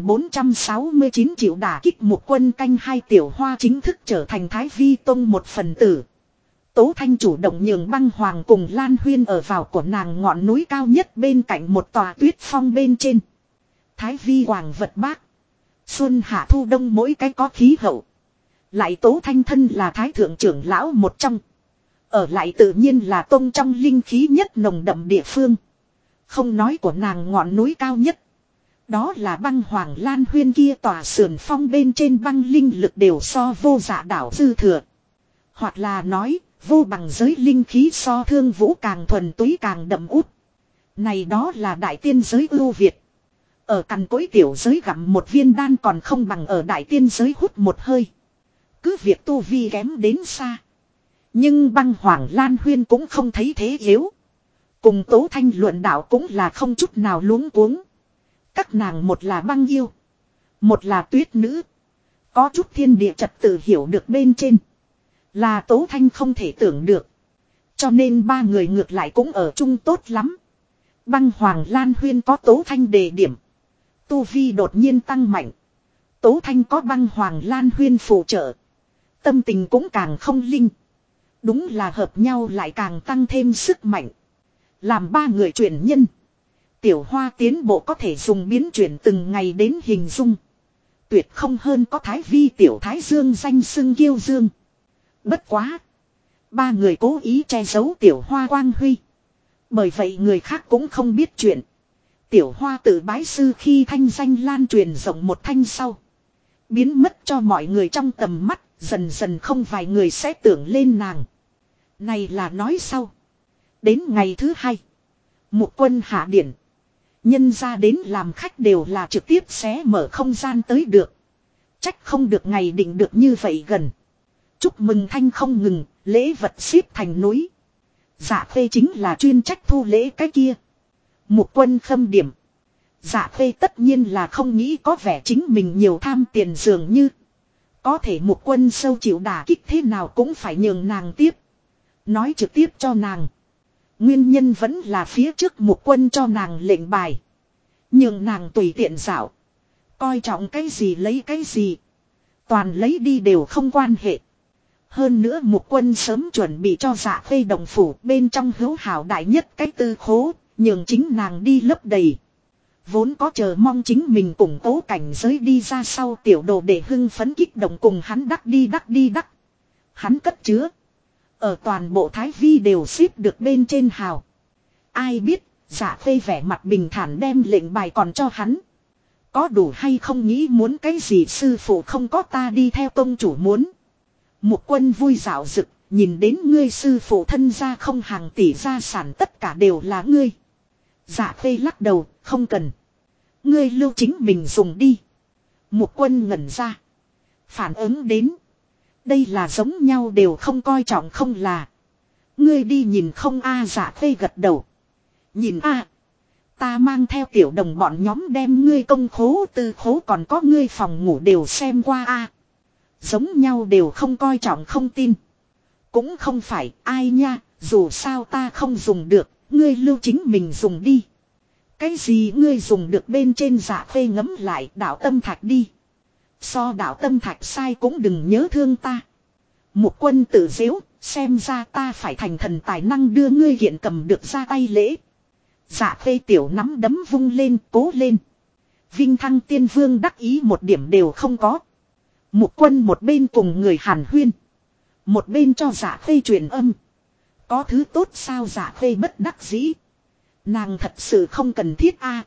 1469 chịu đả kích Mục Quân canh hai tiểu hoa chính thức trở thành Thái Vi Tông một phần tử. Tố Thanh chủ động nhường Băng Hoàng cùng Lan Huyên ở vào của nàng ngọn núi cao nhất bên cạnh một tòa tuyết phong bên trên. Thái Vi Hoàng vật bác. Xuân hạ thu đông mỗi cái có khí hậu. Lại Tố Thanh thân là Thái thượng trưởng lão một trong. Ở lại tự nhiên là tông trong linh khí nhất nồng đậm địa phương. Không nói của nàng ngọn núi cao nhất. Đó là Băng Hoàng Lan Huyên kia tòa sườn phong bên trên băng linh lực đều so vô dạ đảo dư thừa. Hoặc là nói, vô bằng giới linh khí so Thương Vũ càng thuần túy càng đậm út. Này đó là đại tiên giới ưu việt. Ở cằn cối tiểu giới gặm một viên đan còn không bằng ở đại tiên giới hút một hơi. Cứ việc tu vi kém đến xa. Nhưng Băng Hoàng Lan Huyên cũng không thấy thế yếu. Cùng Tố Thanh luận đạo cũng là không chút nào luống cuống. Các nàng một là băng yêu. Một là tuyết nữ. Có chút thiên địa trật tự hiểu được bên trên. Là Tố Thanh không thể tưởng được. Cho nên ba người ngược lại cũng ở chung tốt lắm. Băng Hoàng Lan Huyên có Tố Thanh đề điểm. Tu vi đột nhiên tăng mạnh. Tố Thanh có Băng Hoàng Lan Huyên phụ trợ. Tâm tình cũng càng không linh. Đúng là hợp nhau lại càng tăng thêm sức mạnh. Làm ba người chuyển nhân. Tiểu Hoa tiến bộ có thể dùng biến chuyển từng ngày đến hình dung. Tuyệt không hơn có Thái Vi Tiểu Thái Dương danh xưng kiêu dương. Bất quá. Ba người cố ý che giấu Tiểu Hoa quang huy. Bởi vậy người khác cũng không biết chuyện. Tiểu Hoa tự bái sư khi thanh danh lan truyền rộng một thanh sau. Biến mất cho mọi người trong tầm mắt, dần dần không vài người sẽ tưởng lên nàng. Này là nói sau. Đến ngày thứ hai, Mục Quân hạ điển. Nhân ra đến làm khách đều là trực tiếp xé mở không gian tới được. Trách không được ngày định được như vậy gần. Chúc mừng thanh không ngừng, lễ vật xếp thành núi. Dạ Khê chính là chuyên trách thu lễ cái kia. Mục Quân khâm điểm. Dạ Khê tất nhiên là không nghĩ có vẻ chính mình nhiều tham tiền dường như. Có thể Mục Quân sâu chịu đả kích thế nào cũng phải nhường nàng tiếp. Nói trực tiếp cho nàng. Nguyên nhân vẫn là phía trước Mục Quân cho nàng lệnh bài. Nhường nàng tùy tiện dạo. Coi trọng cái gì lấy cái gì. Toàn lấy đi đều không quan hệ. Hơn nữa Mục Quân sớm chuẩn bị cho Dạ Khê đồng phủ bên trong hữu hảo đại nhất cái tư khố. Nhường chính nàng đi lấp đầy. Vốn có chờ mong chính mình củng cố cảnh giới đi ra sau tiểu đồ để hưng phấn kích động cùng hắn đắc đi. Hắn cất chứa. Ở toàn bộ Thái Vi đều xếp được bên trên hào. Ai biết, Dạ Khê vẻ mặt bình thản đem lệnh bài còn cho hắn. Có đủ hay không nghĩ muốn cái gì sư phụ không có ta đi theo tông chủ muốn. Mục Quân vui dạo dực, nhìn đến ngươi sư phụ thân gia không hàng tỷ gia sản tất cả đều là ngươi. Dạ Khê lắc đầu, không cần. Ngươi lưu chính mình dùng đi. Mục Quân ngẩn ra. Phản ứng đến. Đây là giống nhau đều không coi trọng không là. Ngươi đi nhìn không a Dạ Khê gật đầu. Nhìn a ta mang theo tiểu đồng bọn nhóm đem ngươi công khố tư khố còn có ngươi phòng ngủ đều xem qua a giống nhau đều không coi trọng không tin. Cũng không phải ai nha, dù sao ta không dùng được, ngươi lưu chính mình dùng đi. Cái gì ngươi dùng được bên trên Dạ Khê ngấm lại đạo tâm thạch đi. So đạo tâm thạch sai cũng đừng nhớ thương ta. Mục Quân tự giễu, xem ra ta phải thành thần tài năng đưa ngươi hiện cầm được ra tay lễ. Dạ Khê tiểu nắm đấm vung lên, cố lên. Vinh Thăng Tiên Vương đắc ý một điểm đều không có. Mục Quân một bên cùng người hàn huyên. Một bên cho Dạ Khê truyền âm. Có thứ tốt sao Dạ Khê bất đắc dĩ. Nàng thật sự không cần thiết a.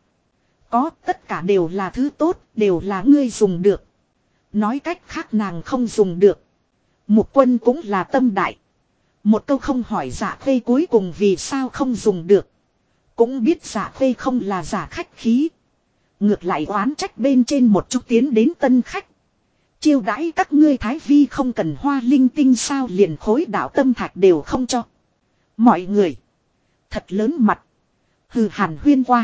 Có tất cả đều là thứ tốt, đều là ngươi dùng được. Nói cách khác nàng không dùng được. Mục Quân cũng là tâm đại. Một câu không hỏi Dạ Khê cuối cùng vì sao không dùng được. Cũng biết Dạ Khê không là giả khách khí. Ngược lại oán trách bên trên một chút tiến đến tân khách. Chiêu đãi các ngươi Thái Vi không cần hoa linh tinh sao liền khối đạo tâm thạch đều không cho. Mọi người. Thật lớn mặt. Hừ hàn huyên qua.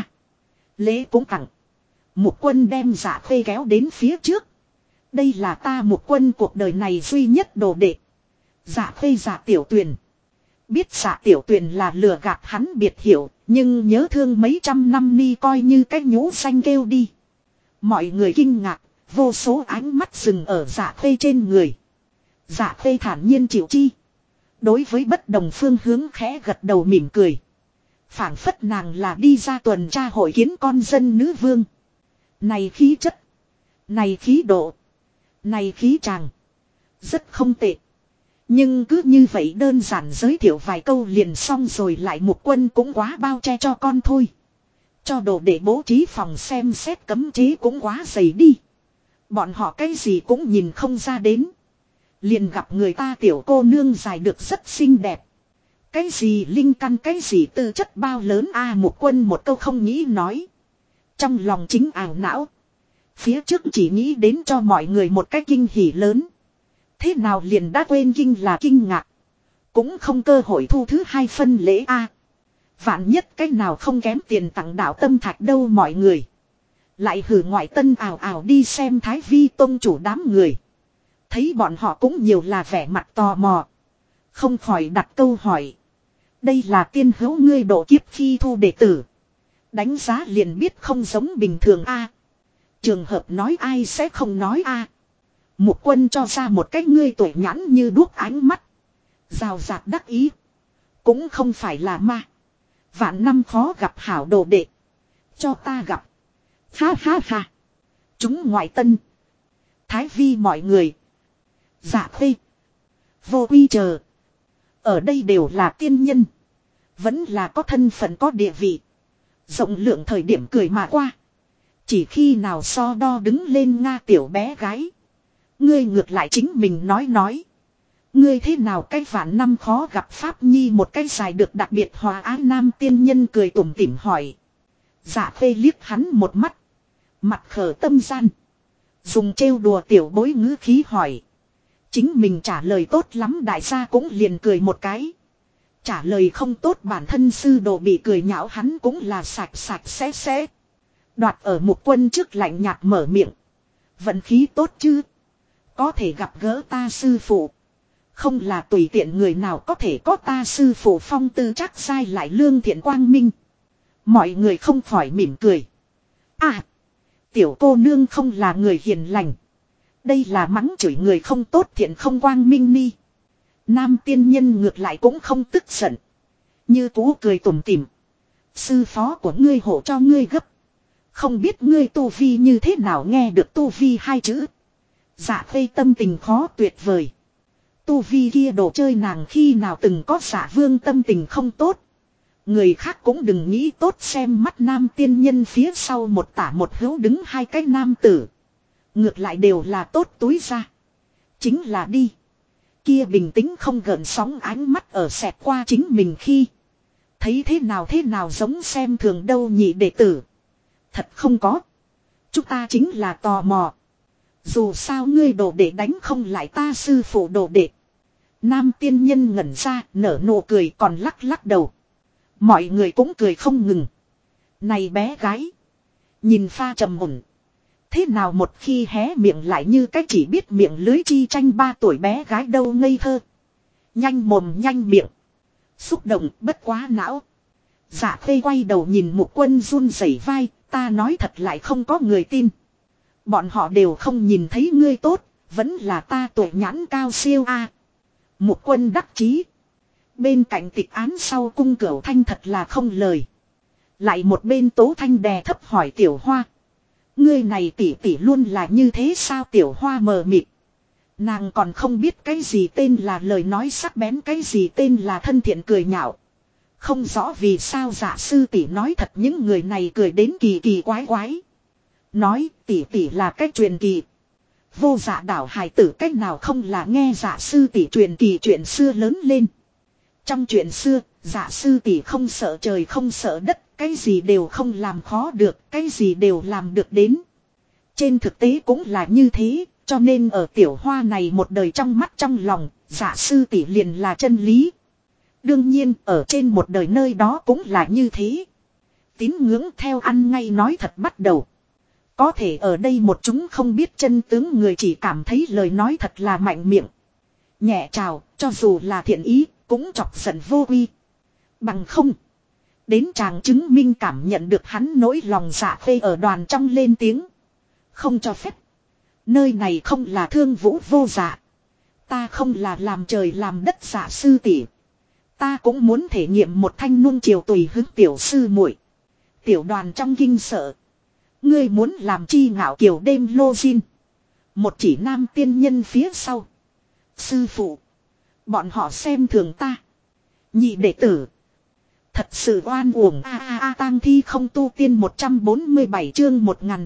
Lễ cũng tặng. Mục Quân đem Dạ Khê kéo đến phía trước. Đây là ta Mục Quân cuộc đời này duy nhất đồ đệ. Dạ Khê Dạ Tiểu Tuyền. Biết Dạ Tiểu Tuyền là lừa gạt hắn biệt hiểu. Nhưng nhớ thương mấy trăm năm ni coi như cái nhũ xanh kêu đi. Mọi người kinh ngạc. Vô số ánh mắt dừng ở Dạ Khê trên người. Dạ Khê thản nhiên chịu chi. Đối với bất đồng phương hướng khẽ gật đầu mỉm cười. Phảng phất nàng là đi ra tuần tra hội kiến con dân nữ vương. Này khí chất. Này khí độ. Này khí tràng. Rất không tệ. Nhưng cứ như vậy đơn giản giới thiệu vài câu liền xong rồi lại Mục Quân cũng quá bao che cho con thôi. Cho đồ để bố trí phòng xem xét cấm chế cũng quá dày đi. Bọn họ cái gì cũng nhìn không ra đến. Liền gặp người ta tiểu cô nương dài được rất xinh đẹp. Cái gì linh căn cái gì tư chất bao lớn a Mục Quân một câu không nghĩ nói. Trong lòng chính ảo não. Phía trước chỉ nghĩ đến cho mọi người một cái kinh hỉ lớn. Thế nào liền đã quên kinh là kinh ngạc. Cũng không cơ hội thu thứ hai phân lễ a. Vạn nhất cái nào không kém tiền tặng đạo tâm thạch đâu mọi người. Lại hử ngoại tân ảo ảo đi xem Thái Vi tông chủ đám người. Thấy bọn họ cũng nhiều là vẻ mặt tò mò. Không khỏi đặt câu hỏi. Đây là tiên hữu ngươi độ kiếp khi thu đệ tử. Đánh giá liền biết không giống bình thường a. Trường hợp nói ai sẽ không nói a. Mục Quân cho ra một cái ngươi tuổi nhãn như đuốc ánh mắt. Rào rạt đắc ý. Cũng không phải là ma. Vạn năm khó gặp hảo đồ đệ. Cho ta gặp. Ha ha ha. Chúng ngoại tân. Thái Vi mọi người. Dạ Khê. Vô Quy chờ. Ở đây đều là tiên nhân. Vẫn là có thân phận có địa vị. Rộng lượng thời điểm cười mà qua. Chỉ khi nào so đo đứng lên Nga tiểu bé gái. Ngươi ngược lại chính mình nói. Ngươi thế nào cái vạn năm khó gặp Pháp Nhi một cái dài được đặc biệt hòa ái nam tiên nhân cười tủm tỉm hỏi. Dạ phê liếc hắn một mắt. Mặt khở tâm gian. Dùng trêu đùa tiểu bối ngữ khí hỏi. Chính mình trả lời tốt lắm đại gia cũng liền cười một cái. Trả lời không tốt bản thân sư đồ bị cười nhạo hắn cũng là sạch sẽ. Đoạt ở Mục Quân trước lạnh nhạt mở miệng. Vận khí tốt chứ. Có thể gặp gỡ ta sư phụ. Không là tùy tiện người nào có thể có ta sư phụ phong tư chắc sai lại lương thiện quang minh. Mọi người không khỏi mỉm cười. À. Tiểu cô nương không là người hiền lành. Đây là mắng chửi người không tốt thiện không quang minh ni. Nam tiên nhân ngược lại cũng không tức giận. Như cũ cười tủm tỉm. Sư phó của ngươi hộ cho ngươi gấp. Không biết ngươi tu vi như thế nào nghe được tu vi hai chữ. Dạ phê tâm tình khó tuyệt vời. Tu vi kia đồ chơi nàng khi nào từng có dạ vương tâm tình không tốt. Người khác cũng đừng nghĩ tốt xem mắt nam tiên nhân phía sau một tả một hữu đứng hai cái nam tử. Ngược lại đều là tốt túi ra. Chính là đi. Kia bình tĩnh không gợn sóng ánh mắt ở xẹt qua chính mình khi. Thấy thế nào giống xem thường đâu nhị đệ tử. Thật không có. Chúng ta chính là tò mò. Dù sao ngươi đồ đệ đánh không lại ta sư phụ đồ đệ. Nam tiên nhân ngẩn ra nở nụ cười còn lắc đầu. Mọi người cũng cười không ngừng. Này bé gái. Nhìn pha trầm ổn. Thế nào một khi hé miệng lại như cái chỉ biết miệng lưới chi tranh 3 tuổi bé gái đâu ngây thơ. Nhanh mồm nhanh miệng. Xúc động bất quá não. Dạ phê quay đầu nhìn Mục Quân run rẩy vai. Ta nói thật lại không có người tin. Bọn họ đều không nhìn thấy ngươi tốt. Vẫn là ta tuổi nhãn cao siêu a. Mục Quân đắc chí. Bên cạnh tịch án sau cung cửu thanh thật là không lời. Lại một bên Tố Thanh đè thấp hỏi Tiểu Hoa. Ngươi này tỷ luôn là như thế sao Tiểu Hoa mờ mịt. Nàng còn không biết cái gì tên là lời nói sắc bén cái gì tên là thân thiện cười nhạo. Không rõ vì sao dạ sư tỷ nói thật những người này cười đến kỳ quái. Nói tỷ là cách truyền kỳ. Vô dạ đảo hài tử cách nào không là nghe dạ sư tỷ truyền kỳ chuyện xưa lớn lên. Trong chuyện xưa, dạ sư tỷ không sợ trời không sợ đất, cái gì đều không làm khó được, cái gì đều làm được đến. Trên thực tế cũng là như thế, cho nên ở Tiểu Hoa này một đời trong mắt trong lòng, dạ sư tỷ liền là chân lý. Đương nhiên, ở trên một đời nơi đó cũng là như thế. Tín ngưỡng theo ăn ngay nói thật bắt đầu. Có thể ở đây một chúng không biết chân tướng người chỉ cảm thấy lời nói thật là mạnh miệng. Nhẹ trào, cho dù là thiện ý, cũng chọc giận vô quy. Bằng không. Đến chàng chứng minh cảm nhận được hắn nỗi lòng dạ phê ở đoàn trong lên tiếng. Không cho phép. Nơi này không là thương vũ vô dạ. Ta không là làm trời làm đất dạ sư tỷ. Ta cũng muốn thể nghiệm một thanh nuông chiều tùy hứng tiểu sư muội. Tiểu đoàn trong kinh sợ. Ngươi muốn làm chi ngạo kiều đêm lô xin. Một chỉ nam tiên nhân phía sau. Sư phụ. Bọn họ xem thường ta. Nhị đệ tử. Thật sự oan uổng tang thi không tu tiên 147 chương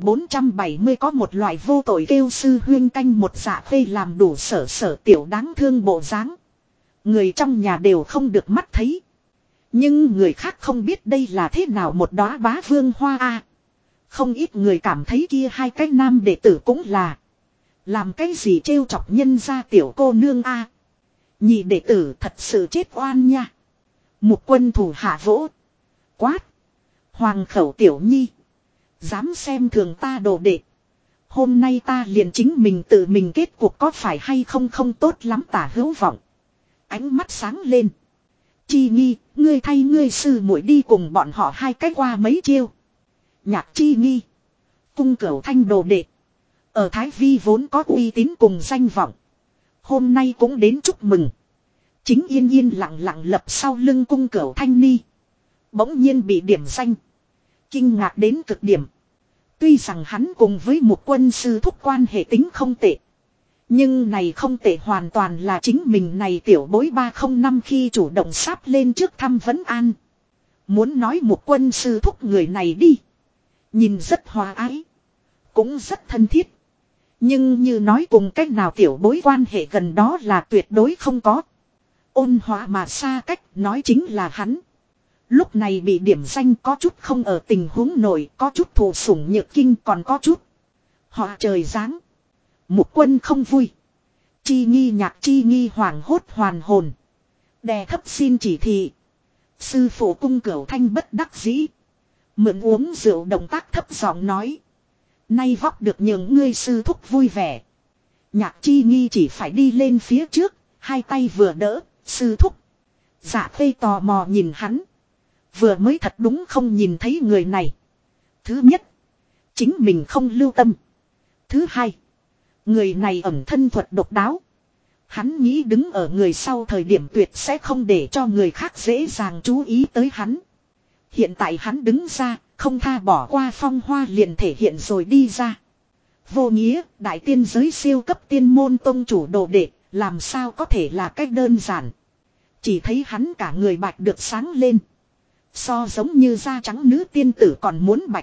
1470 có một loại vô tội kêu sư huyên canh một dạ phê làm đủ sở tiểu đáng thương bộ dáng. Người trong nhà đều không được mắt thấy. Nhưng người khác không biết đây là thế nào một đóa bá vương hoa a. Không ít người cảm thấy kia hai cái nam đệ tử cũng là. Làm cái gì trêu chọc nhân ra tiểu cô nương a. Nhị đệ tử thật sự chết oan nha. Mục Quân thủ hạ vỗ. Quát. Hoàng khẩu tiểu nhi. Dám xem thường ta đồ đệ. Hôm nay ta liền chính mình tự mình kết cuộc có phải hay không không tốt lắm tả hữu vọng. Ánh mắt sáng lên. Chi nghi, ngươi thay ngươi sư muội đi cùng bọn họ hai cách qua mấy chiêu. Nhạc chi nghi. Cung cửu thanh đồ đệ. Ở Thái Vi vốn có uy tín cùng danh vọng. Hôm nay cũng đến chúc mừng. Chính yên lặng lập sau lưng cung cửu thanh ni. Bỗng nhiên bị điểm danh. Kinh ngạc đến cực điểm. Tuy rằng hắn cùng với một quân sư thúc quan hệ tính không tệ. Nhưng này không tệ hoàn toàn là chính mình này tiểu bối 305 khi chủ động sáp lên trước thăm vấn an. Muốn nói một quân sư thúc người này đi. Nhìn rất hòa ái. Cũng rất thân thiết. Nhưng như nói cùng cách nào tiểu bối quan hệ gần đó là tuyệt đối không có. Ôn hòa mà xa cách nói chính là hắn. Lúc này bị điểm danh có chút không ở tình huống nổi, có chút thụ sủng nhược kinh còn có chút. Họ trời giáng. Một quân không vui. Chi nghi nhạc chi nghi hoảng hốt hoàn hồn. Đè thấp xin chỉ thị. Sư phụ cung cửu thanh bất đắc dĩ. Mượn uống rượu động tác thấp giọng nói. Nay vóc được nhường ngươi sư thúc vui vẻ. Nhạc chi nghi chỉ phải đi lên phía trước. Hai tay vừa đỡ, sư thúc. Dạ khê tò mò nhìn hắn. Vừa mới thật đúng không nhìn thấy người này. Thứ nhất. Chính mình không lưu tâm. Thứ hai. Người này ẩn thân thuật độc đáo. Hắn nghĩ đứng ở người sau thời điểm tuyệt sẽ không để cho người khác dễ dàng chú ý tới hắn. Hiện tại hắn đứng ra, không tha bỏ qua phong hoa liền thể hiện rồi đi ra. Vô nghĩa, đại tiên giới siêu cấp tiên môn tông chủ đồ đệ, làm sao có thể là cách đơn giản. Chỉ thấy hắn cả người bạch được sáng lên. So giống như da trắng nữ tiên tử còn muốn bạch.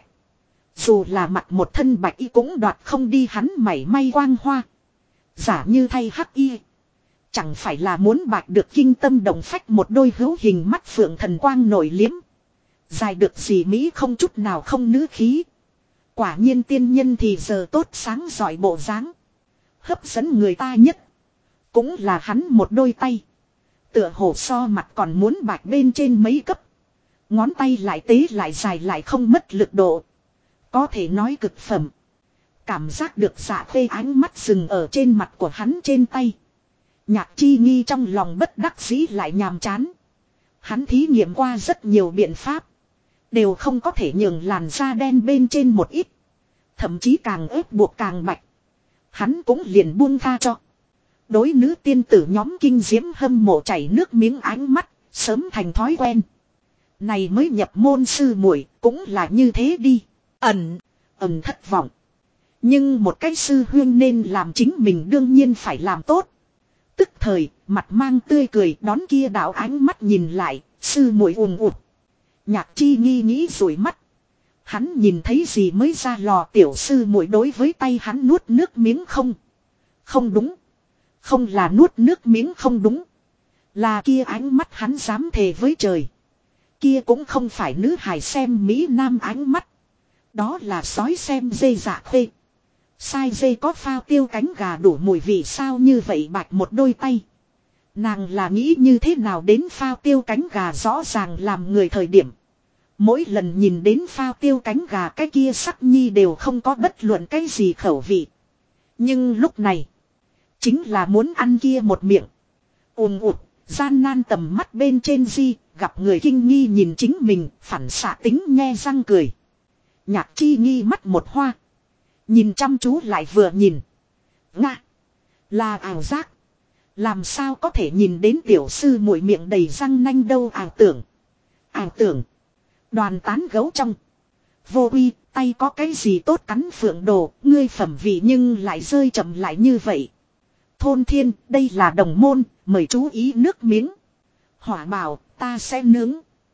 Dù là mặt một thân bạch y cũng đoạt không đi hắn mảy may quang hoa. Giả như thay hắc y. Chẳng phải là muốn bạch được kinh tâm động phách một đôi hữu hình mắt phượng thần quang nổi liếm. Dài được gì Mỹ không chút nào không nữ khí. Quả nhiên tiên nhân thì giờ tốt sáng giỏi bộ dáng. Hấp dẫn người ta nhất. Cũng là hắn một đôi tay. Tựa hồ so mặt còn muốn bạch bên trên mấy cấp. Ngón tay lại tế lại dài lại không mất lực độ. Có thể nói cực phẩm. Cảm giác được dạ phê ánh mắt dừng ở trên mặt của hắn trên tay. Nhạc chi nghi trong lòng bất đắc dĩ lại nhàm chán. Hắn thí nghiệm qua rất nhiều biện pháp. Đều không có thể nhường làn da đen bên trên một ít. Thậm chí càng ép buộc càng bạch. Hắn cũng liền buông tha cho. Đối nữ tiên tử nhóm kinh diễm hâm mộ chảy nước miếng ánh mắt. Sớm thành thói quen. Này mới nhập môn sư muội cũng là như thế đi. Ẩn thất vọng. Nhưng một cái sư huyên nên làm chính mình đương nhiên phải làm tốt. Tức thời, mặt mang tươi cười đón kia đạo ánh mắt nhìn lại, sư muội ùm ụt. Nhạc chi nghi nghĩ rồi mắt. Hắn nhìn thấy gì mới ra lò tiểu sư muội đối với tay hắn nuốt nước miếng không. Không đúng. Không là nuốt nước miếng không đúng. Là kia ánh mắt hắn dám thề với trời. Kia cũng không phải nữ hài xem Mỹ Nam ánh mắt. Đó là sói xem dê dạ khê. Sai dê có phao tiêu cánh gà đủ mùi vị sao như vậy bạch một đôi tay. Nàng là nghĩ như thế nào đến phao tiêu cánh gà rõ ràng làm người thời điểm. Mỗi lần nhìn đến phao tiêu cánh gà cái kia sắc nhi đều không có bất luận cái gì khẩu vị. Nhưng lúc này. Chính là muốn ăn kia một miệng. Ùm ụt, gian nan tầm mắt bên trên di, gặp người kinh nghi nhìn chính mình, phản xạ tính nhe răng cười. Nhạc chi nghi mắt một hoa. Nhìn chăm chú lại vừa nhìn. Nga. Là ảo giác. Làm sao có thể nhìn đến tiểu sư muội miệng đầy răng nanh đâu ảo tưởng. Ảo tưởng. Đoàn tán gấu trong. Vô uy, tay có cái gì tốt cắn phượng đồ, ngươi phẩm vị nhưng lại rơi chậm lại như vậy. Thôn thiên, đây là đồng môn, mời chú ý nước miếng. Hỏa bảo, ta sẽ nướng.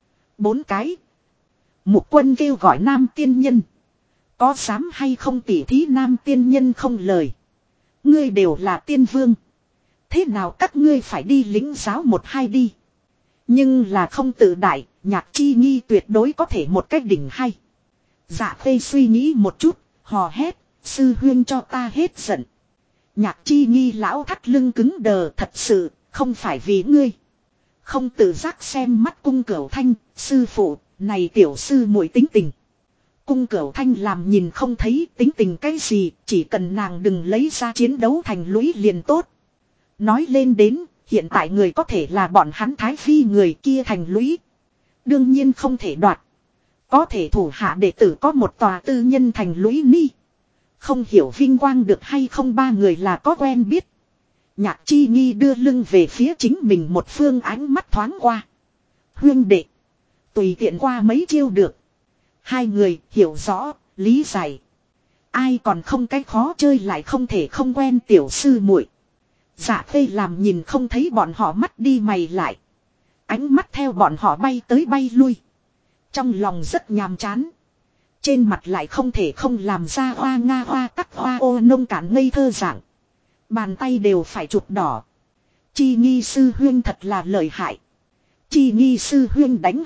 4 cái. Mục quân kêu gọi nam tiên nhân. Có dám hay không tỉ thí nam tiên nhân không lời. Ngươi đều là tiên vương. Thế nào các ngươi phải đi lĩnh giáo 1-2 đi. Nhưng là không tự đại, nhạc chi nghi tuyệt đối có thể một cách đỉnh hay. Dạ phê suy nghĩ một chút, hò hét, sư huyên cho ta hết giận. Nhạc chi nghi lão thắt lưng cứng đờ thật sự, không phải vì ngươi. Không tự giác xem mắt cung cửu thanh, sư phụ, này tiểu sư muội tính tình. Cung cửu thanh làm nhìn không thấy tính tình cái gì, chỉ cần nàng đừng lấy ra chiến đấu thành lũy liền tốt. Nói lên đến, hiện tại người có thể là bọn hắn thái phi người kia thành lũy. Đương nhiên không thể đoạt. Có thể thủ hạ đệ tử có một tòa tư nhân thành lũy ni. Không hiểu vinh quang được hay không ba người là có quen biết. Nhạc chi nghi đưa lưng về phía chính mình một phương ánh mắt thoáng qua. Huyên đệ. Tùy tiện qua mấy chiêu được. Hai người hiểu rõ, lý giải. Ai còn không cái khó chơi lại không thể không quen tiểu sư muội. Dạ phê làm nhìn không thấy bọn họ mắt đi mày lại. Ánh mắt theo bọn họ bay tới bay lui. Trong lòng rất nhàm chán. Trên mặt lại không thể không làm ra hoa nga hoa tắc hoa ô nông cạn ngây thơ dạng. Bàn tay đều phải chụp đỏ. Chi nghi sư huyên thật là lợi hại. Chi nghi sư huyên đánh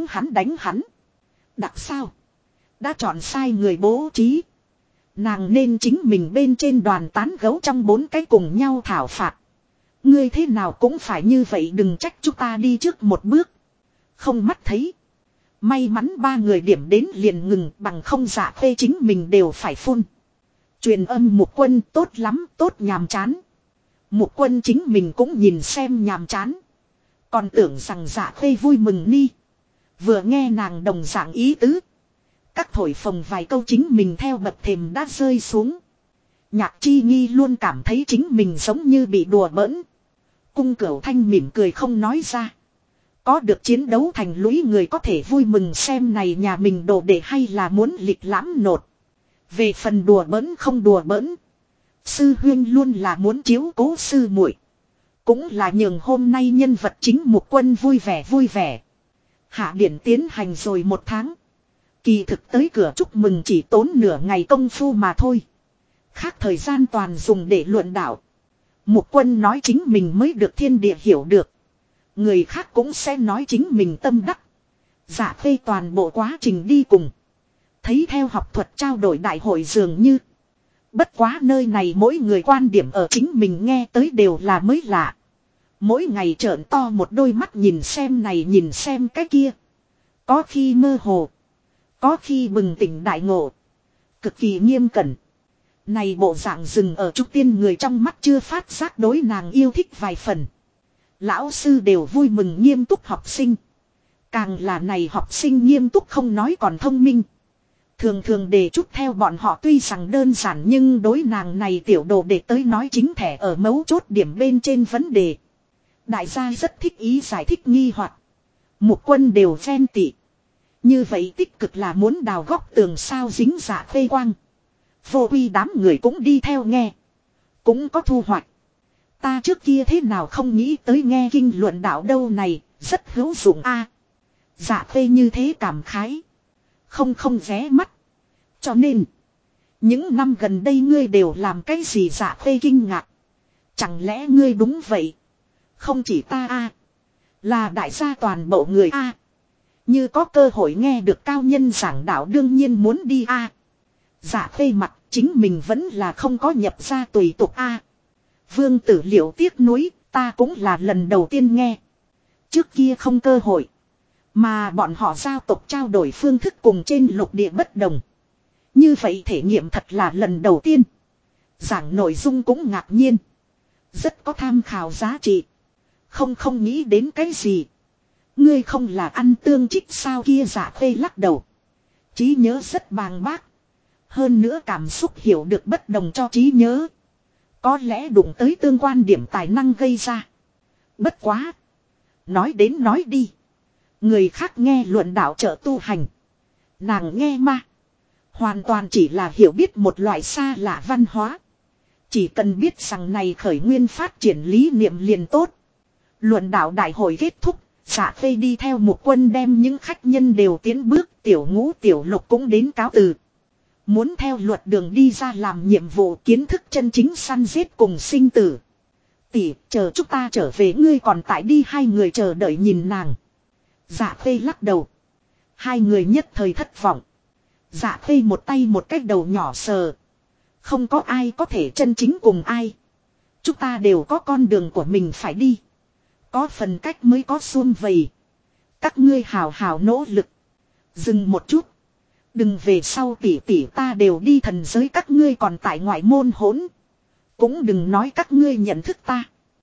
hắn. Đặc sao? Đã chọn sai người bố trí. Nàng nên chính mình bên trên đoàn tán gấu trong 4 cái cùng nhau thảo phạt. Ngươi thế nào cũng phải như vậy, đừng trách chúng ta đi trước một bước. Không mắt thấy. May mắn 3 người điểm đến liền ngừng, bằng không Dạ Khê chính mình đều phải phun. Truyền âm Mục Quân tốt lắm, tốt nhàm chán. Mục Quân chính mình cũng nhìn xem nhàm chán. Còn tưởng rằng Dạ Khê vui mừng ni. Vừa nghe nàng đồng dạng ý tứ. Các thổi phồng vài câu chính mình theo bậc thềm đã rơi xuống. Nhạc Chi Nghi luôn cảm thấy chính mình giống như bị đùa bỡn. Cung Cửu Thanh mỉm cười không nói ra. Có được chiến đấu thành lũy người có thể vui mừng xem này nhà mình đồ để hay là muốn lịch lãm nột. Về phần đùa bỡn không đùa bỡn. Sư huyên luôn là muốn chiếu cố sư muội, cũng là nhường hôm nay nhân vật chính Mục Quân vui vẻ. Hạ điển tiến hành rồi 1 tháng. Kỳ thực tới cửa chúc mừng chỉ tốn nửa ngày công phu mà thôi. Khác thời gian toàn dùng để luận đạo. Mục Quân nói chính mình mới được thiên địa hiểu được. Người khác cũng sẽ nói chính mình tâm đắc. Dạ Khê toàn bộ quá trình đi cùng. Thấy theo học thuật trao đổi đại hội dường như. Bất quá nơi này mỗi người quan điểm ở chính mình nghe tới đều là mới lạ. Mỗi ngày trợn to một đôi mắt nhìn xem này nhìn xem cái kia. Có khi mơ hồ. Có khi bừng tỉnh đại ngộ. Cực kỳ nghiêm cẩn. Này bộ dạng dừng ở trúc tiên người trong mắt chưa phát giác đối nàng yêu thích vài phần. Lão sư đều vui mừng nghiêm túc học sinh. Càng là này học sinh nghiêm túc không nói còn thông minh. Thường đề chút theo bọn họ tuy rằng đơn giản nhưng đối nàng này tiểu đồ để tới nói chính thẻ ở mấu chốt điểm bên trên vấn đề. Đại gia rất thích ý giải thích nghi hoặc. Mục Quân đều ghen tị. Như vậy tích cực là muốn đào góc tường sao dính Dạ Khê quang. Vô uy đám người cũng đi theo nghe. Cũng có thu hoạch. Ta trước kia thế nào không nghĩ tới nghe kinh luận đạo đâu này, rất hữu dụng a. Dạ Khê như thế cảm khái. Không ghé mắt. Cho nên, những năm gần đây ngươi đều làm cái gì? Dạ Khê kinh ngạc. Chẳng lẽ ngươi đúng vậy? Không chỉ ta a, là đại gia toàn bộ người a. Như có cơ hội nghe được cao nhân giảng đạo đương nhiên muốn đi a. Dạ Khê mặt chính mình vẫn là không có nhập ra tùy tục a. Vương Tử Liệu tiếc nuối, ta cũng là lần đầu tiên nghe. Trước kia không cơ hội. Mà bọn họ giao tộc trao đổi phương thức cùng trên lục địa bất đồng. Như vậy thể nghiệm thật là lần đầu tiên. Giảng nội dung cũng ngạc nhiên. Rất có tham khảo giá trị. Không nghĩ đến cái gì. Ngươi không là ăn tương trích sao kia? Dạ Khê lắc đầu. Trí nhớ rất bàng bác. Hơn nữa cảm xúc hiểu được bất đồng cho trí nhớ. Có lẽ đụng tới tương quan điểm tài năng gây ra. Bất quá. Nói đến nói đi. Người khác nghe luận đạo trợ tu hành. Nàng nghe ma. Hoàn toàn chỉ là hiểu biết một loại xa lạ văn hóa. Chỉ cần biết rằng này khởi nguyên phát triển lý niệm liền tốt. Luận đạo đại hội kết thúc. Dạ Khê đi theo Mục Quân đem những khách nhân đều tiến bước. Tiểu Ngũ Tiểu Lục cũng đến cáo từ. Muốn theo luật đường đi ra làm nhiệm vụ kiến thức chân chính săn giết cùng sinh tử. Tỷ, chờ chúng ta trở về, ngươi còn tại đi. Hai người chờ đợi nhìn nàng. Dạ Khê lắc đầu. Hai người nhất thời thất vọng. Dạ Khê một tay một cái đầu nhỏ sờ. Không có ai có thể chân chính cùng ai. Chúng ta đều có con đường của mình phải đi. Có phần cách mới có xuông vầy. Các ngươi hào hào nỗ lực. Dừng một chút. Đừng về sau tỷ tỷ ta đều đi thần giới, các ngươi còn tại ngoại môn hỗn. Cũng đừng nói các ngươi nhận thức ta.